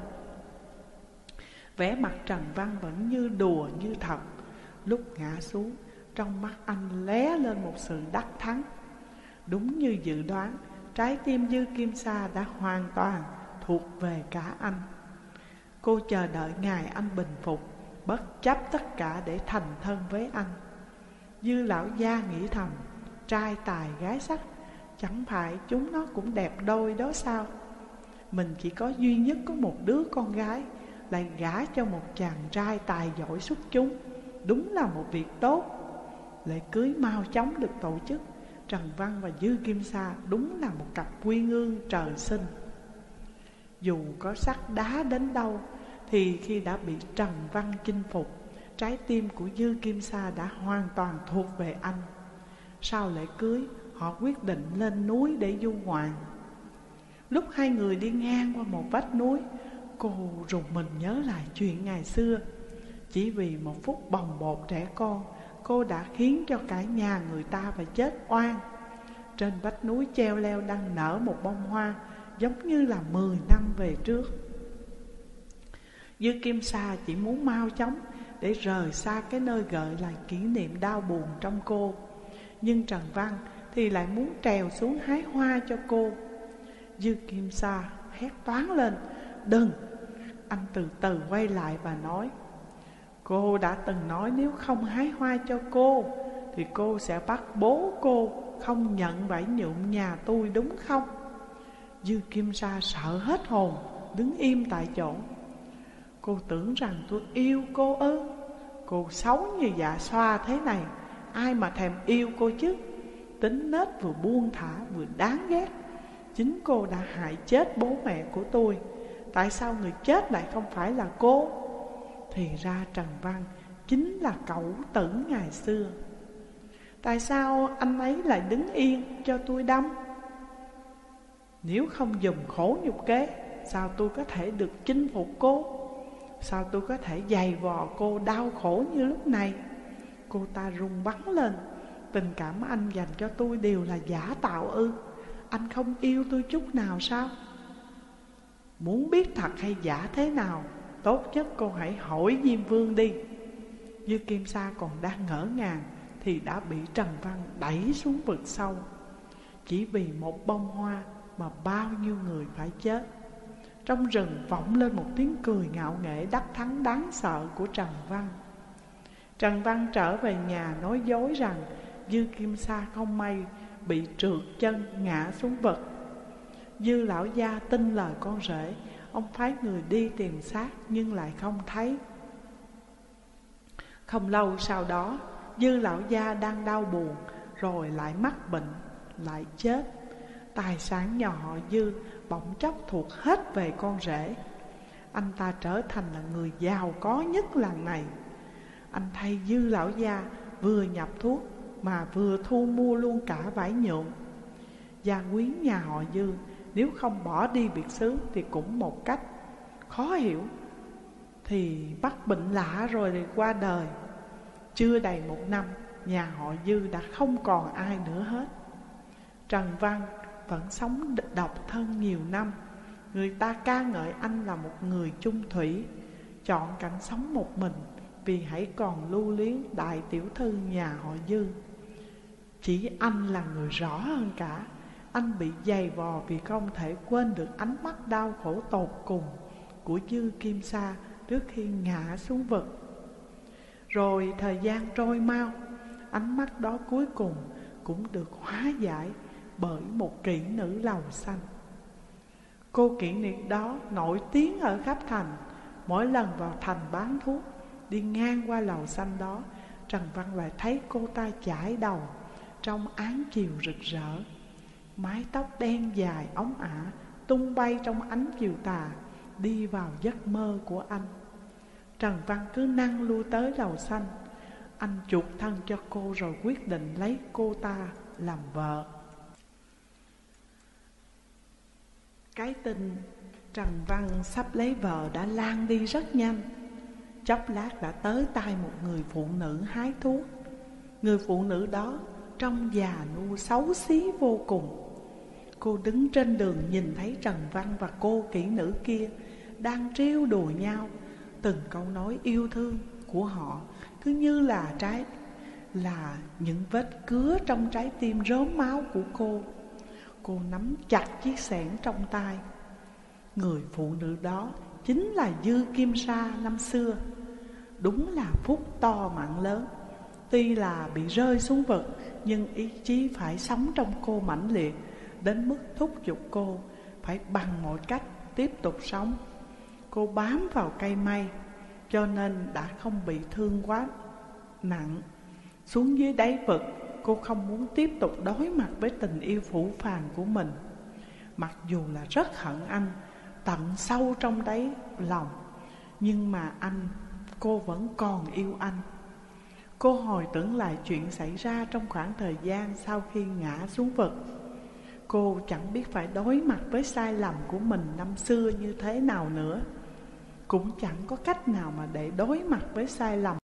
Vẻ mặt Trần Văn vẫn như đùa như thật. Lúc ngã xuống, trong mắt anh lóe lên một sự đắc thắng. Đúng như dự đoán, trái tim Dư Kim Sa đã hoàn toàn thuộc về cả anh. Cô chờ đợi ngày anh bình phục, bất chấp tất cả để thành thân với anh. Dư lão gia nghĩ thầm, trai tài gái sắc, chẳng phải chúng nó cũng đẹp đôi đó sao? Mình chỉ có duy nhất có một đứa con gái, lại gả cho một chàng trai tài giỏi xuất chúng, đúng là một việc tốt. Lễ cưới mau chóng được tổ chức. Trần Văn và Dư Kim Sa đúng là một cặp quy ương trời sinh. Dù có sắt đá đến đâu, thì khi đã bị Trần Văn chinh phục, trái tim của Dư Kim Sa đã hoàn toàn thuộc về anh. Sau lễ cưới, họ quyết định lên núi để du ngoạn. Lúc hai người đi ngang qua một vách núi, cô rùng mình nhớ lại chuyện ngày xưa. Chỉ vì một phút bồng bột trẻ con, cô đã khiến cho cả nhà người ta phải chết oan. Trên vách núi treo leo đang nở một bông hoa, giống như là mười năm về trước. Dư Kim Sa chỉ muốn mau chóng để rời xa cái nơi gợi lại kỷ niệm đau buồn trong cô. Nhưng Trần Văn thì lại muốn trèo xuống hái hoa cho cô. Dư Kim Sa hét toáng lên: đừng! Anh từ từ quay lại và nói: cô đã từng nói nếu không hái hoa cho cô thì cô sẽ bắt bố cô không nhận vải nhuộm nhà tôi, đúng không? Dư Kim Sa sợ hết hồn, đứng im tại chỗ. Cô tưởng rằng tôi yêu cô ư? Cô xấu như dạ xoa thế này, ai mà thèm yêu cô chứ? Tính nết vừa buông thả vừa đáng ghét. Chính cô đã hại chết bố mẹ của tôi. Tại sao người chết lại không phải là cô? Thì ra Trần Văn chính là cậu tử ngày xưa. Tại sao anh ấy lại đứng yên cho tôi đâm? Nếu không dùng khổ nhục kế, sao tôi có thể được chinh phục cô? Sao tôi có thể giày vò cô đau khổ như lúc này? Cô ta run bắn lên. Tình cảm anh dành cho tôi đều là giả tạo ư? Anh không yêu tôi chút nào sao? Muốn biết thật hay giả thế nào, tốt nhất cô hãy hỏi Diêm Vương đi. Dư Kim Sa còn đang ngỡ ngàng thì đã bị Trần Văn đẩy xuống vực sâu. Chỉ vì một bông hoa mà bao nhiêu người phải chết. Trong rừng vọng lên một tiếng cười ngạo nghễ đắc thắng đáng sợ của Trần Văn. Trần Văn trở về nhà nói dối rằng Dư Kim Sa không may bị trượt chân ngã xuống vực. Dư lão gia tin lời con rể, ông phái người đi tìm xác nhưng lại không thấy. Không lâu sau đó, Dư lão gia đang đau buồn, rồi lại mắc bệnh, lại chết. Tài sản nhà họ Dư bỗng chốc thuộc hết về con rể. Anh ta trở thành là người giàu có nhất làng này. Anh thay Dư lão gia vừa nhập thuốc mà vừa thu mua luôn cả vải nhuộm. Gia quyến nhà họ Dư nếu không bỏ đi biệt xứ thì cũng một cách khó hiểu, thì bắt bệnh lạ rồi thì qua đời. Chưa đầy một năm, nhà họ Dư đã không còn ai nữa hết. Trần Văn vẫn sống độc thân nhiều năm. Người ta ca ngợi anh là một người chung thủy, chọn cảnh sống một mình vì hãy còn lưu luyến đại tiểu thư nhà họ Dư. Chỉ anh là người rõ hơn cả. Anh bị dày vò vì không thể quên được ánh mắt đau khổ tột cùng của Dư Kim Sa trước khi ngã xuống vực. Rồi thời gian trôi mau, ánh mắt đó cuối cùng cũng được hóa giải bởi một kỹ nữ lầu xanh. Cô kỹ nữ đó nổi tiếng ở khắp thành. Mỗi lần vào thành bán thuốc, đi ngang qua lầu xanh đó, Trần Văn lại thấy cô ta chải đầu trong áng chiều rực rỡ. Mái tóc đen dài óng ả tung bay trong ánh chiều tà, đi vào giấc mơ của anh. Trần Văn cứ năn lui tới lầu xanh. Anh chuộc thân cho cô rồi quyết định lấy cô ta làm vợ. Cái tin Trần Văn sắp lấy vợ đã lan đi rất nhanh. Chốc lát đã tới tai một người phụ nữ hái thuốc. Người phụ nữ đó trông già nua xấu xí vô cùng. Cô đứng trên đường nhìn thấy Trần Văn và cô kỹ nữ kia đang trêu đùa nhau. Từng câu nói yêu thương của họ cứ như là trái là những vết cứa trong trái tim rớm máu của cô. Cô nắm chặt chiếc xẻng trong tay. Người phụ nữ đó chính là Dư Kim Sa năm xưa. Đúng là phúc to mạng lớn. Tuy là bị rơi xuống vực, nhưng ý chí phải sống trong cô mãnh liệt đến mức thúc giục cô phải bằng mọi cách tiếp tục sống. Cô bám vào cây mây, cho nên đã không bị thương quá nặng. Xuống dưới đáy vực, cô không muốn tiếp tục đối mặt với tình yêu phũ phàng của mình. Mặc dù là rất hận anh tận sâu trong đáy lòng, nhưng mà anh, cô vẫn còn yêu anh. Cô hồi tưởng lại chuyện xảy ra trong khoảng thời gian sau khi ngã xuống vực. Cô chẳng biết phải đối mặt với sai lầm của mình năm xưa như thế nào nữa. Cũng chẳng có cách nào mà để đối mặt với sai lầm